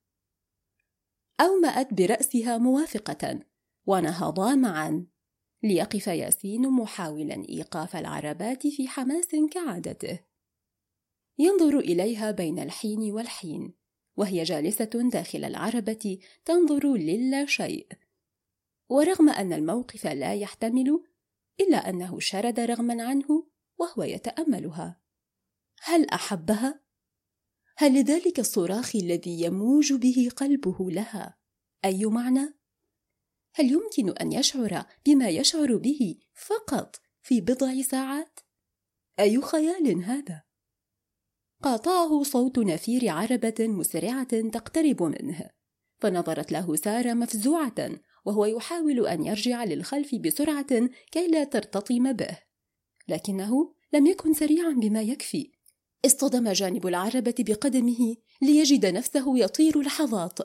أومأت برأسها موافقة، ونهضا معا ليقف ياسين محاولا إيقاف العربات في حماس كعادته، ينظر إليها بين الحين والحين وهي جالسة داخل العربة تنظر للا شيء. ورغم أن الموقف لا يحتمل، إلا أنه شرد رغما عنه وهو يتأملها. هل أحبها؟ هل لذلك الصراخ الذي يموج به قلبه لها أي معنى؟ هل يمكن أن يشعر بما يشعر به فقط في بضع ساعات؟ أي خيال هذا؟ قاطعه صوت نفير عربة مسرعة تقترب منه، فنظرت له سارة مفزوعة وهو يحاول أن يرجع للخلف بسرعة كي لا ترتطم به، لكنه لم يكن سريعا بما يكفي. اصطدم جانب العربة بقدمه ليجد نفسه يطير لحظات.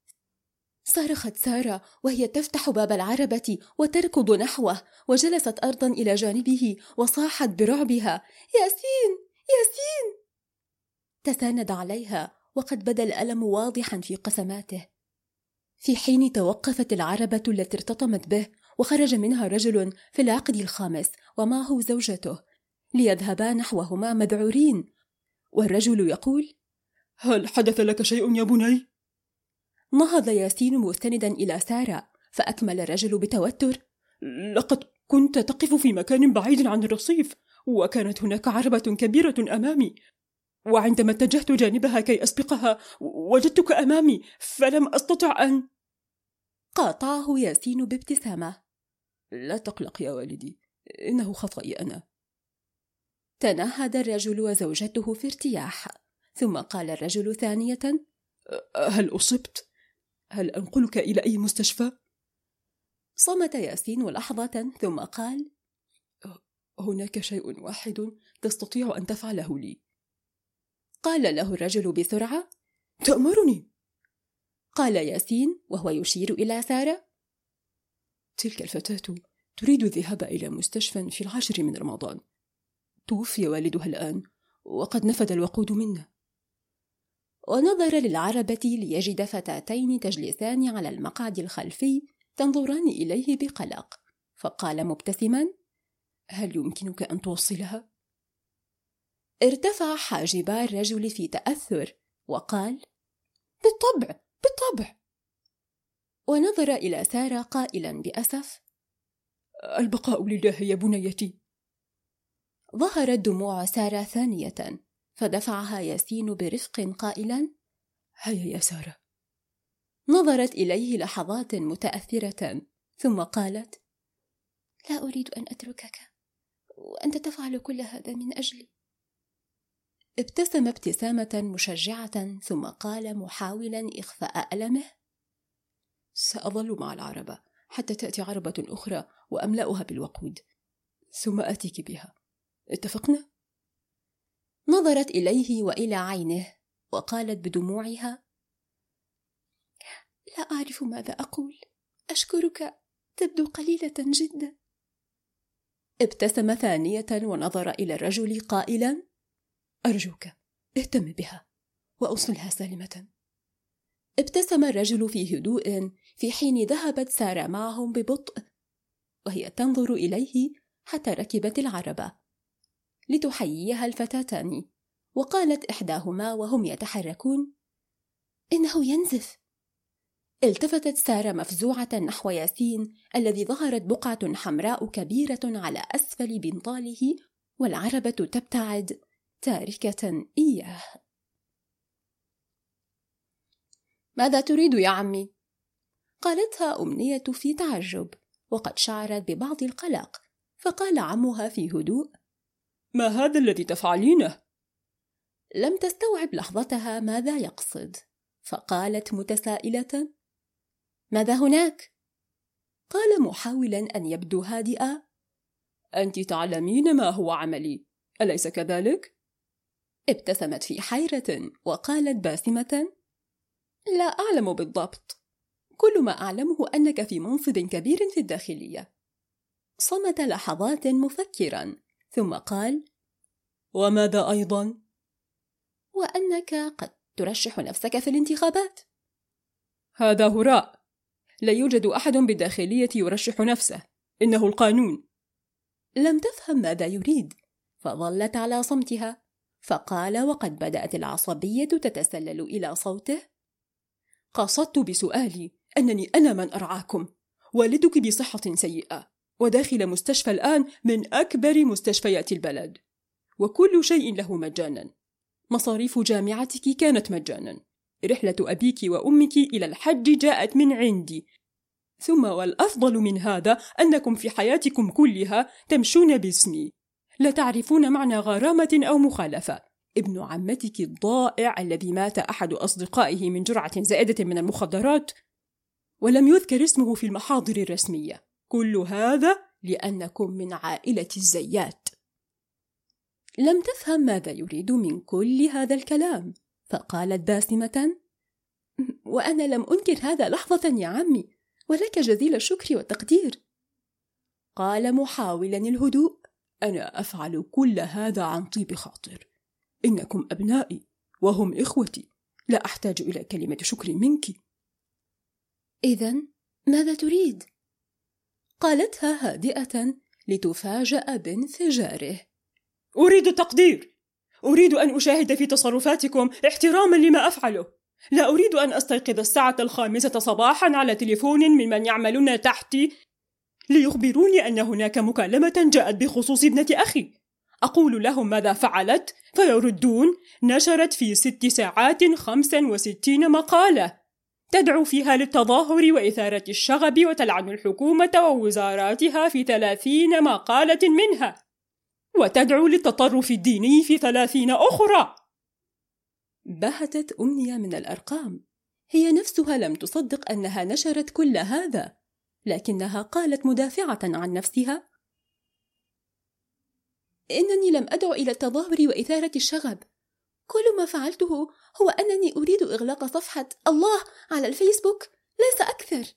صرخت سارة وهي تفتح باب العربة وتركض نحوه، وجلست أرضا إلى جانبه وصاحت برعبها: ياسين! ياسين! تساند عليها وقد بدا الألم واضحا في قسماته. في حين توقفت العربة التي ارتطمت به وخرج منها رجل في العقد الخامس ومعه زوجته ليذهبا نحوهما مذعورين، والرجل يقول:
هل حدث لك شيء يا بني؟
نهض ياسين مستندا إلى سارة، فأكمل الرجل بتوتر:
لقد كنت تقف في مكان بعيد عن الرصيف، وكانت هناك عربة كبيرة أمامي، وعندما اتجهت جانبها كي أسبقها وجدتك أمامي فلم أستطع أن...
قاطعه ياسين بابتسامة:
لا تقلق يا والدي، إنه خطأي أنا.
تنهد الرجل وزوجته في ارتياح، ثم قال الرجل ثانية:
هل أصبت؟ هل أنقلك إلى أي مستشفى؟
صمت ياسين لحظة ثم قال:
هناك شيء واحد تستطيع أن تفعله لي.
قال له الرجل بسرعة:
تأمرني؟
قال ياسين وهو يشير إلى سارة:
تلك الفتاة تريد الذهاب إلى مستشفى في 10 من رمضان، توفي والدها الآن وقد نفد الوقود منا.
ونظر للعربة ليجد فتاتين تجلسان على المقعد الخلفي تنظران إليه بقلق، فقال مبتسما:
هل يمكنك أن توصلها؟
ارتفع حاجبا الرجل في تأثر وقال: بالطبع بالطبع. ونظر إلى سارة قائلا بأسف:
البقاء لله يا بنيتي.
ظهرت دموع سارة ثانية، فدفعها ياسين برفق قائلا:
هيا يا سارة.
نظرت إليه لحظات متأثرة ثم قالت: لا أريد أن أتركك، وأنت تفعل كل هذا من أجلي. ابتسم ابتسامة مشجعة ثم قال محاولا إخفاء ألمه:
سأظل مع العربة حتى تأتي عربة أخرى وأملأها بالوقود، ثم آتيك بها، اتفقنا؟
نظرت إليه وإلى عينه وقالت بدموعها: لا أعرف ماذا أقول. أشكرك، تبدو قليلة جدا. ابتسم ثانية ونظر إلى الرجل قائلا: أرجوك اهتم بها وأوصلها سالمة. ابتسم الرجل في هدوء في حين ذهبت سارة معهم ببطء، وهي تنظر إليه حتى ركبت العربة لتحييها الفتاتان، وقالت إحداهما وهم يتحركون: إنه ينزف. التفتت سارة مفزوعة نحو ياسين الذي ظهرت بقعة حمراء كبيرة على أسفل بنطاله، والعربة تبتعد تاركة إياه. ماذا تريد يا عمي؟ قالتها أمنية في تعجب، وقد شعرت ببعض القلق، فقال عمها في هدوء:
ما هذا الذي تفعلينه؟
لم تستوعب لحظتها ماذا يقصد، فقالت متسائلة: ماذا هناك؟ قال محاولا أن يبدو هادئا:
أنت تعلمين ما هو عملي، أليس كذلك؟
ابتسمت في حيرة وقالت باسمة: لا أعلم بالضبط، كل ما أعلمه أنك في منصب كبير في الداخلية. صمت لحظات مفكرا ثم قال:
وماذا أيضا؟
وأنك قد ترشح نفسك في الانتخابات.
هذا هراء، لا يوجد أحد بالداخلية يرشح نفسه، إنه القانون.
لم تفهم ماذا يريد، فظلت على صمتها، فقال وقد بدأت العصبية تتسلل إلى صوته:
قصدت بسؤالي أنني أنا من أرعاكم، والدك بصحة سيئة وداخل مستشفى الآن من أكبر مستشفيات البلد، وكل شيء له مجانا. مصاريف جامعتك كانت مجانا، رحلة أبيك وأمك إلى الحج جاءت من عندي، ثم والأفضل من هذا أنكم في حياتكم كلها تمشون باسمي، لا تعرفون معنى غرامة أو مخالفة. ابن عمتك الضائع الذي مات أحد أصدقائه من جرعة زائدة من المخدرات ولم يذكر اسمه في المحاضر الرسمية، كل هذا لأنكم من عائلة الزيات.
لم تفهم ماذا يريد من كل هذا الكلام، فقالت باسمة: وأنا لم أنكر هذا لحظة يا عمي، ولك جزيل الشكر والتقدير. قال محاولا الهدوء:
أنا أفعل كل هذا عن طيب خاطر، إنكم أبنائي وهم إخوتي، لا أحتاج إلى كلمة شكر منك.
إذن ماذا تريد؟ قالتها هادئة لتفاجأ بانفجاره.
أريد التقدير، أريد أن أشاهد في تصرفاتكم احتراما لما أفعله، لا أريد أن أستيقظ الساعة 5 صباحا على تليفون ممن يعملون تحتي ليخبروني أن هناك مكالمة جاءت بخصوص ابنة أخي. أقول لهم ماذا فعلت فيردون: نشرت في 6 ساعات 65 مقالة تدعو فيها للتظاهر وإثارة الشغب وتلعن الحكومة ووزاراتها في 30 مقالة منها، وتدعو للتطرف الديني في 30 أخرى.
بهتت أمنية من الأرقام، هي نفسها لم تصدق أنها نشرت كل هذا، لكنها قالت مدافعة عن نفسها: إنني لم أدعو إلى التظاهر وإثارة الشغب، كل ما فعلته هو أنني أريد إغلاق صفحة الله على الفيسبوك، ليس أكثر.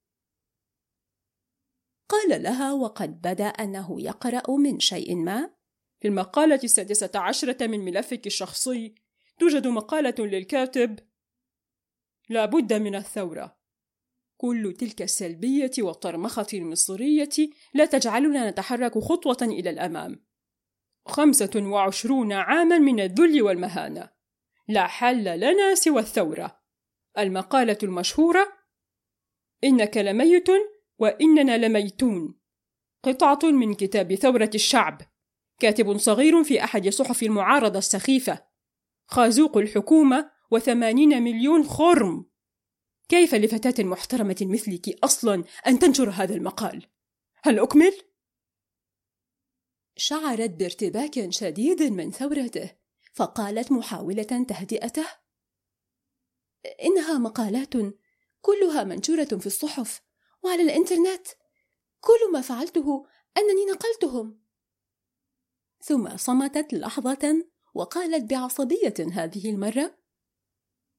قال لها وقد بدا أنه يقرأ من شيء ما:
في المقالة 16 من ملفك الشخصي توجد مقالة للكاتب: لا بد من الثورة، كل تلك السلبية والطرمخة المصرية لا تجعلنا نتحرك خطوة إلى الأمام. 25 عاما من الذل والمهانة، لا حل لنا سوى الثورة. المقالة المشهورة: إنك لميت وإننا لميتون، قطعة من كتاب ثورة الشعب، كاتب صغير في أحد صحف المعارضة السخيفة، خازوق الحكومة و80 مليون خرم. كيف لفتاة محترمة مثلك أصلا أن تنشر هذا المقال؟ هل أكمل؟
شعرت بارتباك شديد من ثورته، فقالت محاولة تهدئته: إنها مقالات كلها منشورة في الصحف وعلى الإنترنت، كل ما فعلته أنني نقلتهم. ثم صمتت لحظة وقالت بعصبية هذه المرة: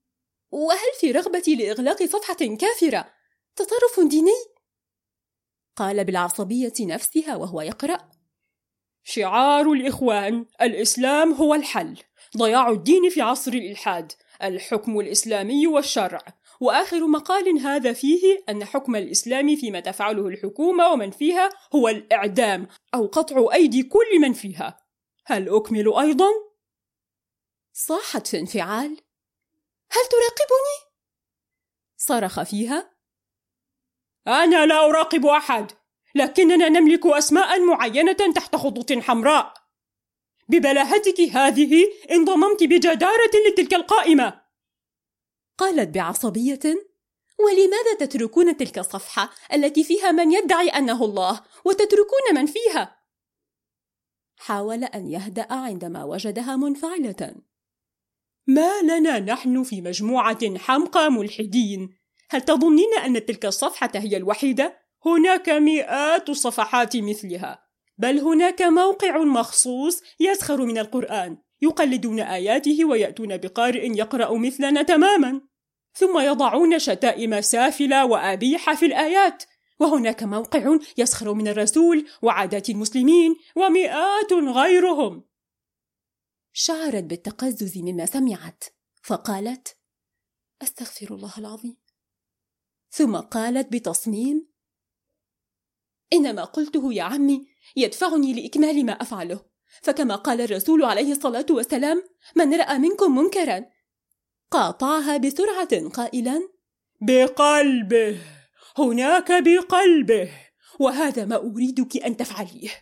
وهل في رغبتي لإغلاق صفحة كافرة تصرف ديني؟ قال بالعصبية نفسها وهو يقرأ:
شعار الإخوان: الإسلام هو الحل، ضياع الدين في عصر الإلحاد، الحكم الإسلامي والشرع. وآخر مقال هذا فيه أن حكم الإسلام فيما تفعله الحكومة ومن فيها هو الإعدام أو قطع أيدي كل من فيها. هل أكمل أيضا؟
صاحت في انفعال: هل تراقبني؟ صرخ فيها:
أنا لا أراقب أحد، لكننا نملك أسماء معينة تحت خطوط حمراء. ببلاهتك هذه انضممت بجدارة لتلك القائمة.
قالت بعصبية: ولماذا تتركون تلك الصفحة التي فيها من يدعي أنه الله وتتركون من فيها؟ حاول أن يهدأ عندما وجدها منفعلة.
ما لنا نحن في مجموعة حمقى ملحدين؟ هل تظنين أن تلك الصفحة هي الوحيدة؟ هناك مئات الصفحات مثلها، بل هناك موقع مخصوص يسخر من القرآن، يقلدون آياته ويأتون بقارئ يقرأ مثلنا تماما، ثم يضعون شتائم سافلة وأبيحة في الآيات. وهناك موقع يسخر من الرسول وعادات المسلمين ومئات غيرهم.
شعرت بالتقزز مما سمعت فقالت: أستغفر الله العظيم. ثم قالت بتصميم: إنما قلته يا عمي يدفعني لإكمال ما أفعله، فكما قال الرسول عليه الصلاة والسلام: من رأى منكم منكرا. قاطعها بسرعة قائلا:
بقلبه، هناك بقلبه، وهذا ما أريدك أن تفعليه.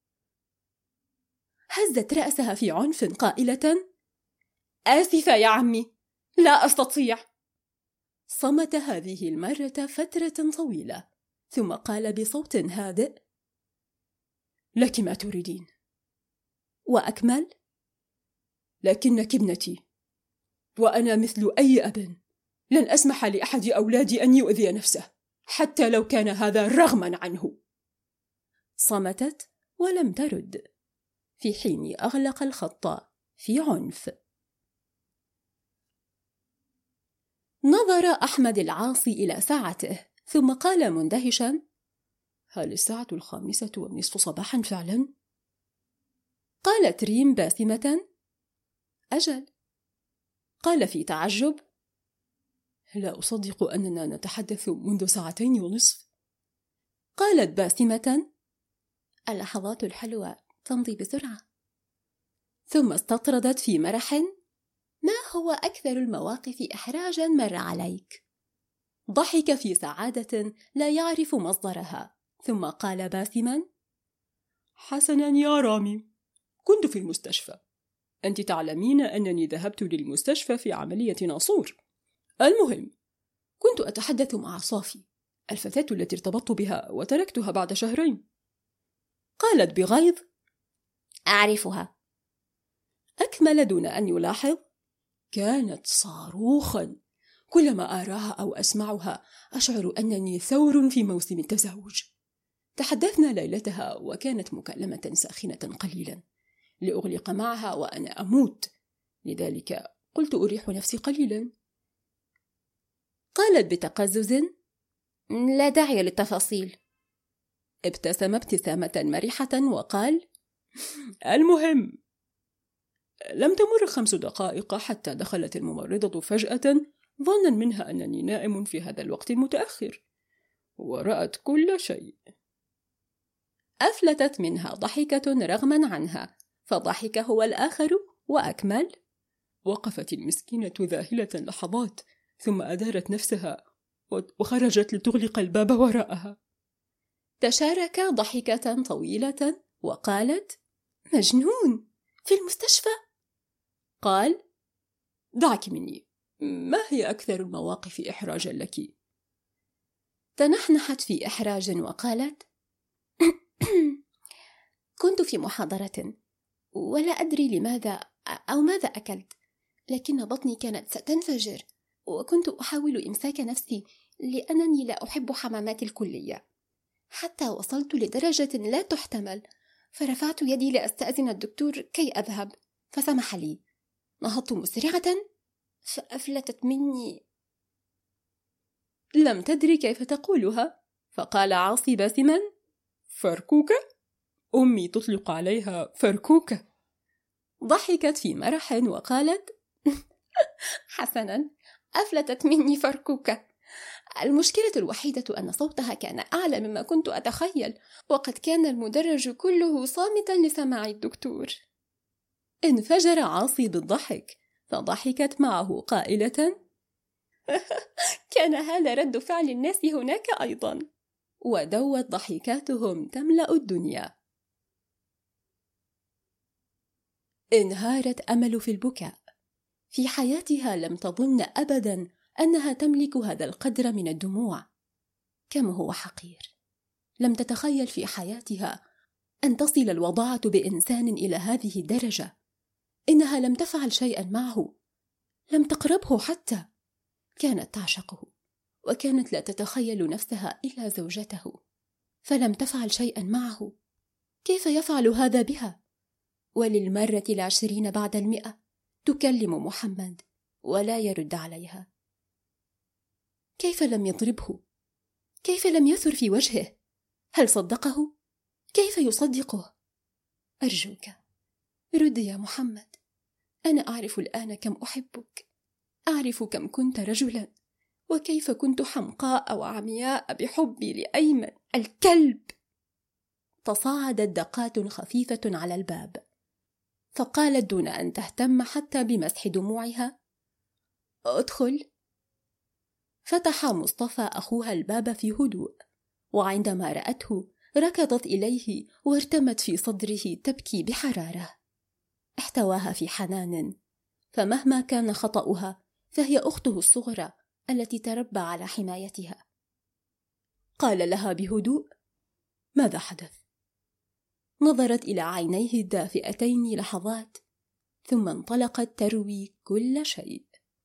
هزت رأسها في عنف قائلة: آسفة يا عمي، لا أستطيع. صمت هذه المرة فترة طويلة، ثم قال بصوت هادئ:
لك ما تريدين.
وأكمل:
لكنك ابنتي، وأنا مثل أي أب لن أسمح لأحد أولادي أن يؤذي نفسه، حتى لو كان هذا رغما عنه.
صمتت ولم ترد، في حين أغلق الخط في عنف. نظر أحمد العاصي إلى ساعته ثم قال مندهشا:
هل الساعة 5:30 صباحا فعلا؟
قالت ريم باسمة: أجل. قال في تعجب:
لا أصدق أننا نتحدث منذ 2:30.
قالت باسمة: اللحظات الحلوة تمضي بسرعة. ثم استطردت في مرح: ما هو أكثر المواقف إحراجا مر عليك؟ ضحك في سعادة لا يعرف مصدرها، ثم قال باسما:
حسنا يا رامي، كنت في المستشفى. أنت تعلمين أنني ذهبت للمستشفى في عملية ناصور. المهم، كنت أتحدث مع صافي، الفتاة التي ارتبطت بها وتركتها بعد 2 شهر.
قالت بغيظ: أعرفها. أكمل دون أن يلاحظ:
كانت صاروخا، كلما أراها أو أسمعها أشعر أنني ثور في موسم التزاوج. تحدثنا ليلتها وكانت مكالمة ساخنة قليلا لأغلق معها وأنا أموت، لذلك قلت أريح نفسي قليلا.
قالت بتقزز: لا داعي للتفاصيل. ابتسم ابتسامة مرحة وقال:
المهم، لم تمر 5 دقائق حتى دخلت الممرضة فجأة، ظنا منها أنني نائم في هذا الوقت المتأخر، ورأت كل شيء.
أفلتت منها ضحكة رغما عنها، فضحك هو الآخر وأكمل:
وقفت المسكينة ذاهلة لحظات، ثم أدارت نفسها وخرجت لتغلق الباب وراءها.
تشارك ضحكة طويلة وقالت: مجنون، في المستشفى؟
قال: دعك مني، ما هي أكثر المواقف إحراجا لك؟
تنحنحت في إحراج وقالت: كنت في محاضرة ولا أدري لماذا أو ماذا أكلت، لكن بطني كانت ستنفجر، وكنت أحاول إمساك نفسي لأنني لا أحب حمامات الكلية، حتى وصلت لدرجة لا تحتمل، فرفعت يدي لأستأذن الدكتور كي أذهب، فسمح لي. نهضت مسرعة فأفلتت مني. لم تدري كيف تقولها، فقال عاصي باسما:
فركوكة؟ أمي تطلق عليها فركوكة.
ضحكت في مرح وقالت: حسنا، أفلتت مني فركوكة. المشكلة الوحيدة أن صوتها كان أعلى مما كنت أتخيل، وقد كان المدرج كله صامتا لسماع الدكتور. انفجر عاصي بالضحك، فضحكت معه قائلة: كان هذا رد فعل الناس هناك أيضا. ودوت ضحكاتهم تملأ الدنيا. انهارت أمل في البكاء. في حياتها لم تظن أبدا أنها تملك هذا القدر من الدموع. كم هو حقير. لم تتخيل في حياتها أن تصل الوضاعة بإنسان إلى هذه الدرجة. إنها لم تفعل شيئا معه، لم تقربه حتى. كانت تعشقه، وكانت لا تتخيل نفسها إلا زوجته، فلم تفعل شيئا معه. كيف يفعل هذا بها؟ وللمرة 20 بعد 100 تكلم محمد ولا يرد عليها. كيف لم يضربه؟ كيف لم يثر في وجهه؟ هل صدقه؟ كيف يصدقه؟ أرجوك رد يا محمد. أنا أعرف الآن كم أحبك، أعرف كم كنت رجلا، وكيف كنت حمقاء وعمياء بحبي لأيمن الكلب. تصاعدت دقات خفيفة على الباب، فقالت دون أن تهتم حتى بمسح دموعها: أدخل. فتح مصطفى أخوها الباب في هدوء، وعندما رأته ركضت إليه وارتمت في صدره تبكي بحرارة. احتواها في حنان، فمهما كان خطأها فهي أخته الصغرى التي تربى على حمايتها. قال لها بهدوء: ماذا حدث؟ نظرت إلى عينيه الدافئتين لحظات، ثم انطلقت تروي كل شيء.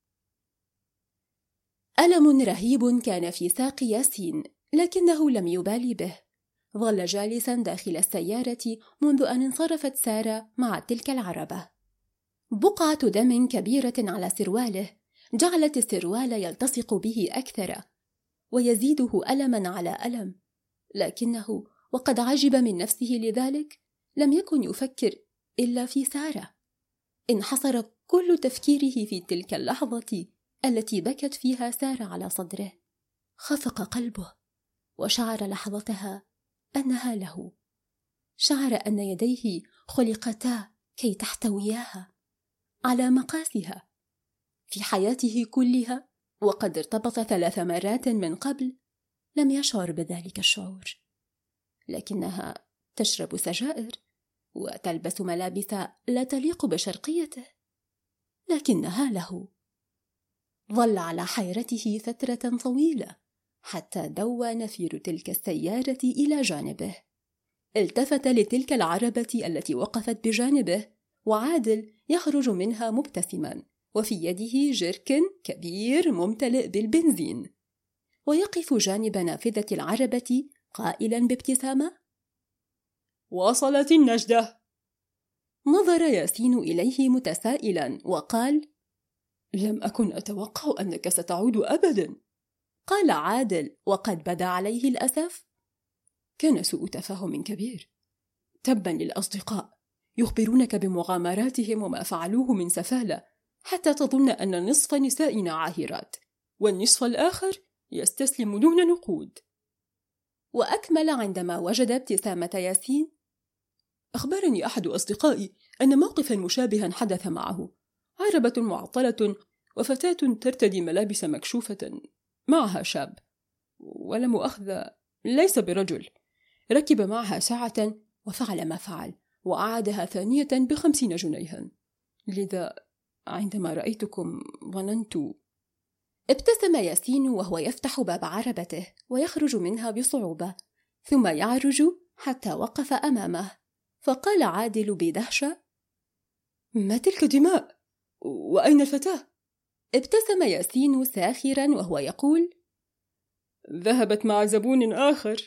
ألم رهيب كان في ساق ياسين، لكنه لم يبالي به. ظل جالسا داخل السيارة منذ أن انصرفت سارة مع تلك العربة. بقعة دم كبيرة على سرواله جعلت السروال يلتصق به أكثر ويزيده ألما على ألم، لكنه وقد عجب من نفسه لذلك لم يكن يفكر إلا في سارة. انحصر كل تفكيره في تلك اللحظة التي بكت فيها سارة على صدره. خفق قلبه وشعر لحظتها أنها له. شعر أن يديه خلقتا كي تحتوياها على مقاسها. في حياته كلها، وقد ارتبط 3 مرات من قبل، لم يشعر بذلك الشعور. لكنها تشرب سجائر وتلبس ملابس لا تليق بشرقيته، لكنها له. ظل على حيرته فترة طويلة حتى دوى نفير تلك السيارة إلى جانبه. التفت لتلك العربة التي وقفت بجانبه، وعادل يخرج منها مبتسما وفي يده جركن كبير ممتلئ بالبنزين، ويقف جانب نافذة العربة قائلا بابتسامة:
وصلت النجدة.
نظر ياسين إليه متسائلا وقال:
لم أكن أتوقع أنك ستعود أبدا.
قال عادل وقد بدا عليه الأسف:
كان سوء تفاهم كبير. تبا للأصدقاء، يخبرونك بمغامراتهم وما فعلوه من سفالة، حتى تظن أن نصف نسائنا عاهرات، والنصف الآخر يستسلم دون نقود.
وأكمل عندما وجد ابتسامة ياسين:
أخبرني أحد أصدقائي أن موقفا مشابها حدث معه. عربة معطلة وفتاة ترتدي ملابس مكشوفة، معها شاب، ولا مؤاخذة ليس برجل، ركب معها ساعة وفعل ما فعل، وأعادها ثانية ب50 جنيها. لذا عندما رأيتكم ظننت.
ابتسم ياسين وهو يفتح باب عربته ويخرج منها بصعوبة، ثم يعرج حتى وقف أمامه، فقال عادل بدهشة:
ما تلك دماء؟ وأين الفتاة؟
ابتسم ياسين ساخرا وهو يقول:
ذهبت مع زبون آخر.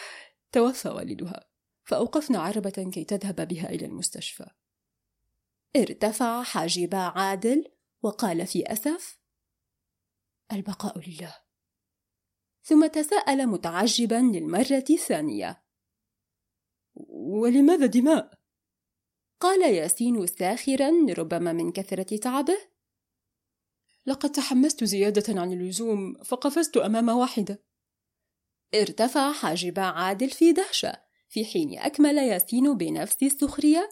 توفى والدها، فأوقفنا عربة كي تذهب بها إلى المستشفى.
ارتفع حاجبا عادل وقال في أسف: البقاء لله. ثم تساءل متعجبا للمرة الثانية:
ولماذا دماء؟
قال ياسين ساخرا ربما من كثرة تعبه:
لقد تحمست زيادة عن اللزوم فقفزت أمام واحدة.
ارتفع حاجب عادل في دهشة في حين أكمل ياسين بنفس السخرية: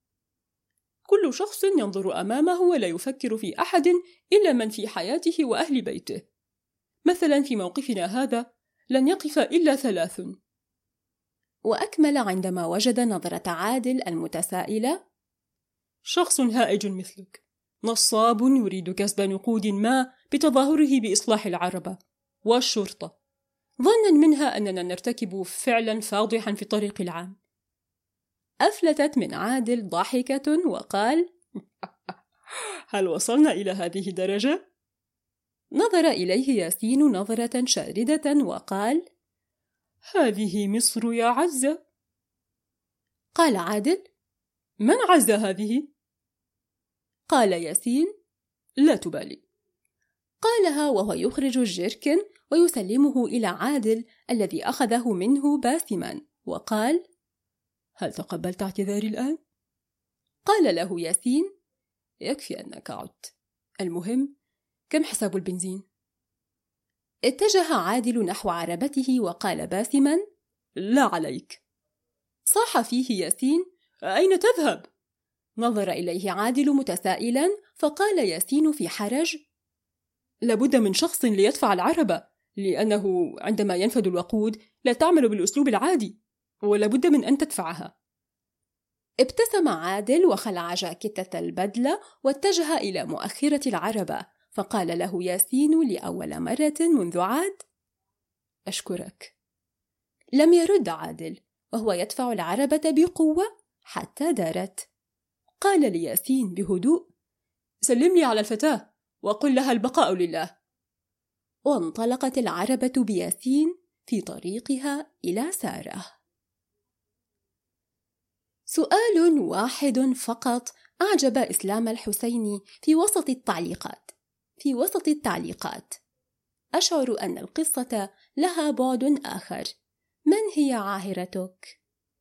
كل شخص ينظر أمامه ولا يفكر في أحد إلا من في حياته وأهل بيته. مثلا في موقفنا هذا لن يقف إلا 3.
وأكمل عندما وجد نظرة عادل المتسائلة:
شخص هائج مثلك، نصاب يريد كسب نقود ما بتظاهره بإصلاح العربة والشرطة، ظنا منها أننا نرتكب فعلا فاضحا في الطريق العام.
أفلتت من عادل ضاحكة وقال:
هل وصلنا إلى هذه الدرجة؟
نظر إليه ياسين نظرة شاردة وقال:
هذه مصر يا عزة.
قال عادل:
من عزة هذه؟
قال ياسين:
لا تبالي.
قالها وهو يخرج الجركن ويسلمه إلى عادل الذي أخذه منه باسما وقال:
هل تقبلت اعتذاري الآن؟
قال له ياسين:
يكفي أنك عدت، المهم كم حساب البنزين؟
اتجه عادل نحو عربته وقال باسما:
لا عليك.
صاح فيه ياسين:
أين تذهب؟
نظر إليه عادل متسائلا فقال ياسين في حرج:
لابد من شخص ليدفع العربة، لأنه عندما ينفد الوقود لا تعمل بالأسلوب العادي، ولابد من أن تدفعها.
ابتسم عادل وخلع جاكيتة البدلة واتجه إلى مؤخرة العربة، فقال له ياسين لأول مرة منذ عاد:
أشكرك.
لم يرد عادل وهو يدفع العربة بقوة حتى دارت. قال لياسين بهدوء:
سلم لي على الفتاة وقل لها البقاء لله.
وانطلقت العربة بياسين في طريقها إلى سارة. سؤال واحد فقط أعجب إسلام الحسيني في وسط التعليقات. أشعر أن القصة لها بعد آخر. من هي عاهرتك؟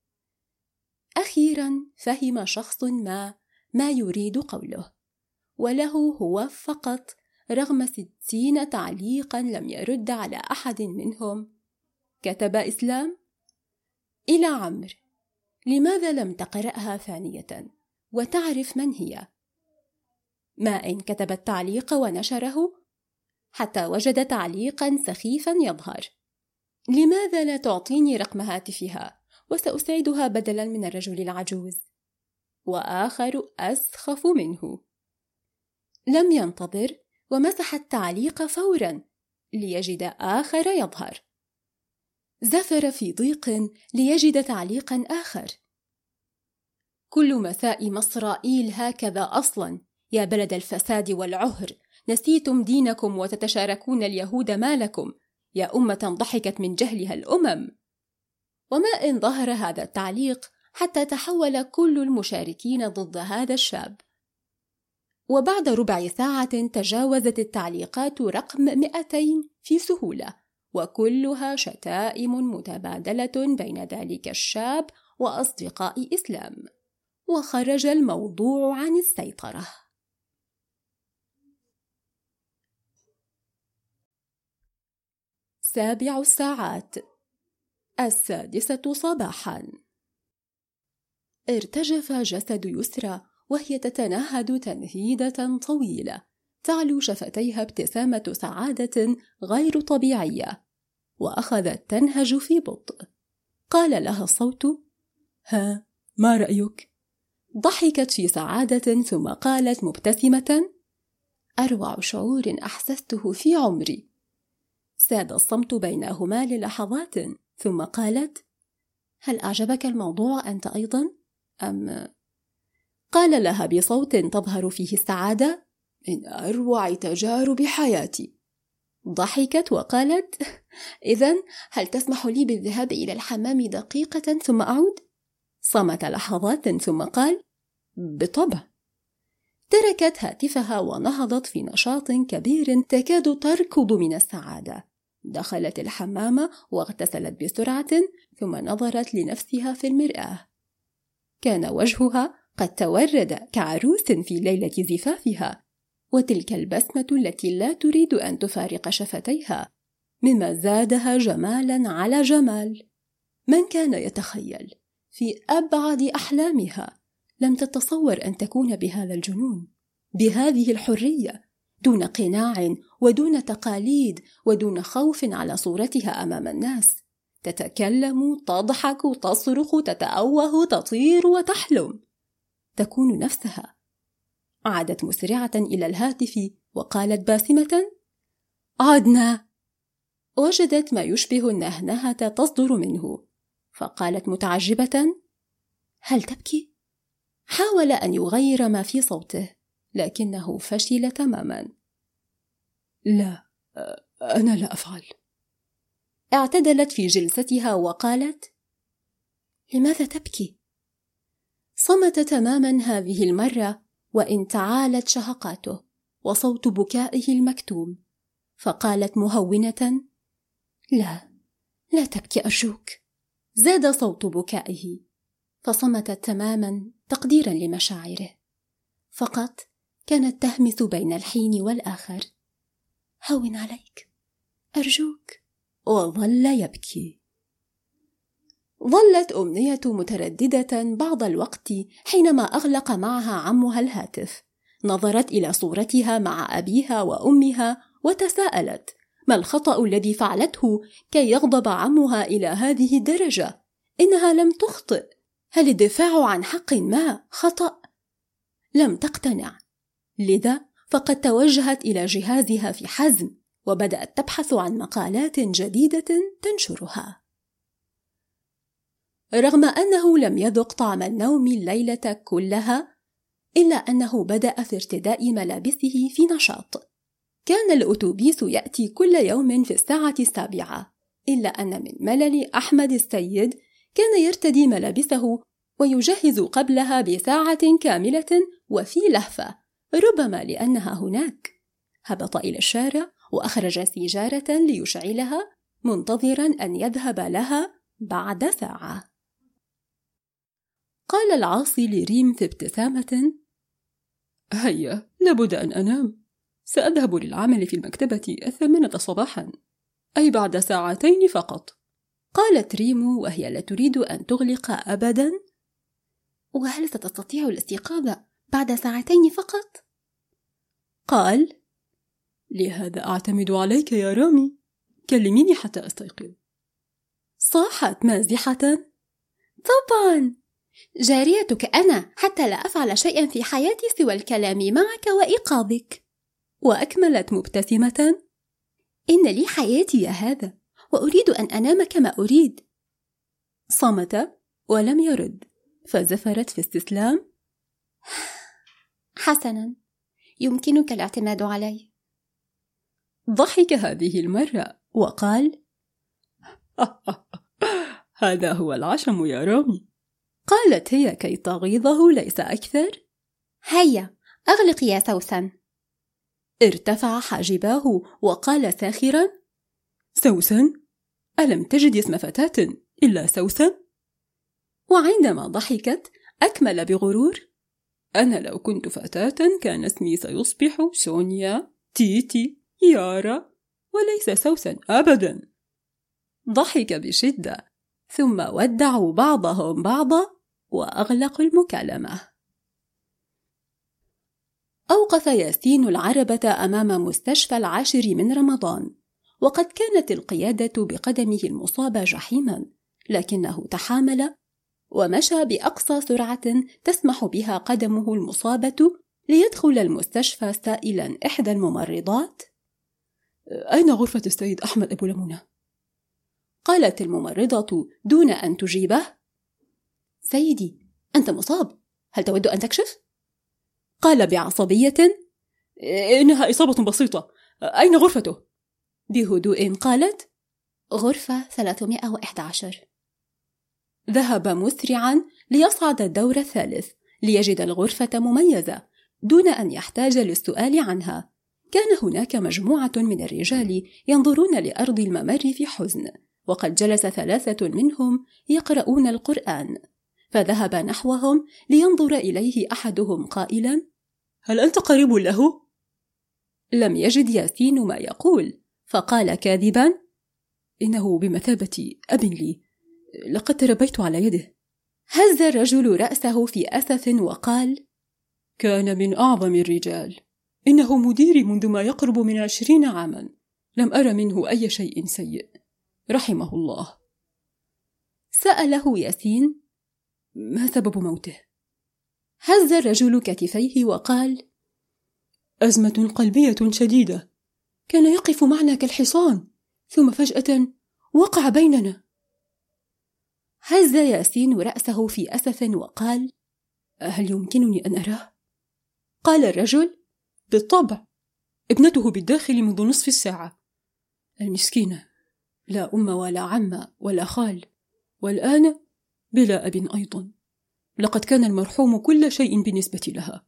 أخيرا فهم شخص ما يريد قوله، وله هو فقط رغم 60 تعليقا لم يرد على أحد منهم. كتب إسلام: إلى عمرو، لماذا لم تقرأها ثانية وتعرف من هي؟ ما إن كتب التعليق ونشره حتى وجد تعليقا سخيفا يظهر. لماذا لا تعطيني رقم هاتفها وسأسعدها بدلا من الرجل العجوز؟ وآخر أسخف منه. لم ينتظر ومسح التعليق فورا ليجد آخر يظهر. زفر في ضيق ليجد تعليقا آخر. كل مساء إسرائيل هكذا أصلا، يا بلد الفساد والعهر، نسيتم دينكم وتتشاركون اليهود مالكم، يا أمة ضحكت من جهلها الأمم. وما إن ظهر هذا التعليق حتى تحول كل المشاركين ضد هذا الشاب. وبعد ربع ساعة تجاوزت التعليقات رقم 200 في سهولة، وكلها شتائم متبادلة بين ذلك الشاب وأصدقاء إسلام، وخرج الموضوع عن السيطرة. 7 ساعات، 6 صباحا. ارتجف جسد يسرى وهي تتنهد تنهيدة طويلة، تعلو شفتيها ابتسامة سعادة غير طبيعية، وأخذت تنهج في بطء. قال لها الصوت:
ها، ما رأيك؟
ضحكت في سعادة ثم قالت مبتسمة: أروع شعور أحسسته في عمري. ساد الصمت بينهما للحظات ثم قالت: هل أعجبك الموضوع أنت أيضا؟ قال لها بصوت تظهر فيه السعادة:
من أروع تجارب حياتي.
ضحكت وقالت: إذن هل تسمح لي بالذهاب إلى الحمام دقيقة ثم أعود؟ صمت لحظات ثم قال:
بالطبع.
تركت هاتفها ونهضت في نشاط كبير تكاد تركض من السعادة. دخلت الحمام واغتسلت بسرعة، ثم نظرت لنفسها في المرآة. كان وجهها قد تورد كعروس في ليلة زفافها، وتلك البسمة التي لا تريد أن تفارق شفتيها مما زادها جمالا على جمال. من كان يتخيل في أبعد أحلامها لم تتصور أن تكون بهذا الجنون، بهذه الحرية، دون قناع ودون تقاليد ودون خوف على صورتها أمام الناس، تتكلم، تضحك، تصرخ، تتأوه، تطير وتحلم، تكون نفسها. عادت مسرعة إلى الهاتف وقالت باسمة: عدنا. وجدت ما يشبه النهنهة تصدر منه، فقالت متعجبة: هل تبكي؟ حاول أن يغير ما في صوته، لكنه فشل تماما. لا، أنا لا أفعل. اعتدلت في جلستها وقالت: لماذا تبكي؟ صمت تماما هذه المرة، وإن تعالت شهقاته وصوت بكائه المكتوم، فقالت مهونة: لا تبكي أرجوك. زاد صوت بكائه، فصمتت تماما تقديرا لمشاعره، فقط كانت تهمس بين الحين والآخر: هون عليك أرجوك. وظل يبكي. ظلت أمنية مترددة بعض الوقت حينما أغلق معها عمها الهاتف. نظرت إلى صورتها مع أبيها وأمها وتساءلت: ما الخطأ الذي فعلته كي يغضب عمها إلى هذه الدرجة؟ إنها لم تخطئ. هل الدفاع عن حق ما خطأ؟ لم تقتنع، لذا فقد توجهت إلى جهازها في حزم، وبدأت تبحث عن مقالات جديدة تنشرها. رغم أنه لم يذق طعم النوم الليلة كلها، إلا أنه بدأ في ارتداء ملابسه في نشاط. كان الأتوبيس يأتي كل يوم في 7:07، إلا أن من ملل أحمد السيد كان يرتدي ملابسه ويجهز قبلها بساعة كاملة وفي لهفة، ربما لأنها هناك. هبط إلى الشارع وأخرج سيجارة ليشعلها، منتظرا أن يذهب لها بعد ساعة. قال العاصي لريم في ابتسامة: هيا، لابد أن أنام. سأذهب للعمل في المكتبة 8 صباحا، أي بعد 2 ساعات فقط. قالت ريم وهي لا تريد أن تغلق أبدا: وهل ستستطيع الاستيقاظ بعد 2 ساعات فقط؟ قال: لهذا أعتمد عليك يا رامي، كلميني حتى أستيقظ. صاحت مازحة: طبعا، جاريتك أنا حتى لا أفعل شيئا في حياتي سوى الكلام معك وإيقاظك. وأكملت مبتسمة: إن لي حياتي يا هذا، وأريد أن أنام كما أريد. صمت ولم يرد، فزفرت في استسلام: حسنا، يمكنك الاعتماد علي. ضحك هذه المرة وقال: هذا هو العشم يا رامي. قالت هي كي تغيظه ليس أكثر: هيا أغلق يا سوسن. ارتفع حاجباه وقال ساخرا: سوسن؟ ألم تجد اسم فتاة إلا سوسن؟ وعندما ضحكت أكمل بغرور: أنا لو كنت فتاة كان اسمي سيصبح سونيا، تيتي، يارا، وليس سوسن أبدا. ضحك بشدة، ثم ودعوا بعضهم بعضا وأغلقوا المكالمة. أوقف ياسين العربة أمام مستشفى 10 من رمضان، وقد كانت القيادة بقدمه المصابة جحيما، لكنه تحامل ومشى بأقصى سرعة تسمح بها قدمه المصابة ليدخل المستشفى سائلا إحدى الممرضات: أين غرفة السيد أحمد أبو لمونة؟ قالت الممرضة دون أن تجيبه: سيدي، أنت مصاب، هل تود أن تكشف؟ قال بعصبية: إنها إصابة بسيطة، أين غرفته؟ بهدوء قالت: غرفة 311. ذهب مسرعا ليصعد الدور الثالث ليجد الغرفة مميزة دون أن يحتاج للسؤال عنها. كان هناك مجموعة من الرجال ينظرون لأرض الممر في حزن، وقد جلس 3 منهم يقرؤون القرآن، فذهب نحوهم لينظر إليه أحدهم قائلا:
هل أنت قريب له؟
لم يجد ياسين ما يقول، فقال كاذبا:
إنه بمثابة أب لي، لقد تربيت على يده.
هز الرجل رأسه في أسف وقال:
كان من أعظم الرجال، إنه مديري منذ ما يقرب من 20 عاما، لم أرى منه أي شيء سيء، رحمه الله.
سأله ياسين:
ما سبب موته؟
هز الرجل كتفيه وقال:
أزمة قلبية شديدة، كان يقف معنا كالحصان، ثم فجأة وقع بيننا.
هز ياسين رأسه في أسف وقال:
هل يمكنني أن أراه؟
قال الرجل:
بالطبع، ابنته بالداخل منذ نصف الساعة. المسكينة، لا أم ولا عم ولا خال، والآن بلا أب أيضا، لقد كان المرحوم كل شيء بالنسبة لها.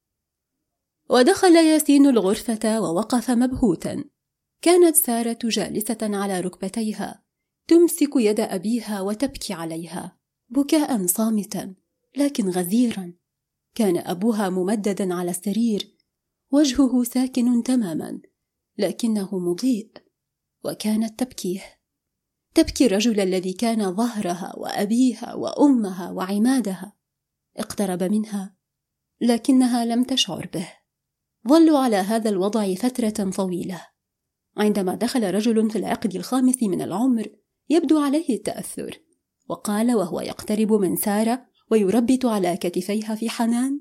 ودخل ياسين الغرفة ووقف مبهوتا. كانت سارة جالسة على ركبتيها تمسك يد أبيها وتبكي عليها بكاء صامتا لكن غزيرا. كان أبوها ممددا على السرير، وجهه ساكن تماما لكنه مضيء، وكانت تبكي الرجل الذي كان ظهرها وأبيها وأمها وعمادها. اقترب منها لكنها لم تشعر به. ظلوا على هذا الوضع فترة طويلة. عندما دخل رجل في العقد 5 من العمر يبدو عليه التأثر، وقال وهو يقترب من سارة ويربت على كتفيها في حنان: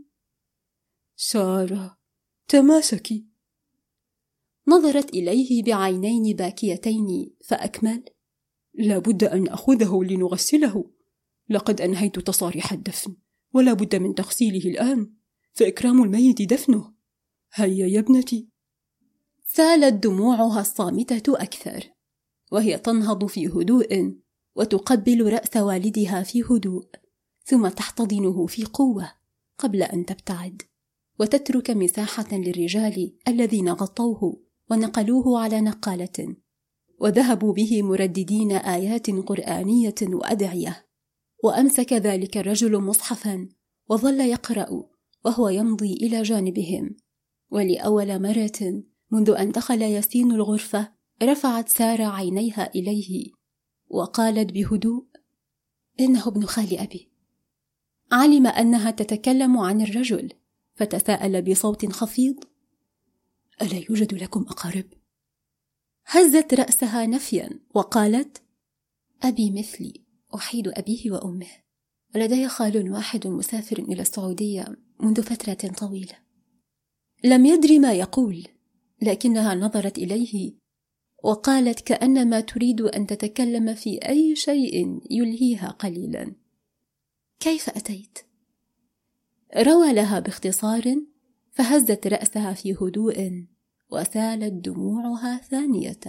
سارة، تماسكي.
نظرت إليه بعينين باكيتين فأكمل:
لا بد أن نأخذه لنغسله، لقد أنهيت تصاريح الدفن، ولا بد من تغسيله الآن، فإكرام الميت دفنه. هيا يا ابنتي.
سالت دموعها الصامتة أكثر، وهي تنهض في هدوء وتقبل رأس والدها في هدوء، ثم تحتضنه في قوة قبل أن تبتعد وتترك مساحة للرجال الذين غطوه ونقلوه على نقالة، وذهبوا به مرددين آيات قرآنية وأدعية. وأمسك ذلك الرجل مصحفا وظل يقرأ وهو يمضي إلى جانبهم. ولأول مرة منذ أن دخل ياسين الغرفة رفعت سارة عينيها إليه وقالت بهدوء: إنه ابن خال أبي. علم أنها تتكلم عن الرجل، فتساءل بصوت خفيض:
ألا يوجد لكم أقارب؟
هزت رأسها نفيا وقالت: أبي مثلي، أحيد أبيه وأمه، ولدي خال واحد مسافر إلى السعودية منذ فترة طويلة. لم يدري ما يقول، لكنها نظرت إليه وقالت كأنما تريد أن تتكلم في أي شيء يلهيها قليلا: كيف أتيت؟ روى لها باختصار، فهزت رأسها في هدوء وسالت دموعها ثانية.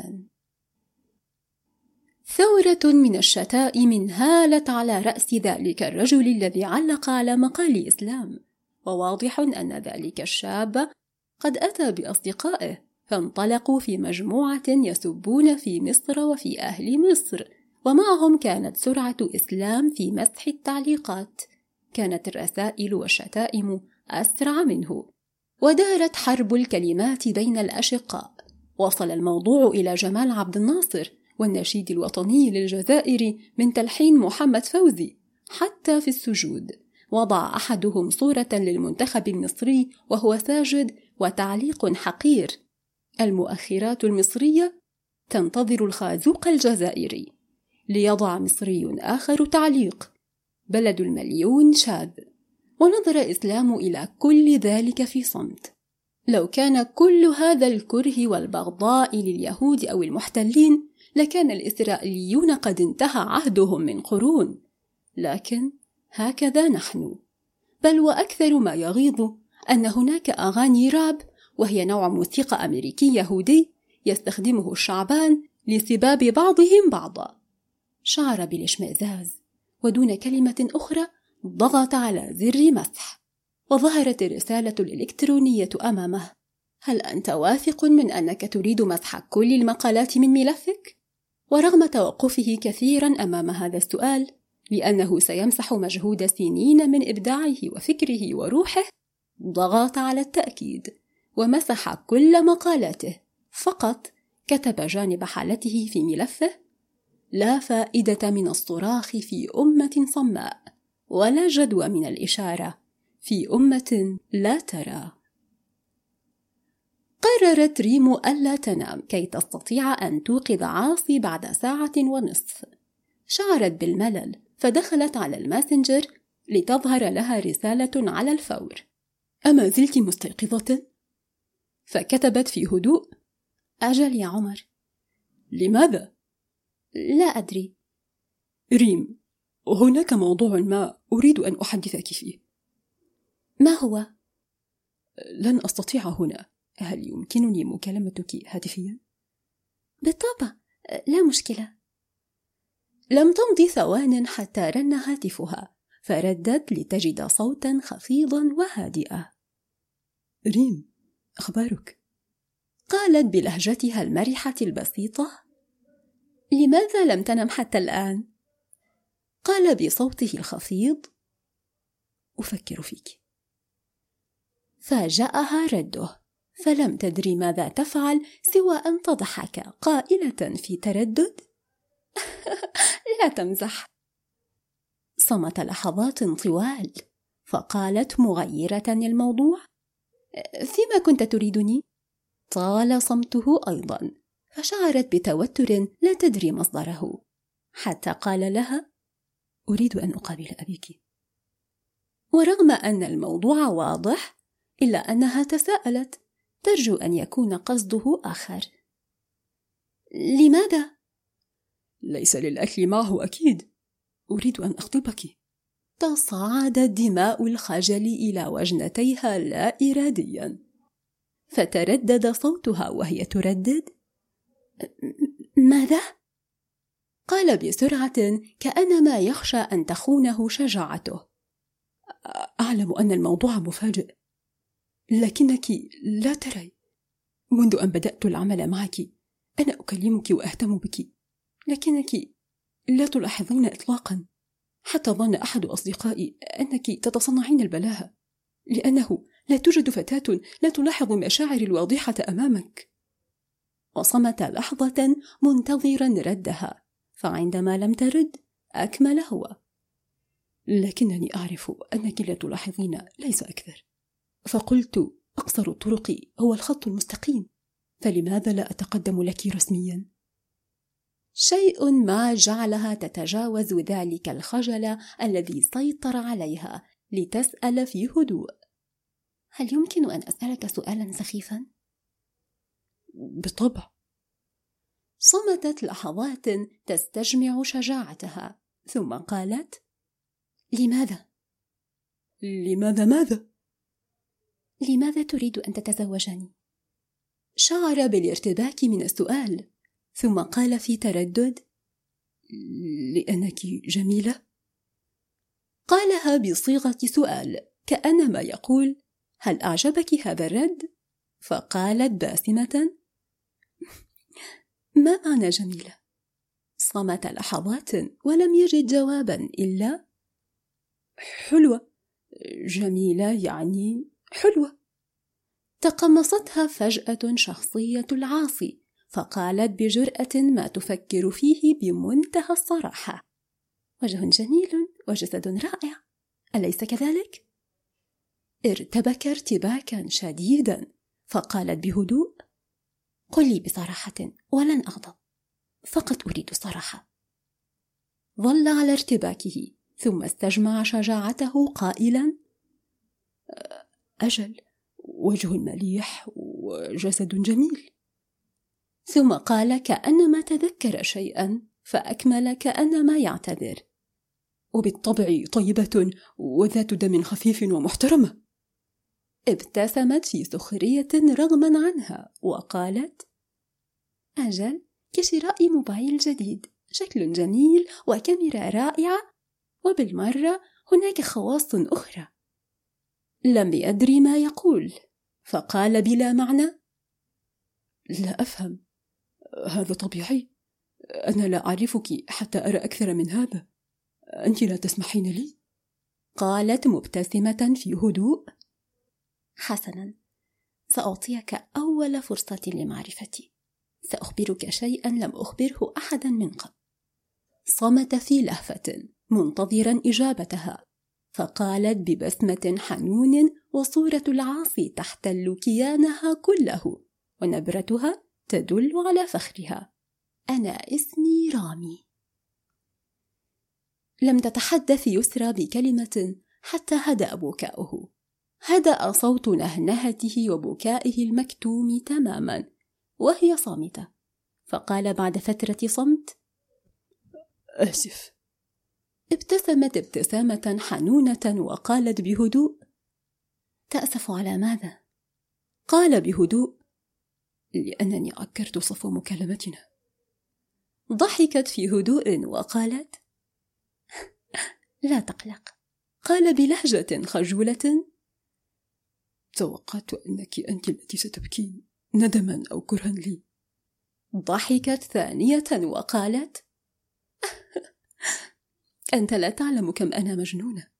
ثورة من الشتائم هالت على رأس ذلك الرجل الذي علق على مقال إسلام، وواضح أن ذلك الشاب قد أتى بأصدقائه، فانطلقوا في مجموعة يسبون في مصر وفي أهل مصر، ومعهم كانت سرعة إسلام في مسح التعليقات. كانت الرسائل والشتائم أسرع منه، ودارت حرب الكلمات بين الأشقاء. وصل الموضوع إلى جمال عبد الناصر والنشيد الوطني للجزائر من تلحين محمد فوزي. حتى في السجود وضع أحدهم صورة للمنتخب المصري وهو ساجد وتعليق حقير: المؤخرات المصرية تنتظر الخازوق الجزائري. ليضع مصري آخر تعليق: بلد المليون شاذ. ونظر إسلام إلى كل ذلك في صمت. لو كان كل هذا الكره والبغضاء لليهود أو المحتلين لكان الإسرائيليون قد انتهى عهدهم من قرون، لكن هكذا نحن. بل وأكثر ما يغيظ أن هناك أغاني راب، وهي نوع موسيقى أمريكي يهودي يستخدمه الشعبان لسباب بعضهم بعضا. شعر بالاشمئزاز، ودون كلمة أخرى ضغط على زر مسح. وظهرت الرسالة الإلكترونية أمامه. هل أنت واثق من أنك تريد مسح كل المقالات من ملفك؟ ورغم توقفه كثيرا أمام هذا السؤال، لأنه سيمسح مجهود سنين من إبداعه وفكره وروحه، ضغط على التأكيد ومسح كل مقالاته. فقط كتب جانب حالته في ملفه: لا فائدة من الصراخ في أمة صماء، ولا جدوى من الإشارة في أمة لا ترى. قررت ريم ألا تنام كي تستطيع أن توقظ عاصي بعد 1.5 ساعة. شعرت بالملل فدخلت على الماسنجر لتظهر لها رسالة على الفور: أما زلت مستيقظة؟ فكتبت في هدوء: أجل يا عمر. لماذا؟ لا أدري. ريم، هناك موضوع ما أريد أن أحدثك فيه. ما هو؟ لن أستطيع هنا. هل يمكنني مكالمتك هاتفيا؟ بالطبع، لا مشكلة. لم تمض ثوان حتى رن هاتفها، فردت لتجد صوتا خفيضا وهادئا. ريم، أخبارك؟ قالت بلهجتها المرحة البسيطة: لماذا لم تنم حتى الآن؟ قال بصوته الخفيض: أفكر فيك. فاجأها رده، فلم تدري ماذا تفعل سوى أن تضحك قائلة في تردد: لا تمزح. صمت لحظات طوال، فقالت مغيرة الموضوع: فيما كنت تريدني؟ طال صمته أيضا، فشعرت بتوتر لا تدري مصدره، حتى قال لها: أريد أن أقابل أبيك. ورغم أن الموضوع واضح، إلا أنها تساءلت، ترجو أن يكون قصده آخر. لماذا؟ ليس للأكل معه أكيد. أريد أن أخطبك. تصاعدت دماء الخجل إلى وجنتيها لا إراديا، فتردد صوتها وهي تردد: ماذا؟ قال بسرعة كأنما يخشى أن تخونه شجاعته: أعلم أن الموضوع مفاجئ، لكنك لا تري، منذ أن بدأت العمل معك أنا أكلمك وأهتم بك، لكنك لا تلاحظين إطلاقا. حتى ظن أحد أصدقائي أنك تتصنعين البلاهة، لأنه لا توجد فتاة لا تلاحظ المشاعر الواضحة أمامك. وصمت لحظة منتظرا ردها، فعندما لم ترد أكمل هو: لكنني أعرف أنك لا تلاحظين، ليس أكثر. فقلت: أقصر الطرق هو الخط المستقيم، فلماذا لا أتقدم لك رسميا؟ شيء ما جعلها تتجاوز ذلك الخجل الذي سيطر عليها لتسأل في هدوء: هل يمكن أن أسألك سؤالا سخيفا؟ بالطبع. صمتت لحظات تستجمع شجاعتها، ثم قالت: لماذا؟ لماذا ماذا؟ لماذا تريد أن تتزوجني؟ شعر بالارتباك من السؤال، ثم قال في تردد: لأنك جميلة. قالها بصيغة سؤال، كأنما يقول: هل أعجبك هذا الرد؟ فقالت باسمة: ما معنى جميلة؟ صمت لحظات ولم يجد جوابا إلا: حلوة. جميلة يعني حلوة. تقمصتها فجأة شخصية العاصي، فقالت بجرأة ما تفكر فيه بمنتهى الصراحة: وجه جميل وجسد رائع، أليس كذلك؟ ارتبك ارتباكا شديدا، فقالت بهدوء: قل لي بصراحة ولن أغضب، فقط أريد الصراحة. ظل على ارتباكه، ثم استجمع شجاعته قائلا: أجل، وجه مليح وجسد جميل. ثم قال كأنما تذكر شيئا، فأكمل كأنما يعتذر: وبالطبع طيبة وذات دم خفيف ومحترمة. ابتسمت في سخرية رغما عنها وقالت: أجل، كشراء موبايل جديد، شكل جميل وكاميرا رائعة، وبالمرة هناك خواص أخرى. لم يدري ما يقول، فقال بلا معنى:
لا أفهم، هذا طبيعي، أنا لا أعرفك حتى أرى أكثر من هذا، أنت لا تسمحين لي؟
قالت مبتسمة في هدوء: حسنا، سأعطيك أول فرصة لمعرفتي، سأخبرك شيئا لم أخبره أحدا من قبل. صمت في لهفة منتظرا إجابتها، فقالت ببسمة حنون وصورة العاصي تحتل كيانها كله ونبرتها تدل على فخرها: أنا اسمي رامي. لم تتحدث يسرى بكلمة حتى هدأ بكاؤه، هدأ صوت نهنهته وبكائه المكتوم تماما وهي صامتة، فقال بعد فترة صمت:
آسف.
ابتسمت ابتسامة حنونة وقالت بهدوء: تأسف على ماذا؟ قال بهدوء:
لأنني عكرت صفو مكالمتنا.
ضحكت في هدوء وقالت: لا تقلق. قال بلهجة خجولة:
توقعت أنك أنت التي ستبكين ندما أو كرها لي.
ضحكت ثانية وقالت: أنت لا تعلم كم أنا مجنونة.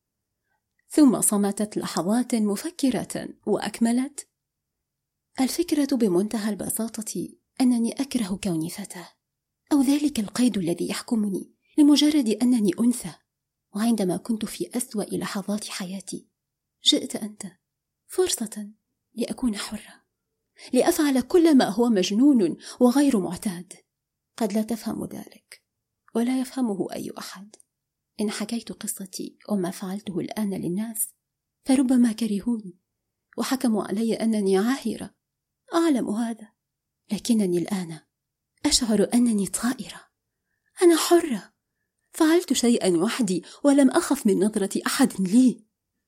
ثم صمتت لحظات مفكرة وأكملت: الفكرة بمنتهى البساطة أنني أكره كوني فتاة، أو ذلك القيد الذي يحكمني لمجرد أنني أنثى. وعندما كنت في أسوأ لحظات حياتي جئت أنت، فرصة لأكون حرة، لأفعل كل ما هو مجنون وغير معتاد. قد لا تفهم ذلك ولا يفهمه أي أحد. إن حكيت قصتي وما فعلته الآن للناس فربما كرهوني وحكموا علي أنني عاهرة، أعلم هذا، لكنني الآن أشعر أنني طائرة، أنا حرة، فعلت شيئا وحدي ولم أخف من نظرة أحد لي.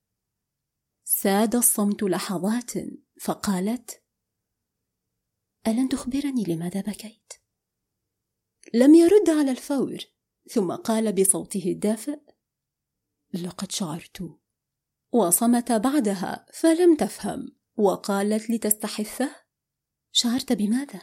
ساد الصمت لحظات، فقالت: ألن تخبرني لماذا بكيت؟ لم يرد على الفور، ثم قال بصوته الدافئ:
لقد شعرت.
وصمت بعدها فلم تفهم، وقالت لتستحثه: شعرت بماذا؟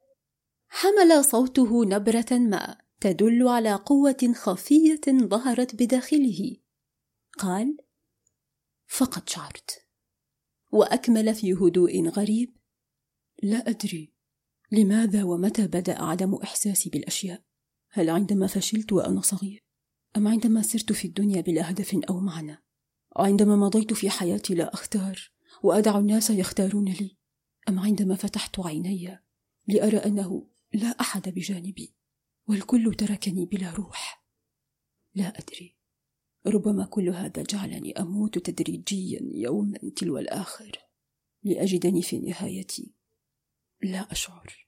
حمل صوته نبرة ما تدل على قوة خفية ظهرت بداخله. قال:
فقد شعرت.
وأكمل في هدوء غريب:
لا أدري لماذا ومتى بدأ عدم إحساسي بالأشياء. هل عندما فشلت وأنا صغير؟ أم عندما سرت في الدنيا بلا هدف أو معنى؟ عندما مضيت في حياتي لا أختار وأدع الناس يختارون لي؟ أم عندما فتحت عيني لأرى أنه لا أحد بجانبي والكل تركني بلا روح؟ لا أدري، ربما كل هذا جعلني أموت تدريجيا يوما تلو الآخر لأجدني في نهايتي لا أشعر.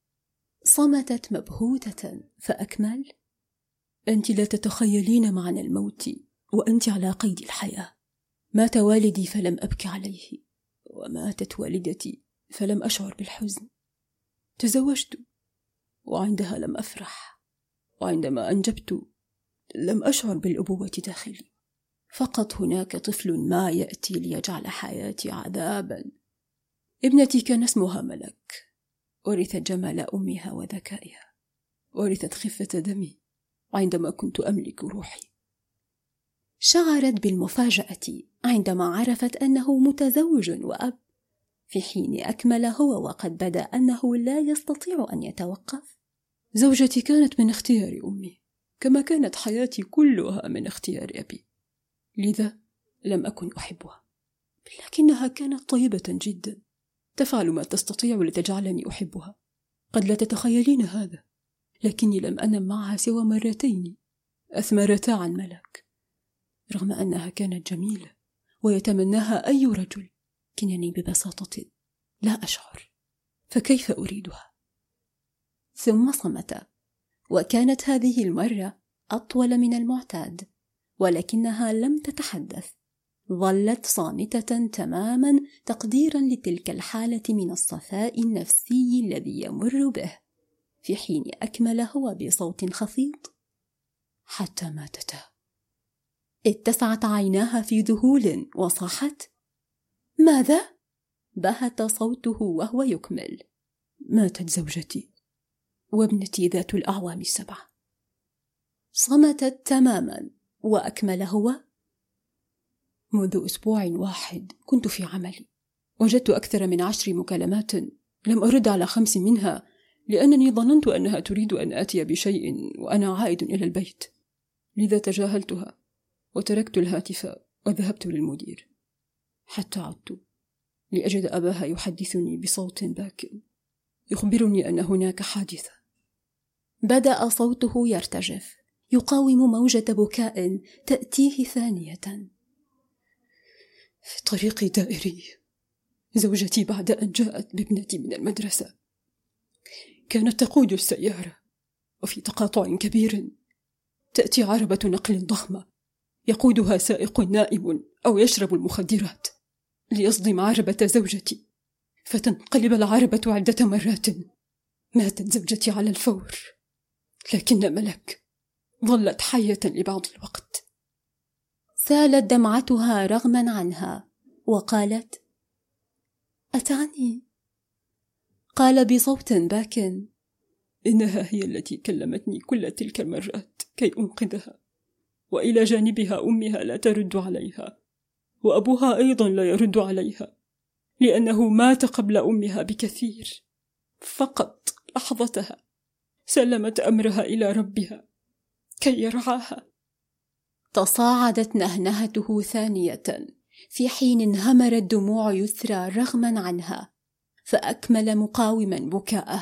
صمتت مبهوتة، فأكمل:
أنت لا تتخيلين معنى الموت وأنت على قيد الحياة. مات والدي فلم أبكي عليه، وماتت والدتي فلم أشعر بالحزن. تزوجت وعندها لم أفرح، وعندما أنجبت لم أشعر بالأبوة داخلي. فقط هناك طفل ما يأتي ليجعل حياتي عذابا. ابنتي كان اسمها ملك، ورثت جمال أمها وذكائها، ورثت خفة دمي عندما كنت أملك روحي.
شعرت بالمفاجأة عندما عرفت أنه متزوج وأب، في حين أكمل هو وقد بدا أنه لا يستطيع أن يتوقف.
زوجتي كانت من اختيار أمي، كما كانت حياتي كلها من اختيار أبي، لذا لم أكن أحبها، لكنها كانت طيبة جدا، تفعل ما تستطيع لتجعلني أحبها. قد لا تتخيلين هذا، لكني لم أنم معها سوى مرتين أثمرتا عن ملك، رغم أنها كانت جميلة ويتمناها أي رجل، لكنني ببساطة لا أشعر، فكيف أريدها؟
ثم صمت، وكانت هذه المرة أطول من المعتاد، ولكنها لم تتحدث، ظلت صامتة تماما تقديرا لتلك الحالة من الصفاء النفسي الذي يمر به، في حين أكمل هو بصوت خفيض:
حتى ماتتا.
اتسعت عيناها في ذهول وصاحت: ماذا؟ بهت صوته وهو يكمل:
ماتت زوجتي وابنتي ذات الأعوام 7.
صمتت تماما وأكمل هو:
منذ أسبوع واحد كنت في عملي، وجدت أكثر من 10 مكالمات، لم أرد على 5 منها لأنني ظننت أنها تريد أن آتي بشيء وأنا عائد إلى البيت، لذا تجاهلتها وتركت الهاتف وذهبت للمدير، حتى عدت لأجد أباها يحدثني بصوت باكٍ يخبرني أن هناك حادثة.
بدأ صوته يرتجف، يقاوم موجة بكاء تأتيه ثانية.
في طريق دائري، زوجتي بعد أن جاءت بابنتي من المدرسة كانت تقود السيارة، وفي تقاطع كبير تأتي عربة نقل ضخمة يقودها سائق نائم أو يشرب المخدرات ليصدم عربة زوجتي، فتنقلب العربة عدة مرات. ماتت زوجتي على الفور، لكن ملك ظلت حية لبعض الوقت.
سالت دمعتها رغما عنها وقالت: أتعني؟ قال بصوت باكٍ:
إنها هي التي كلمتني كل تلك المرات كي أنقذها، وإلى جانبها أمها لا ترد عليها، وأبوها أيضا لا يرد عليها لأنه مات قبل أمها بكثير. فقط لحظتها سلمت أمرها إلى ربها كي يرعاها.
تصاعدت نهنهته ثانية، في حين انهمرت دموع يسرى رغما عنها، فأكمل مقاوما بكاءه: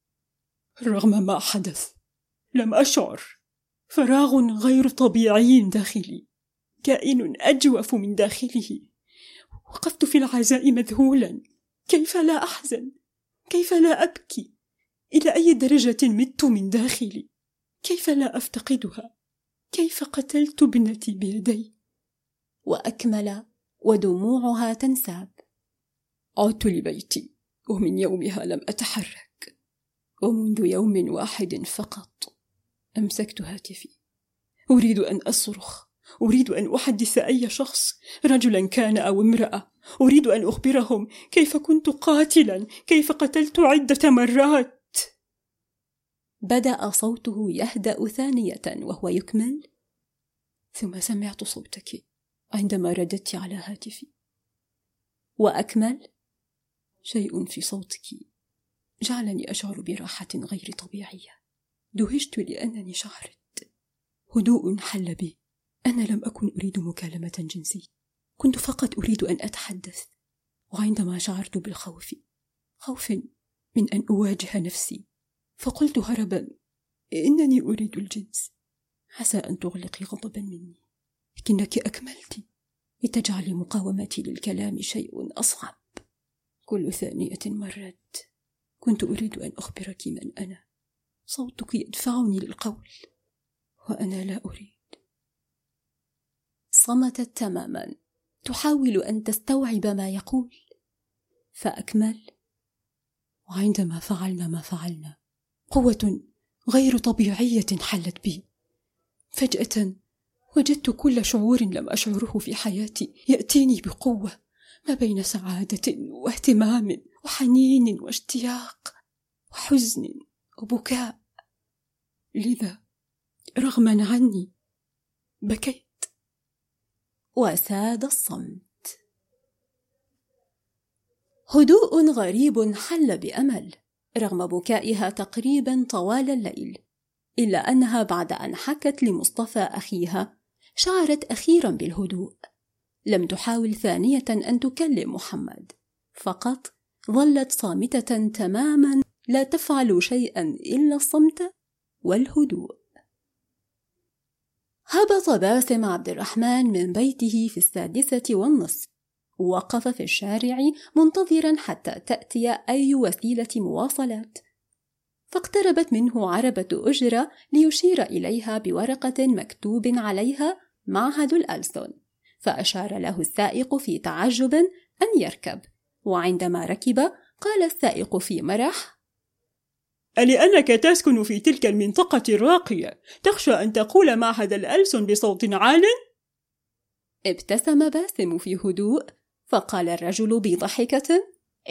رغم ما حدث لم أشعر، فراغ غير طبيعي داخلي، كائن أجوف من داخله. وقفت في العزاء مذهولا، كيف لا أحزن؟ كيف لا أبكي؟ إلى أي درجة مت من داخلي؟ كيف لا أفتقدها؟ كيف قتلت ابنتي بيدي؟
وأكمل ودموعها تنساب:
عدت لبيتي، ومن يومها لم أتحرك، ومنذ يوم واحد فقط أمسكت هاتفي، أريد أن أصرخ، أريد أن أحدث أي شخص، رجلا كان أو امرأة، أريد أن أخبرهم كيف كنت قاتلا، كيف قتلت عدة مرات.
بدأ صوته يهدأ ثانية وهو يكمل:
ثم سمعت صوتك عندما رددت على هاتفي.
وأكمل:
شيء في صوتك جعلني أشعر براحة غير طبيعية. دهشت لأنني شعرت هدوء حل بي. أنا لم أكن أريد مكالمة جنسية، كنت فقط أريد أن أتحدث. وعندما شعرت بالخوف، خوف من أن أواجه نفسي، فقلت هربا: إنني أريد الجنس، عسى أن تغلقي غضبا مني، لكنك أكملت لتجعلي مقاومتي للكلام شيء أصعب. كل ثانية مرت كنت أريد أن أخبرك من أنا، صوتك يدفعني للقول وأنا لا أريد.
صمتت تماما، تحاول أن تستوعب ما يقول، فأكمل:
وعندما فعلنا ما فعلنا، قوة غير طبيعية حلت بي. فجأة وجدت كل شعور لم أشعره في حياتي يأتيني بقوة، ما بين سعادة واهتمام وحنين واشتياق وحزن وبكاء. لذا رغما عني بكيت.
وساد الصمت. هدوء غريب حل بأمل رغم بكائها تقريبا طوال الليل، إلا أنها بعد أن حكت لمصطفى أخيها شعرت أخيرا بالهدوء. لم تحاول ثانية أن تكلم محمد، فقط ظلت صامتة تماما، لا تفعل شيئا إلا الصمت والهدوء. هبط باسم عبد الرحمن من بيته في 6:30. وقف في الشارع منتظرا حتى تأتي أي وسيلة مواصلات، فاقتربت منه عربة أجرة ليشير إليها بورقة مكتوب عليها معهد الألسن، فأشار له السائق في تعجب أن يركب. وعندما ركب قال السائق في مرح:
ألأنك تسكن في تلك المنطقة الراقية تخشى أن تقول معهد الألسن بصوت عال؟
ابتسم باسم في هدوء، فقال الرجل بضحكة: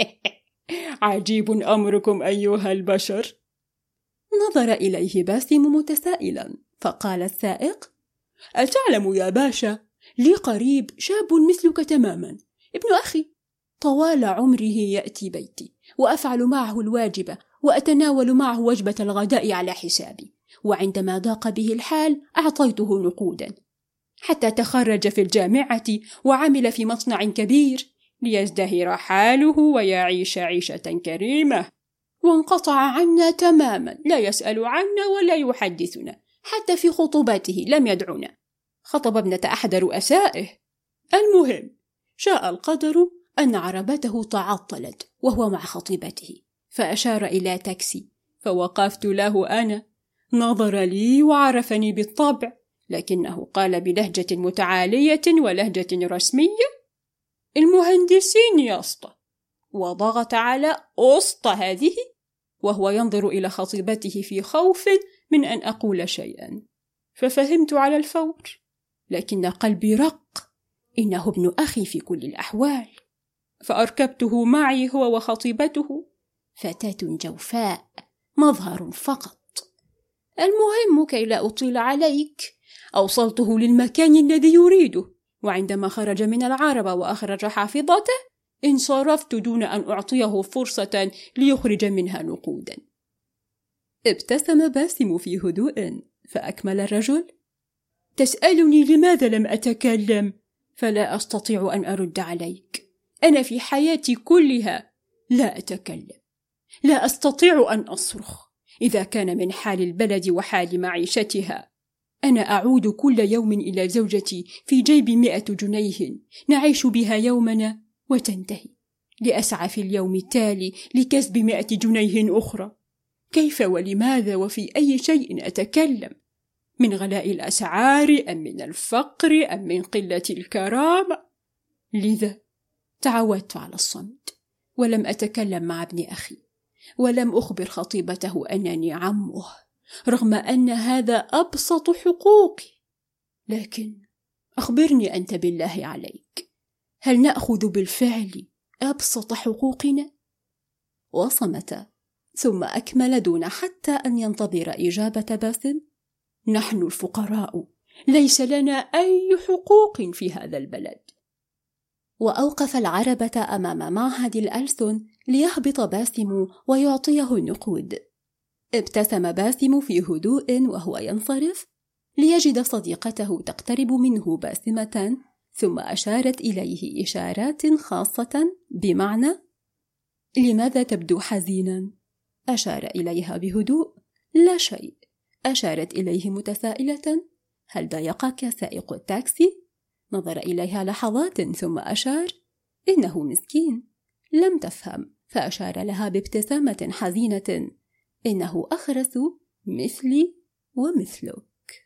عجيب أمركم أيها البشر.
نظر إليه باسم متسائلا، فقال السائق:
أتعلم يا باشا، لي قريب شاب مثلك تماما، ابن أخي، طوال عمره يأتي بيتي وأفعل معه الواجب وأتناول معه وجبة الغداء على حسابي، وعندما ضاق به الحال أعطيته نقودا، حتى تخرج في الجامعة وعمل في مصنع كبير ليزدهر حاله ويعيش عيشة كريمة، وانقطع عنا تماما، لا يسأل عنا ولا يحدثنا، حتى في خطوبته لم يدعنا، خطب ابنة أحد رؤسائه. المهم، شاء القدر أن عربته تعطلت وهو مع خطيبته، فأشار إلى تاكسي، فوقفت له أنا، نظر لي وعرفني بالطبع، لكنه قال بلهجة متعالية ولهجة رسمية: المهندسين يا اسطى، وضغط على أسطى هذه، وهو ينظر إلى خطيبته في خوف من أن أقول شيئا، ففهمت على الفور، لكن قلبي رق، إنه ابن أخي في كل الأحوال، فأركبته معي هو وخطيبته، فتاة جوفاء، مظهر فقط. المهم، كي لا أطيل عليك، أوصلته للمكان الذي يريده، وعندما خرج من العربة وأخرج حافظته انصرفت دون أن أعطيه فرصة ليخرج منها نقودا.
ابتسم باسم في هدوء، فأكمل الرجل:
تسألني لماذا لم أتكلم؟ فلا أستطيع أن أرد عليك، أنا في حياتي كلها لا أتكلم، لا أستطيع أن أصرخ. إذا كان من حال البلد وحال معيشتها، أنا أعود كل يوم إلى زوجتي في جيبي 100 جنيه نعيش بها يومنا وتنتهي، لأسعى في اليوم التالي لكسب 100 جنيه أخرى. كيف ولماذا وفي أي شيء أتكلم؟ من غلاء الأسعار أم من الفقر أم من قلة الكرامة؟ لذا تعودت على الصمت، ولم أتكلم مع ابن أخي، ولم أخبر خطيبته أنني عمه، رغم أن هذا أبسط حقوقي. لكن أخبرني أنت بالله عليك، هل نأخذ بالفعل أبسط حقوقنا؟
وصمت، ثم أكمل دون حتى أن ينتظر إجابة باسم:
نحن الفقراء ليس لنا أي حقوق في هذا البلد.
وأوقف العربة أمام معهد الألسن ليهبط باسم ويعطيه النقود. ابتسم باسم في هدوء وهو ينصرف، ليجد صديقته تقترب منه باسمة، ثم أشارت إليه إشارات خاصة بمعنى: لماذا تبدو حزينا؟ أشار إليها بهدوء: لا شيء. أشارت إليه متسائلة: هل ضايقك سائق التاكسي؟ نظر إليها لحظات ثم أشار: إنه مسكين. لم تفهم، فأشار لها بابتسامة حزينة: إنه أخرس مثلي ومثلك.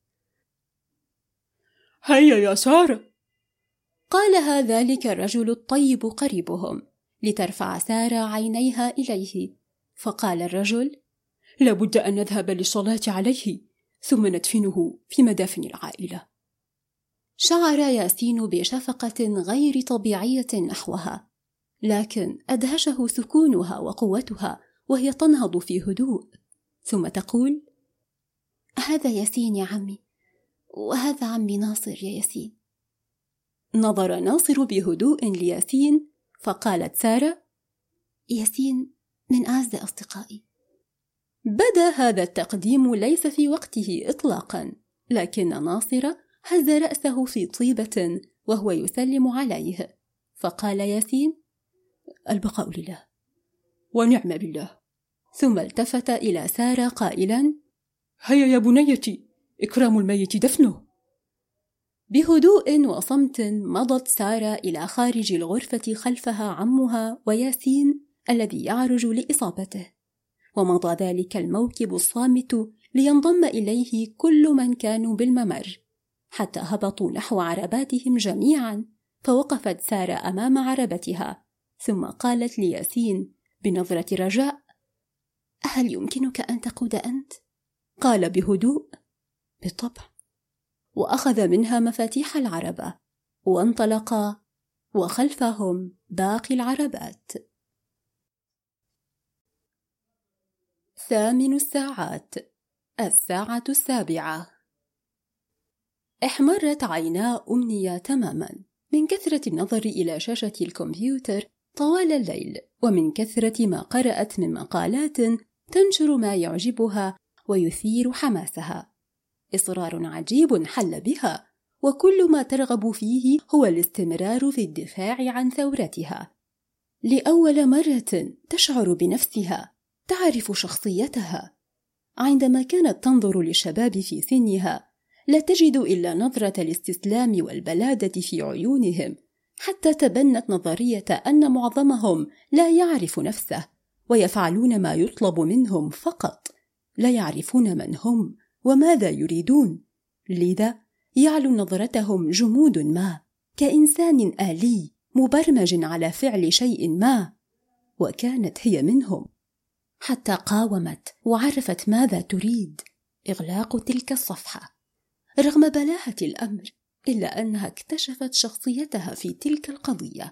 هيا يا سارة،
قالها ذلك الرجل الطيب قريبهم، لترفع سارة عينيها إليه، فقال الرجل:
لابد أن نذهب للصلاة عليه، ثم ندفنه في مدافن العائلة.
شعر ياسين بشفقة غير طبيعية نحوها، لكن أدهشه سكونها وقوتها وهي تنهض في هدوء، ثم تقول: هذا ياسين يا عمي، وهذا عمي ناصر يا ياسين. نظر ناصر بهدوء لياسين، فقالت سارة: ياسين من أعز أصدقائي. بدا هذا التقديم ليس في وقته إطلاقا، لكن ناصر هز رأسه في طيبة وهو يسلم عليه، فقال ياسين:
البقاء لله ونعم بالله.
ثم التفت إلى سارة قائلا:
هيا يا بنيتي، إكرام الميت دفنه.
بهدوء وصمت مضت سارة إلى خارج الغرفة، خلفها عمها وياسين الذي يعرج لإصابته، ومضى ذلك الموكب الصامت لينضم إليه كل من كانوا بالممر، حتى هبطوا نحو عرباتهم جميعا. فوقفت سارة أمام عربتها، ثم قالت لياسين بنظرة رجاء: هل يمكنك أن تقود أنت؟ قال بهدوء: بالطبع. وأخذ منها مفاتيح العربة وانطلقا وخلفهم باقي العربات. 8 الساعات، الساعة 7. احمرت عينا أمنية تماما من كثرة النظر إلى شاشة الكمبيوتر طوال الليل، ومن كثرة ما قرأت من مقالات تنشر ما يعجبها ويثير حماسها. إصرار عجيب حل بها، وكل ما ترغب فيه هو الاستمرار في الدفاع عن ثورتها. لأول مرة تشعر بنفسها، تعرف شخصيتها. عندما كانت تنظر للشباب في سنها لا تجد إلا نظرة الاستسلام والبلادة في عيونهم، حتى تبنت نظرية أن معظمهم لا يعرف نفسه ويفعلون ما يطلب منهم فقط، لا يعرفون من هم وماذا يريدون. لذا يعلو نظرتهم جمود ما، كإنسان آلي مبرمج على فعل شيء ما، وكانت هي منهم، حتى قاومت وعرفت ماذا تريد: إغلاق تلك الصفحة. رغم بلاهة الأمر إلا أنها اكتشفت شخصيتها في تلك القضية.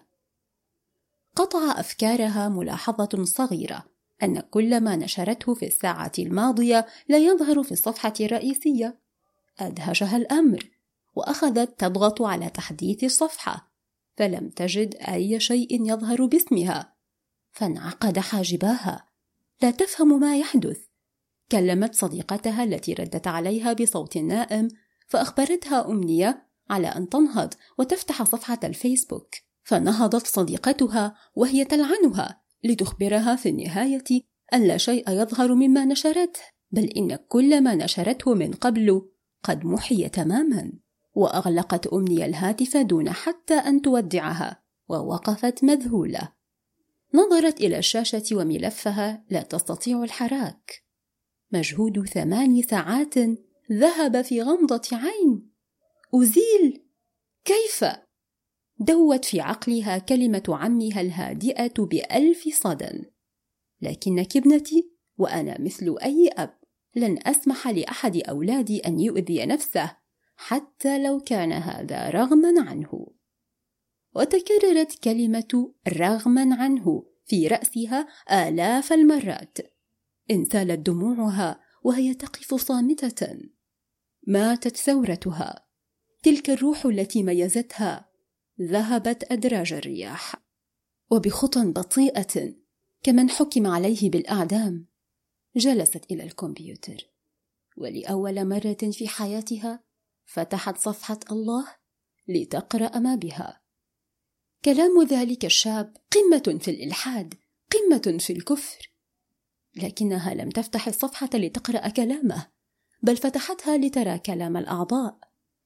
قطع أفكارها ملاحظة صغيرة أن كل ما نشرته في الساعة الماضية لا يظهر في الصفحة الرئيسية. أدهشها الأمر، وأخذت تضغط على تحديث الصفحة، فلم تجد أي شيء يظهر باسمها، فانعقد حاجباها، لا تفهم ما يحدث. كلمت صديقتها التي ردت عليها بصوت نائم، فأخبرتها أمنية على أن تنهض وتفتح صفحة الفيسبوك، فنهضت صديقتها وهي تلعنها لتخبرها في النهاية أن لا شيء يظهر مما نشرته، بل إن كل ما نشرته من قبل قد محي تماما. وأغلقت أمنية الهاتف دون حتى أن تودعها، ووقفت مذهولة. نظرت إلى الشاشة وملفها لا تستطيع الحراك. مجهود 8 ساعات ذهب في غمضة عين. أزيل؟ كيف؟ دوت في عقلها كلمة عمها الهادئة ب1000 صدى: لكنك ابنتي، وأنا مثل أي أب لن أسمح لأحد أولادي أن يؤذي نفسه، حتى لو كان هذا رغما عنه. وتكررت كلمة رغما عنه في رأسها آلاف المرات. انسالت دموعها وهي تقف صامتة. ماتت ثورتها، تلك الروح التي ميزتها ذهبت أدراج الرياح. وبخطى بطيئة كمن حكم عليه بالإعدام جلست إلى الكمبيوتر، ولأول مرة في حياتها فتحت صفحة الله لتقرأ ما بها. كلام ذلك الشاب قمة في الإلحاد، قمة في الكفر. لكنها لم تفتح الصفحة لتقرأ كلامه، بل فتحتها لترى كلام الأعضاء: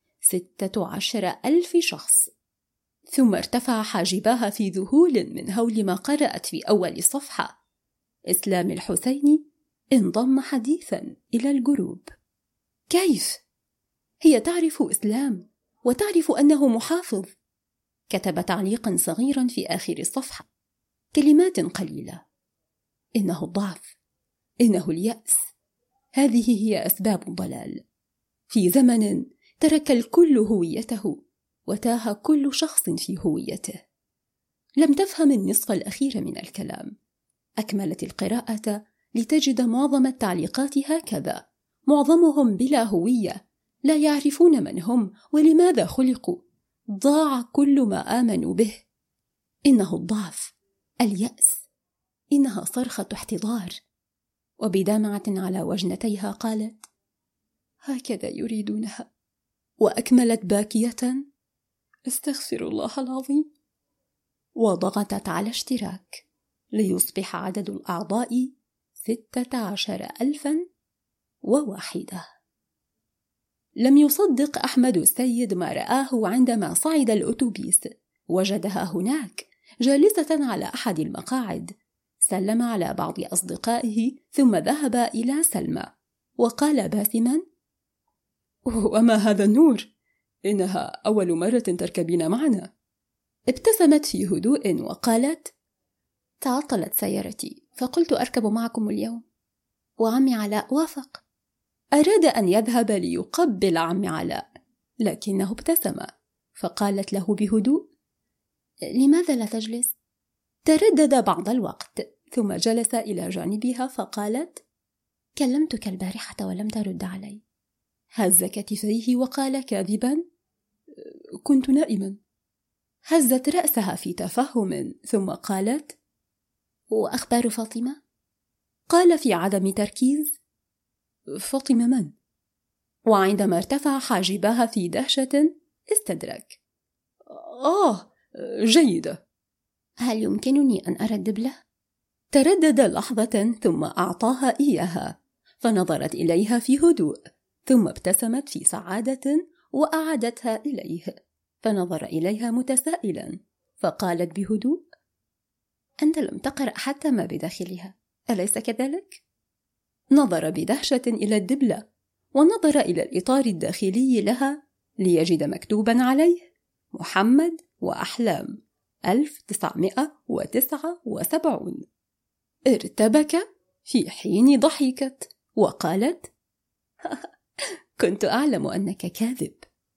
16,000 شخص. ثم ارتفع حاجباها في ذهول من هول ما قرأت في أول الصفحة: إسلام الحسيني انضم حديثا إلى الجروب. كيف؟ هي تعرف إسلام وتعرف أنه محافظ. كتب تعليقا صغيرا في آخر الصفحة، كلمات قليلة: إنه الضعف، إنه اليأس، هذه هي أسباب الضلال. في زمن ترك الكل هويته وتاه كل شخص في هويته. لم تفهم النصف الأخير من الكلام. أكملت القراءة لتجد معظم التعليقات هكذا: معظمهم بلا هوية، لا يعرفون من هم ولماذا خلقوا، ضاع كل ما آمنوا به. إنه الضعف، اليأس، إنها صرخة احتضار. وبدمعة على وجنتيها قالت: هكذا يريدونها. وأكملت باكية: استغفر الله العظيم. وضغطت على اشتراك ليصبح عدد الأعضاء 16,001. لم يصدق أحمد السيد ما رآه عندما صعد الأتوبيس. وجدها هناك جالسة على أحد المقاعد. سلم على بعض أصدقائه ثم ذهب إلى سلمى وقال باسما: وما هذا النور؟ إنها أول مرة تركبين معنا. ابتسمت في هدوء وقالت: تعطلت سيارتي فقلت أركب معكم اليوم، وعمي علاء وافق. أراد أن يذهب ليقبل عمي علاء، لكنه ابتسم، فقالت له بهدوء: لماذا لا تجلس؟ تردد بعض الوقت ثم جلس إلى جانبها فقالت: كلمتك البارحة ولم ترد علي. هز كتفيه وقال كاذبا: كنت نائما. هزت رأسها في تفهم ثم قالت: وأخبار فاطمة؟ قال في عدم تركيز: فاطمة من؟ وعندما ارتفع حاجبها في دهشة استدرك: جيدة. هل يمكنني أن أرى الدبلة؟ تردد لحظة ثم أعطاها إياها، فنظرت إليها في هدوء ثم ابتسمت في سعادة وأعادتها إليه، فنظر إليها متسائلا فقالت بهدوء: أنت لم تقرأ حتى ما بداخلها، أليس كذلك؟ نظر بدهشة إلى الدبلة ونظر إلى الإطار الداخلي لها ليجد مكتوبا عليه: محمد وأحلام 1979. ارتبك في حين ضحكت وقالت: كنت أعلم أنك كاذب.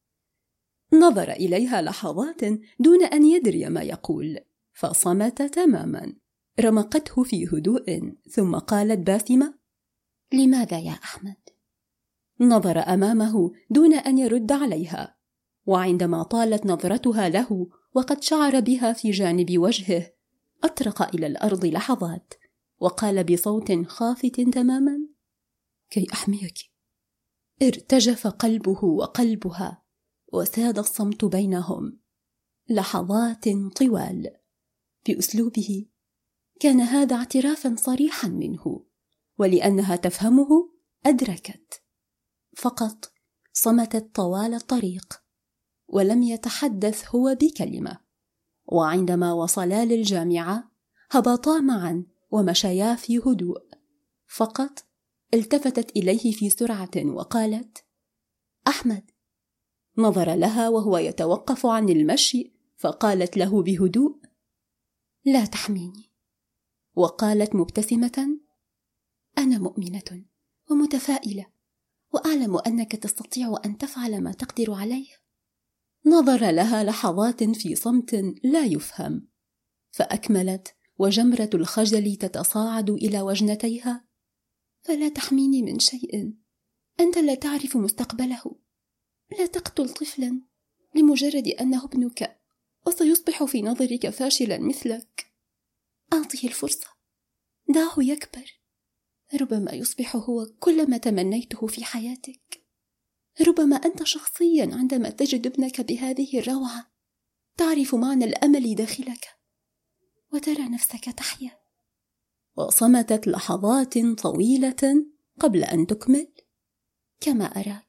نظر إليها لحظات دون أن يدري ما يقول فصمت تماما. رمقته في هدوء ثم قالت باسمة: لماذا يا أحمد؟ نظر أمامه دون أن يرد عليها، وعندما طالت نظرتها له وقد شعر بها في جانب وجهه أطرق إلى الأرض لحظات وقال بصوت خافت تماما: كي أحميك. ارتجف قلبه وقلبها وساد الصمت بينهم لحظات طوال. بأسلوبه كان هذا اعترافا صريحا منه، ولأنها تفهمه أدركت، فقط صمتت طوال الطريق ولم يتحدث هو بكلمة. وعندما وصلا للجامعة هبطا معا ومشيا في هدوء، فقط التفتت إليه في سرعة وقالت: أحمد. نظر لها وهو يتوقف عن المشي فقالت له بهدوء: لا تحميني. وقالت مبتسمة: أنا مؤمنة ومتفائلة وأعلم أنك تستطيع أن تفعل ما تقدر عليه. نظر لها لحظات في صمت لا يفهم، فأكملت وجمرة الخجل تتصاعد إلى وجنتيها: فلا تحميني من شيء، أنت لا تعرف مستقبله. لا تقتل طفلا لمجرد أنه ابنك وسيصبح في نظرك فاشلا مثلك. أعطيه الفرصة، دعه يكبر، ربما يصبح هو كل ما تمنيته في حياتك. ربما أنت شخصيا عندما تجد ابنك بهذه الروعة تعرف معنى الأمل داخلك وترى نفسك تحيا. وصمتت لحظات طويلة قبل أن تكمل: كما أراك.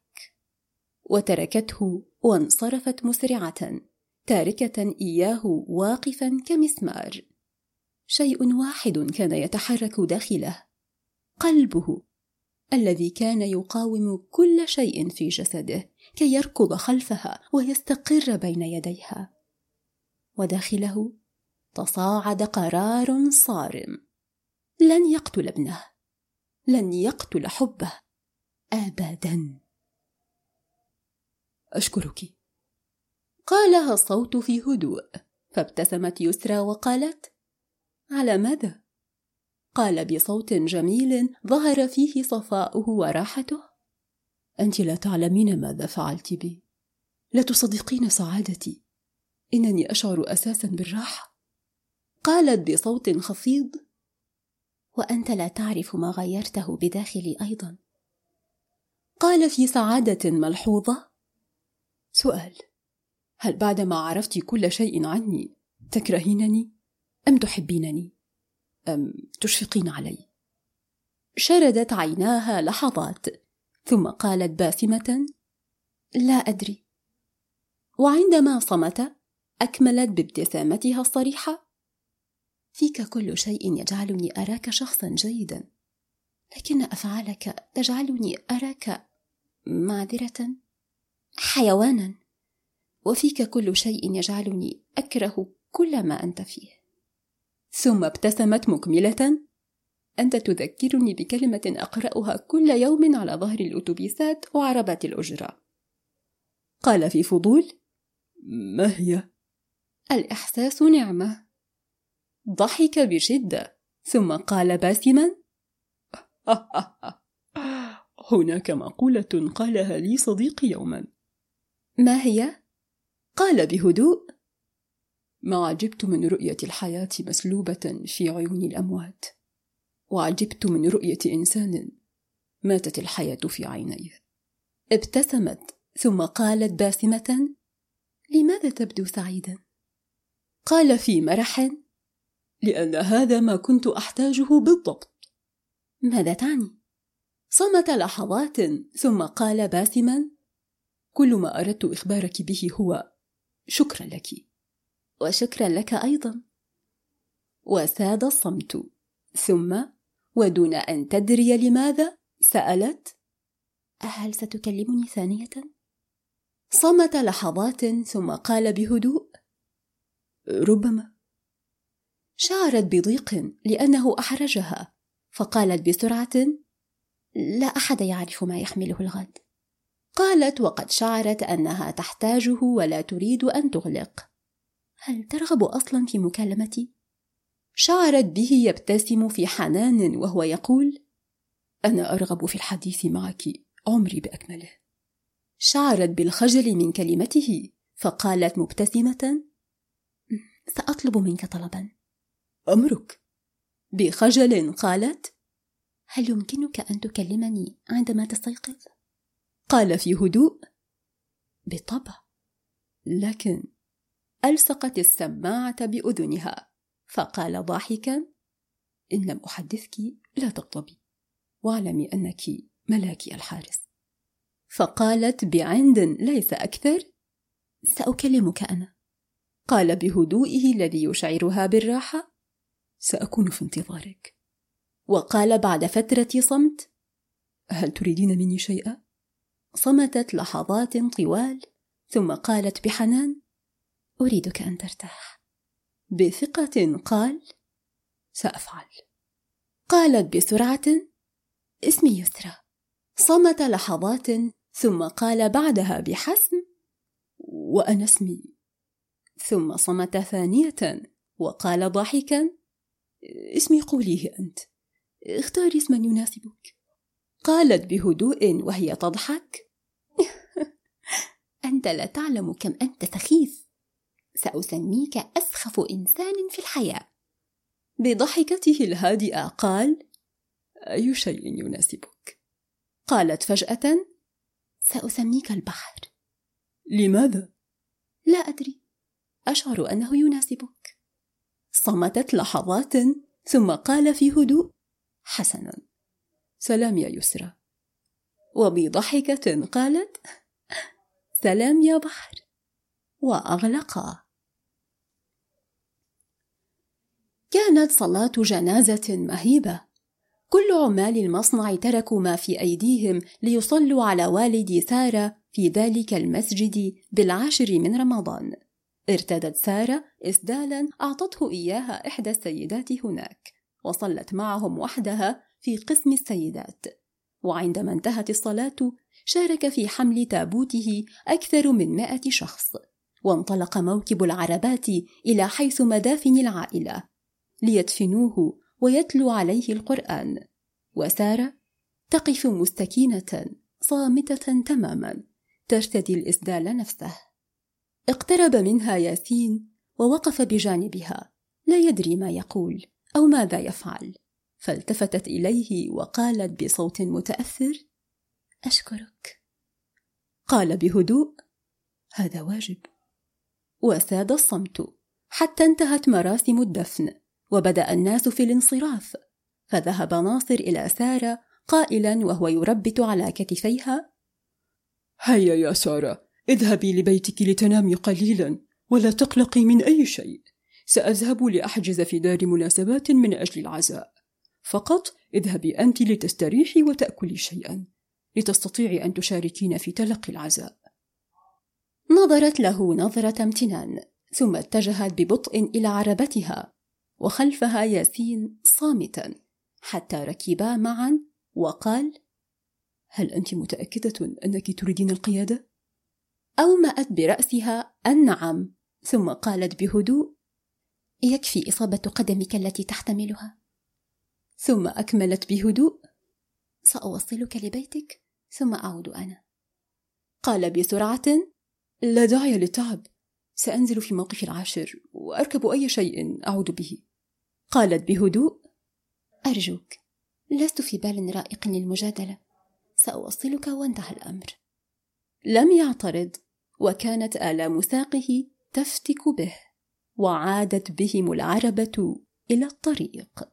وتركته وانصرفت مسرعة تاركة إياه واقفا كمسمار. شيء واحد كان يتحرك داخله: قلبه الذي كان يقاوم كل شيء في جسده كي يركض خلفها ويستقر بين يديها. وداخله تصاعد قرار صارم: لن يقتل ابنه، لن يقتل حبه أبدا. أشكرك، قالها الصوت في هدوء، فابتسمت يسرى وقالت: على ماذا؟ قال بصوت جميل ظهر فيه صفاؤه وراحته: أنت لا تعلمين ماذا فعلت بي، لا تصدقين سعادتي، إنني أشعر أساسا بالراحة. قالت بصوت خفيض: وأنت لا تعرف ما غيرته بداخلي أيضا. قال في سعادة ملحوظة: سؤال، هل بعدما عرفت كل شيء عني تكرهينني أم تحبينني أم تشفقين علي؟ شردت عيناها لحظات ثم قالت باسمة: لا أدري. وعندما صمت أكملت بابتسامتها الصريحة: فيك كل شيء يجعلني أراك شخصا جيدا، لكن أفعالك تجعلني أراك معذرة حيوانا، وفيك كل شيء يجعلني أكره كل ما أنت فيه. ثم ابتسمت مكملة: أنت تذكرني بكلمة أقرأها كل يوم على ظهر الأتوبيسات وعربات الأجرة. قال في فضول:
ما هي؟
الإحساس نعمة. ضحك بشدة ثم قال باسما:
هناك مقولة قالها لي صديقي يوما.
ما هي؟ قال بهدوء:
ما عجبت من رؤية الحياة مسلوبة في عيون الأموات، وعجبت من رؤية إنسان ماتت الحياة في عينيه.
ابتسمت ثم قالت باسمة: لماذا تبدو سعيدا؟
قال في مرح: لأن هذا ما كنت أحتاجه بالضبط.
ماذا تعني؟
صمت لحظات ثم قال باسما: كل ما أردت إخبارك به هو شكرا لك.
وشكرا لك أيضا.
وساد الصمت، ثم ودون أن تدري لماذا سألت:
هل ستكلمني ثانية؟
صمت لحظات ثم قال بهدوء: ربما.
شعرت بضيق لأنه أحرجها، فقالت بسرعة: لا أحد يعرف ما يحمله الغد. قالت وقد شعرت أنها تحتاجه ولا تريد أن تغلق: هل ترغب أصلا في مكالمتي؟
شعرت به يبتسم في حنان وهو يقول: أنا أرغب في الحديث معك عمري بأكمله.
شعرت بالخجل من كلمته، فقالت مبتسمة: سأطلب منك طلبا.
أمرك.
بخجل قالت: هل يمكنك أن تكلمني عندما تستيقظ؟
قال في هدوء:
بالطبع.
لكن ألصقت السماعة بأذنها، فقال ضاحكا: إن لم أحدثك لا تغضبي، واعلمي أنك ملاكي الحارس.
فقالت بعند ليس أكثر: سأكلمك أنا.
قال بهدوئه الذي يشعرها بالراحة: سأكون في انتظارك.
وقال بعد فترة صمت:
هل تريدين مني شيئا؟
صمتت لحظات طوال ثم قالت بحنان: أريدك أن ترتاح.
بثقة قال: سأفعل.
قالت بسرعة: اسمي يسرى. صمت لحظات ثم قال بعدها بحسم:
وأنا اسمي.
ثم صمت ثانية وقال ضاحكا:
اسمي قوليه أنت، اختاري اسما يناسبك.
قالت بهدوء وهي تضحك: أنت لا تعلم كم أنت سخيف، سأسميك أسخف إنسان في الحياة.
بضحكته الهادئة قال: أي شيء يناسبك؟
قالت فجأة: سأسميك البحر.
لماذا؟
لا أدري، أشعر أنه يناسبك.
صمتت لحظات ثم قال في هدوء: حسنا، سلام يا يسرى.
وبضحكة قالت: سلام يا بحر. وأغلقا. كانت صلاة جنازة مهيبة. كل عمال المصنع تركوا ما في أيديهم ليصلوا على والد سارة في ذلك المسجد ب10 من رمضان. ارتدت سارة إسدالا أعطته إياها إحدى السيدات هناك، وصلت معهم وحدها في قسم السيدات. وعندما انتهت الصلاة شارك في حمل تابوته أكثر من 100 شخص، وانطلق موكب العربات إلى حيث مدافن العائلة ليدفنوه ويتلو عليه القرآن، وسارة تقف مستكينة صامتة تماما ترتدي الإسدال نفسه. اقترب منها ياسين ووقف بجانبها لا يدري ما يقول أو ماذا يفعل، فالتفتت إليه وقالت بصوت متأثر: أشكرك.
قال بهدوء: هذا واجب.
وساد الصمت حتى انتهت مراسم الدفن وبدأ الناس في الانصراف، فذهب ناصر إلى سارة قائلا وهو يربت على كتفيها:
هيا يا سارة، اذهبي لبيتك لتنامي قليلا ولا تقلقي من أي شيء. سأذهب لأحجز في دار مناسبات من أجل العزاء، فقط اذهبي أنت لتستريحي وتأكلي شيئا لتستطيعي أن تشاركين في تلقي العزاء.
نظرت له نظرة امتنان ثم اتجهت ببطء إلى عربتها، وخلفها ياسين صامتا حتى ركبا معا، وقال:
هل أنت متأكدة أنك تريدين القيادة؟
أومأت برأسها النعم، ثم قالت بهدوء: يكفي إصابة قدمك التي تحتملها. ثم أكملت بهدوء: سأوصلك لبيتك ثم أعود أنا. قال بسرعة: لا داعي للتعب، سأنزل في موقف 10 وأركب أي شيء أعود به. قالت بهدوء: أرجوك، لست في بال رائق للمجادلة، سأوصلك وانتهى الأمر. لم يعترض، وكانت آلام ساقه تفتك به، وعادت بهم العربة إلى الطريق.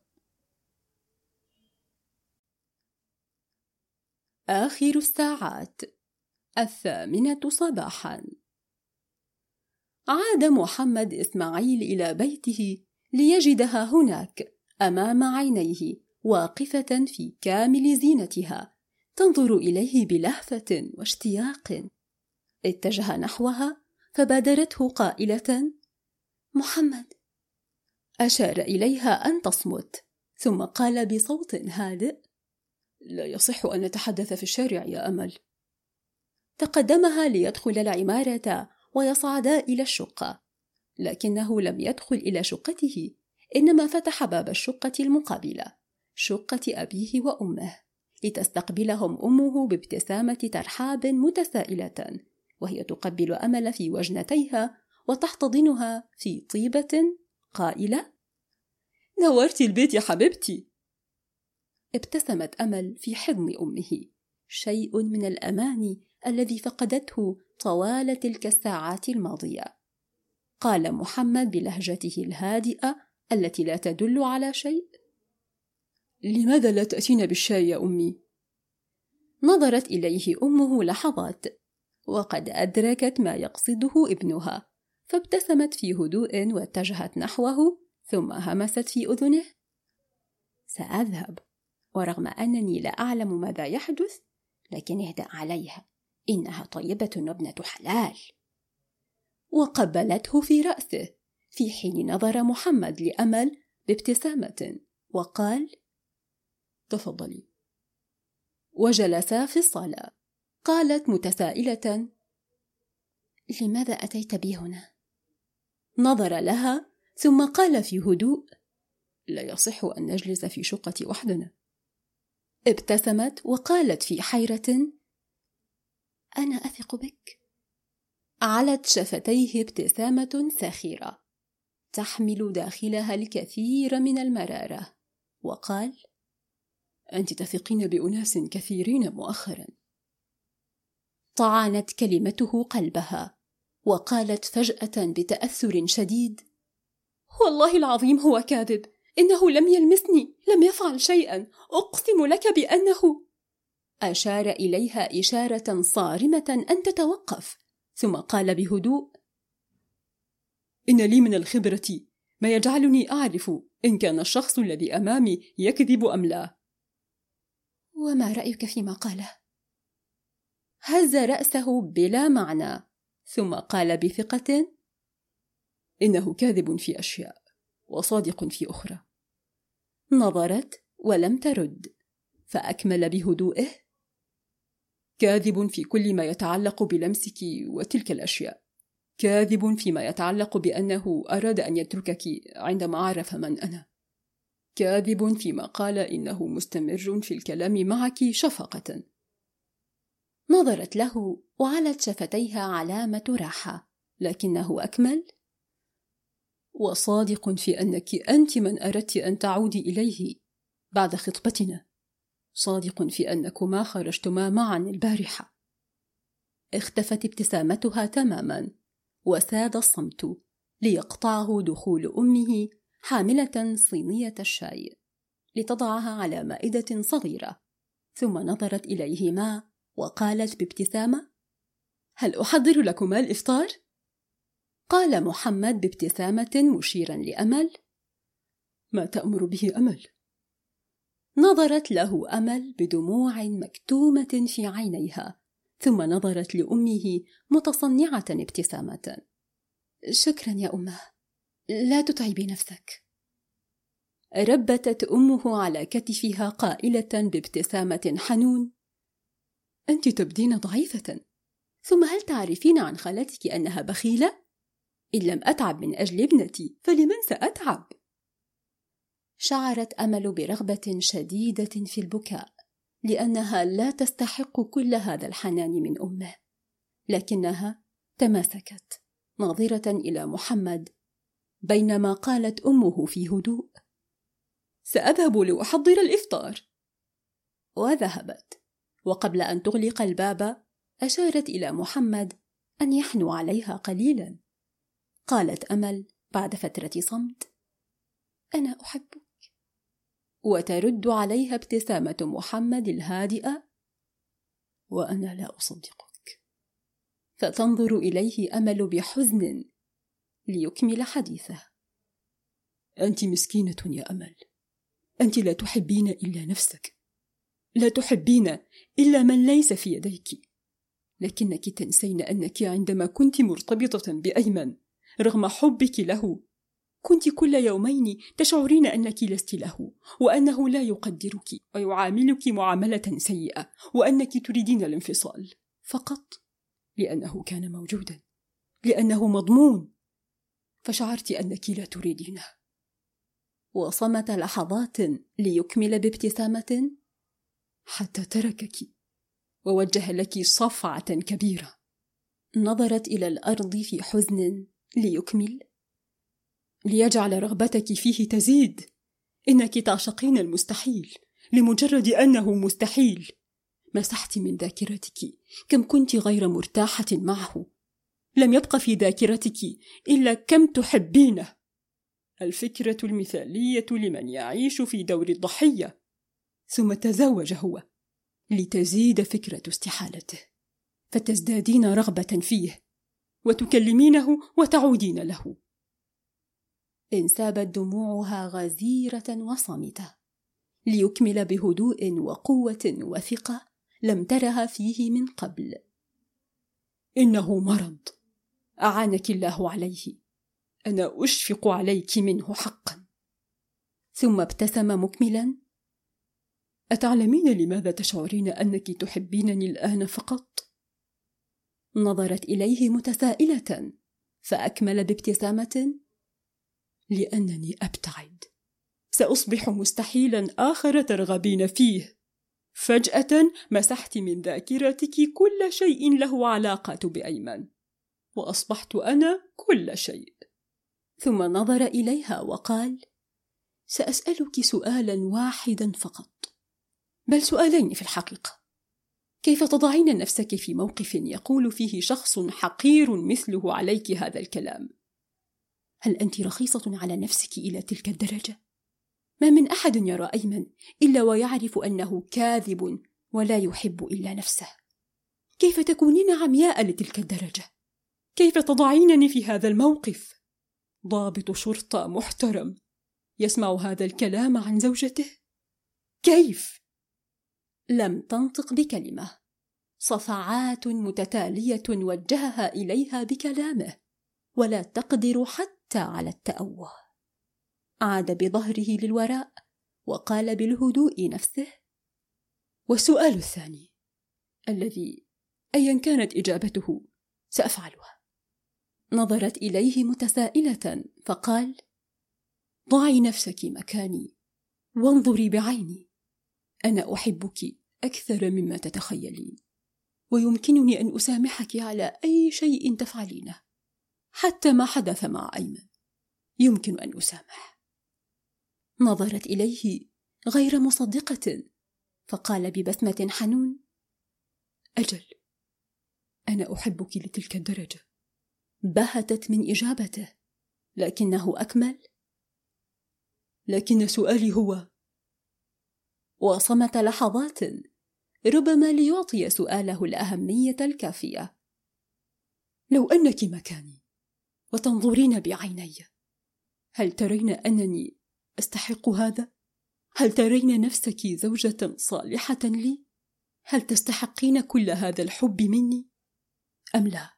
آخر الساعات 8 صباحا. عاد محمد إسماعيل إلى بيته ليجدها هناك أمام عينيه واقفة في كامل زينتها تنظر إليه بلهفة واشتياق. اتجه نحوها فبادرته قائلة: محمد. أشار إليها أن تصمت، ثم قال بصوت هادئ: لا يصح أن نتحدث في الشارع يا أمل. تقدمها ليدخل العمارة ويصعدا إلى الشقة، لكنه لم يدخل إلى شقته، إنما فتح باب الشقة المقابلة، شقة أبيه وأمه، لتستقبلهم أمه بابتسامة ترحاب متسائلة، وهي تقبل أمل في وجنتيها وتحتضنها في طيبة قائلة: نورت البيت يا حبيبتي. ابتسمت أمل في حضن أمه، شيء من الأمان الذي فقدته طوال تلك الساعات الماضية. قال محمد بلهجته الهادئة التي لا تدل على شيء: لماذا لا تأتين بالشاي يا أمي؟ نظرت إليه أمه لحظات، وقد أدركت ما يقصده ابنها، فابتسمت في هدوء واتجهت نحوه، ثم همست في أذنه: سأذهب، ورغم أنني لا أعلم ماذا يحدث، لكن اهدأ عليها، إنها طيبة وابنة حلال. وقبلته في رأسه، في حين نظر محمد لأمل بابتسامة وقال: تفضلي. وجلسا في الصالة. قالت متسائلة: لماذا أتيت بي هنا؟ نظر لها ثم قال في هدوء: لا يصح أن نجلس في شقة وحدنا. ابتسمت وقالت في حيرة: أنا أثق بك. علت شفتيه ابتسامة ساخرة تحمل داخلها الكثير من المرارة، وقال: أنت تثقين بأناس كثيرين مؤخرا. طعنت كلمته قلبها، وقالت فجأة بتأثر شديد: والله العظيم هو كاذب، إنه لم يلمسني، لم يفعل شيئا، أقسم لك بأنه. أشار إليها إشارة صارمة أن تتوقف، ثم قال بهدوء: إن لي من الخبرة ما يجعلني أعرف إن كان الشخص الذي أمامي يكذب أم لا. وما رأيك فيما قاله؟ هز رأسه بلا معنى، ثم قال بثقة: إنه كاذب في أشياء وصادق في أخرى. نظرت ولم ترد، فأكمل بهدوئه: كاذب في كل ما يتعلق بلمسك وتلك الأشياء، كاذب فيما يتعلق بأنه أراد أن يتركك عندما عرف من أنا، كاذب فيما قال إنه مستمر في الكلام معك شفقة. نظرت له وعلت شفتيها علامة راحة، لكنه أكمل: وصادق في أنك أنت من أردت أن تعودي إليه بعد خطبتنا، صادق في أنكما خرجتما معا البارحة. اختفت ابتسامتها تماما، وساد الصمت ليقطعه دخول أمه حاملة صينية الشاي لتضعها على مائدة صغيرة، ثم نظرت إليهما وقالت بابتسامة: هل أحضر لكما الإفطار؟ قال محمد بابتسامة مشيرا لأمل: ما تأمر به أمل؟ نظرت له أمل بدموع مكتومة في عينيها، ثم نظرت لأمه متصنعة ابتسامة: شكرا يا أمه، لا تتعبي نفسك. ربتت أمه على كتفها قائلة بابتسامة حنون: أنت تبدين ضعيفة، ثم هل تعرفين عن خالتك أنها بخيلة؟ إن لم أتعب من أجل ابنتي فلمن سأتعب؟ شعرت أمل برغبة شديدة في البكاء، لأنها لا تستحق كل هذا الحنان من أمه، لكنها تماسكت ناظرة إلى محمد، بينما قالت أمه في هدوء: سأذهب لأحضر الإفطار. وذهبت، وقبل أن تغلق الباب أشارت إلى محمد أن يحنو عليها قليلا. قالت أمل بعد فترة صمت: أنا أحبك. وترد عليها ابتسامة محمد الهادئة: وأنا لا أصدقك. فتنظر إليه أمل بحزن ليكمل حديثه: أنت مسكينة يا أمل، أنت لا تحبين إلا نفسك، لا تحبين إلا من ليس في يديك، لكنك تنسين أنك عندما كنت مرتبطة بأيمن رغم حبك له كنت كل يومين تشعرين أنك لست له، وأنه لا يقدرك ويعاملك معاملة سيئة، وأنك تريدين الانفصال فقط لأنه كان موجودا، لأنه مضمون، فشعرت أنك لا تريدينه. وصمت لحظات ليكمل بابتسامة حتى تركك ووجه لك صفعة كبيرة. نظرت إلى الأرض في حزن ليكمل: ليجعل رغبتك فيه تزيد، إنك تعشقين المستحيل لمجرد أنه مستحيل. مسحت من ذاكرتك كم كنت غير مرتاحة معه، لم يبق في ذاكرتك إلا كم تحبينه. الفكرة المثالية لمن يعيش في دور الضحية. ثم تزوج هو لتزيد فكرة استحالته، فتزدادين رغبة فيه وتكلمينه وتعودين له. انسابت دموعها غزيرة وصامتة ليكمل بهدوء وقوة وثقة لم ترها فيه من قبل: إنه مرض أعانك الله عليه، أنا أشفق عليك منه حقا. ثم ابتسم مكملا: أتعلمين لماذا تشعرين أنك تحبينني الآن فقط؟ نظرت إليه متسائلة، فأكمل بابتسامة: لأنني أبتعد، سأصبح مستحيلا آخر ترغبين فيه. فجأة مسحت من ذاكرتك كل شيء له علاقة بأيمن، وأصبحت أنا كل شيء. ثم نظر إليها وقال: سأسألك سؤالا واحدا فقط، بل سؤالين في الحقيقة. كيف تضعين نفسك في موقف يقول فيه شخص حقير مثله عليك هذا الكلام؟ هل أنت رخيصة على نفسك إلى تلك الدرجة؟ ما من أحد يرى أيمن إلا ويعرف أنه كاذب ولا يحب إلا نفسه. كيف تكونين عمياء لتلك الدرجة؟ كيف تضعينني في هذا الموقف؟ ضابط شرطة محترم يسمع هذا الكلام عن زوجته؟ كيف؟ لم تنطق بكلمة. صفعات متتالية وجهها إليها بكلامه، ولا تقدر حتى على التأوه. عاد بظهره للوراء وقال بالهدوء نفسه: والسؤال الثاني الذي أيا كانت إجابته سأفعلها. نظرت إليه متسائلة فقال: ضعي نفسك مكاني وانظري بعيني، أنا أحبك أكثر مما تتخيلين، ويمكنني أن أسامحك على أي شيء تفعلينه، حتى ما حدث مع أيمن يمكن أن أسامح. نظرت إليه غير مصدقة فقال ببسمة حنون: أجل، أنا أحبك لتلك الدرجة. بهتت من إجابته، لكنه أكمل: لكن سؤالي هو. وصمت لحظات ربما ليعطي سؤاله الأهمية الكافية: لو أنك مكاني وتنظرين بعيني، هل ترين أنني أستحق هذا؟ هل ترين نفسك زوجة صالحة لي؟ هل تستحقين كل هذا الحب مني أم لا؟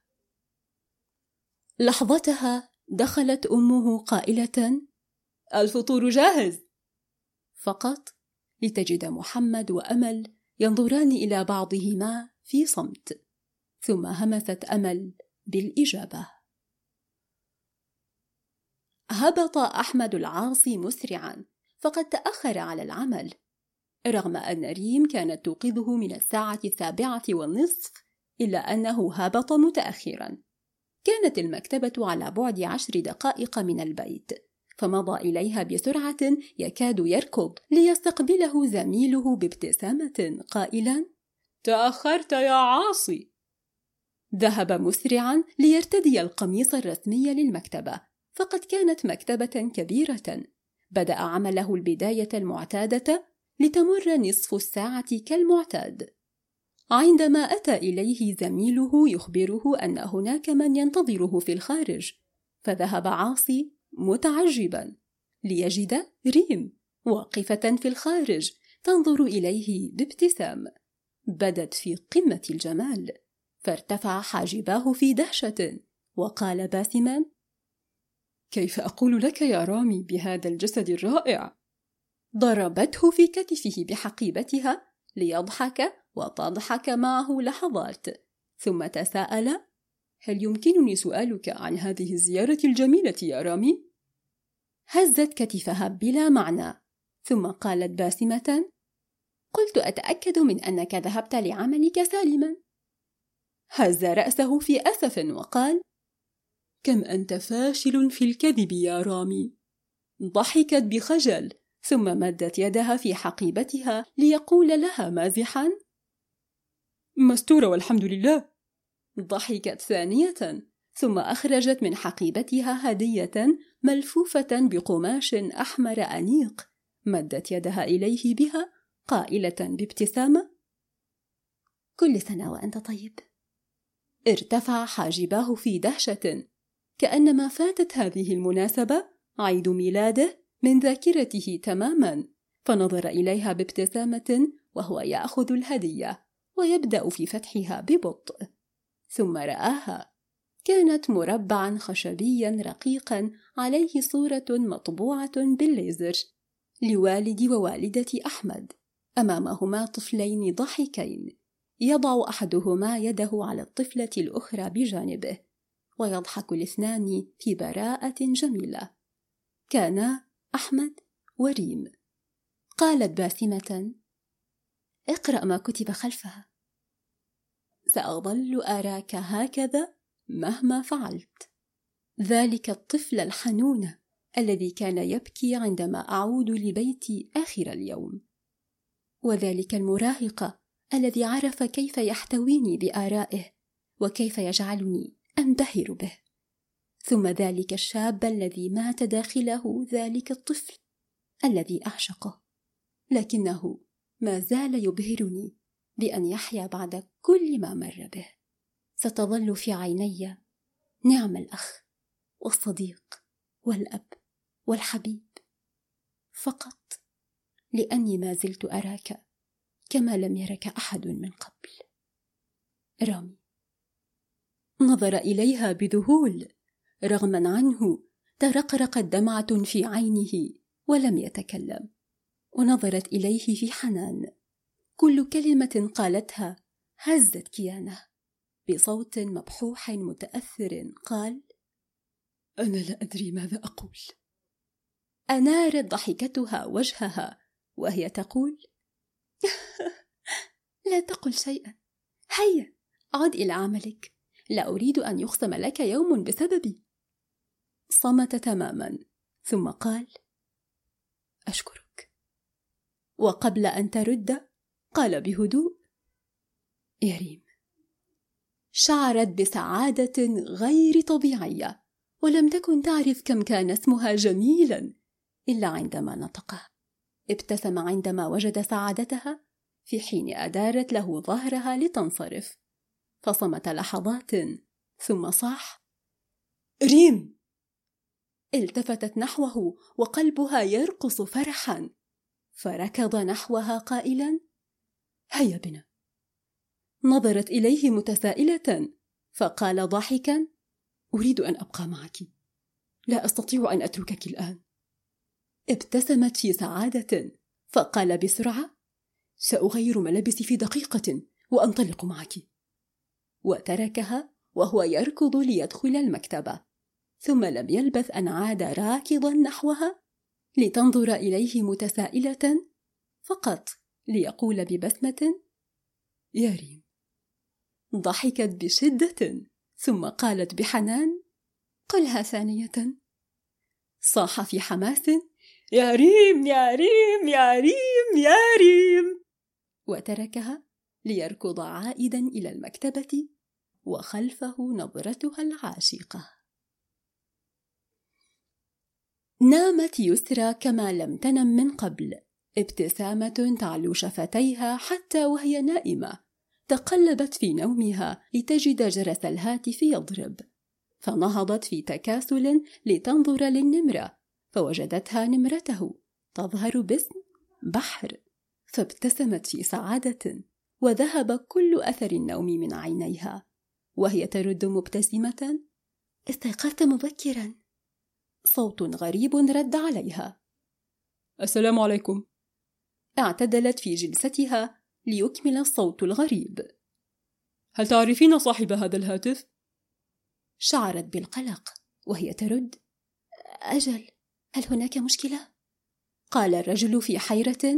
لحظتها دخلت أمه قائلة: الفطور جاهز، فقط لتجد محمد وأمل ينظران إلى بعضهما في صمت. ثم همست أمل بالإجابة. هبط أحمد العاصي مسرعا، فقد تأخر على العمل، رغم أن ريم كانت توقظه من 7:15، إلا أنه هبط متأخرا. كانت المكتبة على بعد 10 دقائق من البيت، فمضى إليها بسرعة يكاد يركض ليستقبله زميله بابتسامة قائلا:
تأخرت يا عاصي.
ذهب مسرعا ليرتدي القميص الرسمي للمكتبة، فقد كانت مكتبة كبيرة. بدأ عمله البداية المعتادة لتمر نصف الساعة كالمعتاد. عندما أتى إليه زميله يخبره أن هناك من ينتظره في الخارج، فذهب عاصي متعجبا ليجد ريم واقفة في الخارج تنظر إليه بابتسام بدت في قمة الجمال، فارتفع حاجباه في دهشة وقال باسما:
كيف أقول لك يا رامي بهذا الجسد الرائع؟
ضربته في كتفه بحقيبتها ليضحك وتضحك معه لحظات، ثم تساءل:
هل يمكنني سؤالك عن هذه الزيارة الجميلة يا رامي؟
هزت كتفها بلا معنى، ثم قالت باسمة: قلت أتأكد من أنك ذهبت لعملك سالما. هز رأسه في أسف وقال:
كم أنت فاشل في الكذب يا رامي.
ضحكت بخجل، ثم مدت يدها في حقيبتها ليقول لها مازحا:
مستورة والحمد لله.
ضحكت ثانية، ثم أخرجت من حقيبتها هدية ملفوفة بقماش أحمر أنيق، مدت يدها إليه بها قائلة بابتسامة: كل سنة وأنت طيب. ارتفع حاجباه في دهشة، كأنما فاتت هذه المناسبة عيد ميلاده من ذاكرته تماما، فنظر إليها بابتسامة وهو يأخذ الهدية ويبدأ في فتحها ببطء، ثم رآها. كانت مربعا خشبيا رقيقا عليه صورة مطبوعة بالليزر لوالد ووالدة أحمد، أمامهما طفلين ضاحكين، يضع أحدهما يده على الطفلة الأخرى بجانبه، ويضحك الاثنان في براءة جميلة. كانا أحمد وريم. قالت باسمة: اقرأ ما كتب خلفها. سأظل أراك هكذا مهما فعلت. ذلك الطفل الحنون الذي كان يبكي عندما أعود لبيتي آخر اليوم، وذلك المراهق الذي عرف كيف يحتويني بآرائه وكيف يجعلني أنبهر به، ثم ذلك الشاب الذي مات داخله ذلك الطفل الذي أعشقه، لكنه ما زال يبهرني بأن يحيا بعد كل ما مر به. ستظل في عيني نعم الأخ والصديق والأب والحبيب، فقط لأني ما زلت أراك كما لم يرك أحد من قبل. رامي. نظر إليها بذهول، رغما عنه ترقرقت دمعة في عينه ولم يتكلم، ونظرت إليه في حنان. كل كلمة قالتها هزت كيانه. بصوت مبحوح متأثر قال:
أنا لا أدري ماذا أقول.
أنارت ضحكتها وجهها وهي تقول: لا تقل شيئا، هيا عد إلى عملك، لا أريد أن يخصم لك يوم بسببي. صمت تماما، ثم قال: أشكرك. وقبل أن ترد قال بهدوء: يا ريم. شعرت بسعادة غير طبيعية، ولم تكن تعرف كم كان اسمها جميلا إلا عندما نطقه. ابتسم عندما وجد سعادتها، في حين أدارت له ظهرها لتنصرف، فصمت لحظات ثم صاح:
ريم.
التفتت نحوه وقلبها يرقص فرحا، فركض نحوها قائلا: هيا بنا. نظرت إليه متسائلة، فقال ضاحكا:
أريد أن أبقى معك، لا أستطيع أن أتركك الآن.
ابتسمت في سعادة، فقال بسرعة:
سأغير ملابسي في دقيقة وأنطلق معك.
وتركها وهو يركض ليدخل المكتبة، ثم لم يلبث أن عاد راكضا نحوها لتنظر إليه متسائلة فقط ليقول ببسمة: يا ريم. ضحكت بشدة ثم قالت بحنان: قلها ثانية. صاح في حماس:
يا ريم يا ريم يا ريم يا ريم،
وتركها ليركض عائدا إلى المكتبة وخلفه نظرتها العاشقة. نامت يسرى كما لم تنم من قبل، ابتسامة تعلو شفتيها حتى وهي نائمة. تقلبت في نومها لتجد جرس الهاتف يضرب، فنهضت في تكاسل لتنظر للنمرة، فوجدتها نمرته تظهر باسم بحر، فابتسمت في سعادة وذهب كل أثر النوم من عينيها، وهي ترد مبتسمة: استيقظت مبكرا. صوت غريب رد عليها:
السلام عليكم.
اعتدلت في جلستها ليكمل الصوت الغريب:
هل تعرفين صاحب هذا الهاتف؟
شعرت بالقلق وهي ترد: أجل، هل هناك مشكلة؟ قال الرجل في حيرة: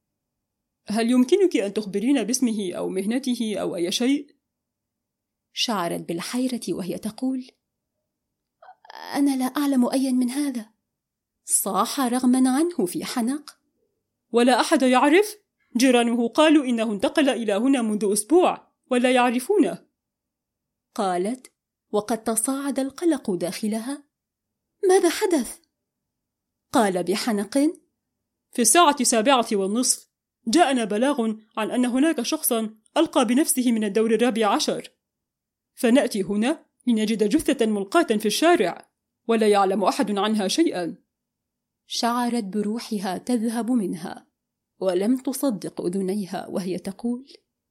هل يمكنك أن تخبرين باسمه أو مهنته أو أي شيء؟
شعرت بالحيرة وهي تقول: أنا لا أعلم أيا من هذا. صاح رغما عنه في حنق:
ولا أحد يعرف؟ جيرانه قالوا إنه انتقل إلى هنا منذ أسبوع ولا يعرفونه.
قالت وقد تصاعد القلق داخلها: ماذا حدث؟ قال بحنق:
في الساعة 7:15 جاءنا بلاغ عن أن هناك شخصا ألقى بنفسه من الدور 14، فنأتي هنا لنجد جثة ملقاة في الشارع ولا يعلم أحد عنها شيئا.
شعرت بروحها تذهب منها ولم تصدق أذنيها وهي تقول: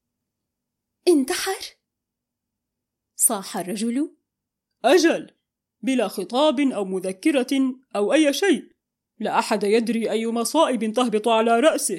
انتحر؟ صاح الرجل:
أجل، بلا خطاب أو مذكرة أو أي شيء، لا أحد يدري أي مصائب تهبط على رأسه.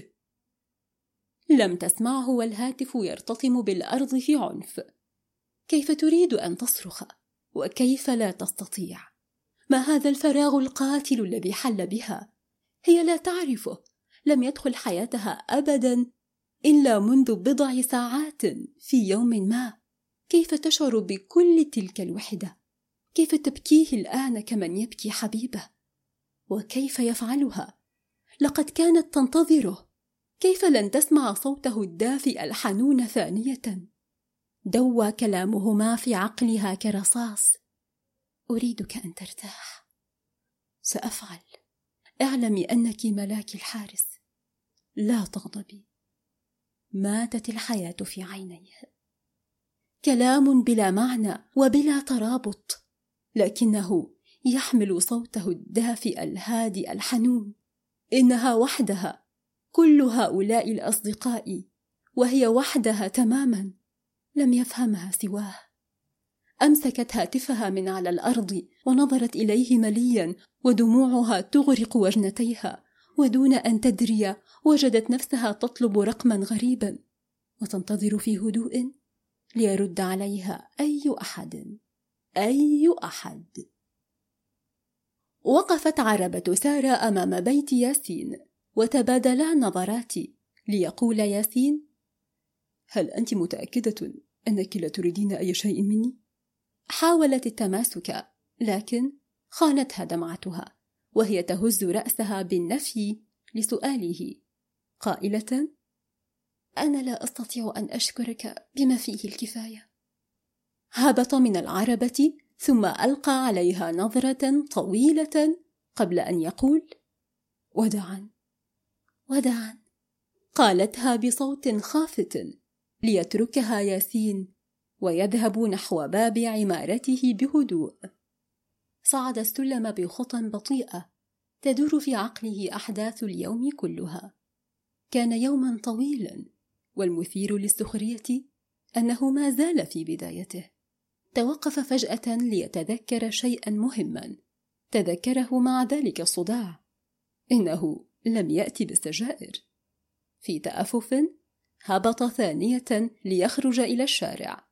لم تسمعه والهاتف يرتطم بالأرض في عنف. كيف تريد أن تصرخ وكيف لا تستطيع؟ ما هذا الفراغ القاتل الذي حل بها؟ هي لا تعرفه، لم يدخل حياتها أبدا إلا منذ بضع ساعات في يوم ما. كيف تشعر بكل تلك الوحدة؟ كيف تبكيه الآن كمن يبكي حبيبه؟ وكيف يفعلها؟ لقد كانت تنتظره. كيف لن تسمع صوته الدافئ الحنون ثانية؟ دوى كلامهما في عقلها كرصاص: أريدك أن ترتاح، سأفعل، اعلمي أنك ملاك الحارس، لا تغضبي. ماتت الحياة في عينيه. كلام بلا معنى وبلا ترابط، لكنه يحمل صوته الدافئ الهادئ الحنون. إنها وحدها، كل هؤلاء الأصدقاء وهي وحدها تماما، لم يفهمها سواه. أمسكت هاتفها من على الأرض ونظرت إليه مليا ودموعها تغرق وجنتيها، ودون أن تدري وجدت نفسها تطلب رقما غريبا وتنتظر في هدوء ليرد عليها أي أحد. وقفت عربة سارة أمام بيت ياسين وتبادلا نظرات ليقول ياسين:
هل أنت متأكدة أنك لا تريدين أي شيء مني؟
حاولت التماسك لكن خانتها دمعتها وهي تهز رأسها بالنفي لسؤاله قائلة: أنا لا أستطيع أن أشكرك بما فيه الكفاية. هبط من العربة ثم ألقى عليها نظرة طويلة قبل أن يقول: وداعا. قالتها بصوت خافت ليتركها ياسين ويذهب نحو باب عمارته بهدوء. صعد السلم بخطى بطيئة تدور في عقله أحداث اليوم كلها. كان يوما طويلا، والمثير للسخرية أنه ما زال في بدايته. توقف فجأة ليتذكر شيئا مهما تذكره مع ذلك الصداع: إنه لم يأتي بالسجائر. في تأفف هبط ثانية ليخرج إلى الشارع،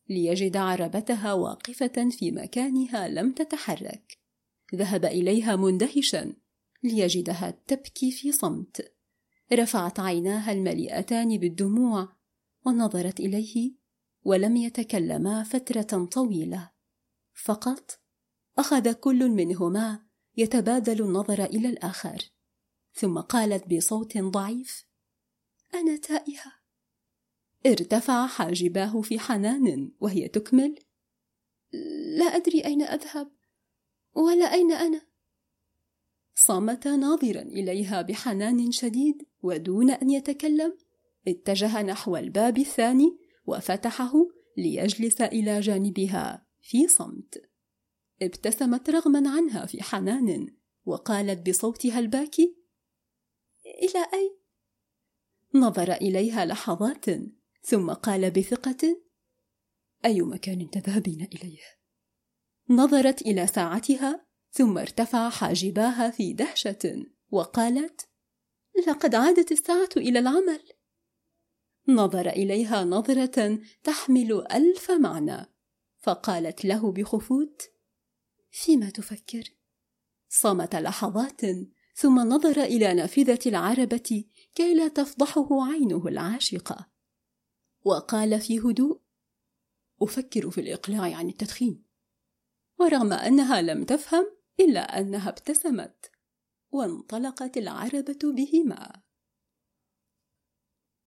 ليجد عربتها واقفة في مكانها لم تتحرك. ذهب إليها مندهشا ليجدها تبكي في صمت. رفعت عيناها المليئتان بالدموع ونظرت إليه، ولم يتكلما فترة طويلة. فقط أخذ كل منهما يتبادل النظر إلى الآخر، ثم قالت بصوت ضعيف: أنا تائهة. ارتفع حاجباه في حنان وهي تكمل: لا أدري أين أذهب ولا أين أنا. صمت ناظرا إليها بحنان شديد، ودون أن يتكلم اتجه نحو الباب الثاني وفتحه ليجلس إلى جانبها في صمت. ابتسمت رغما عنها في حنان وقالت بصوتها الباكي: إلى أين؟ نظر إليها لحظات ثم قال بثقة: أي مكان تذهبين إليه؟ نظرت إلى ساعتها ثم ارتفع حاجباها في دهشة وقالت: لقد عادت الساعة إلى العمل. نظر إليها نظرة تحمل 1000 معنى، فقالت له بخفوت: فيما تفكر؟ صمت لحظات ثم نظر إلى نافذة العربة كي لا تفضحه عينه العاشقة، وقال في هدوء: أفكر في الإقلاع عن التدخين. ورغم أنها لم تفهم إلا أنها ابتسمت، وانطلقت العربة بهما.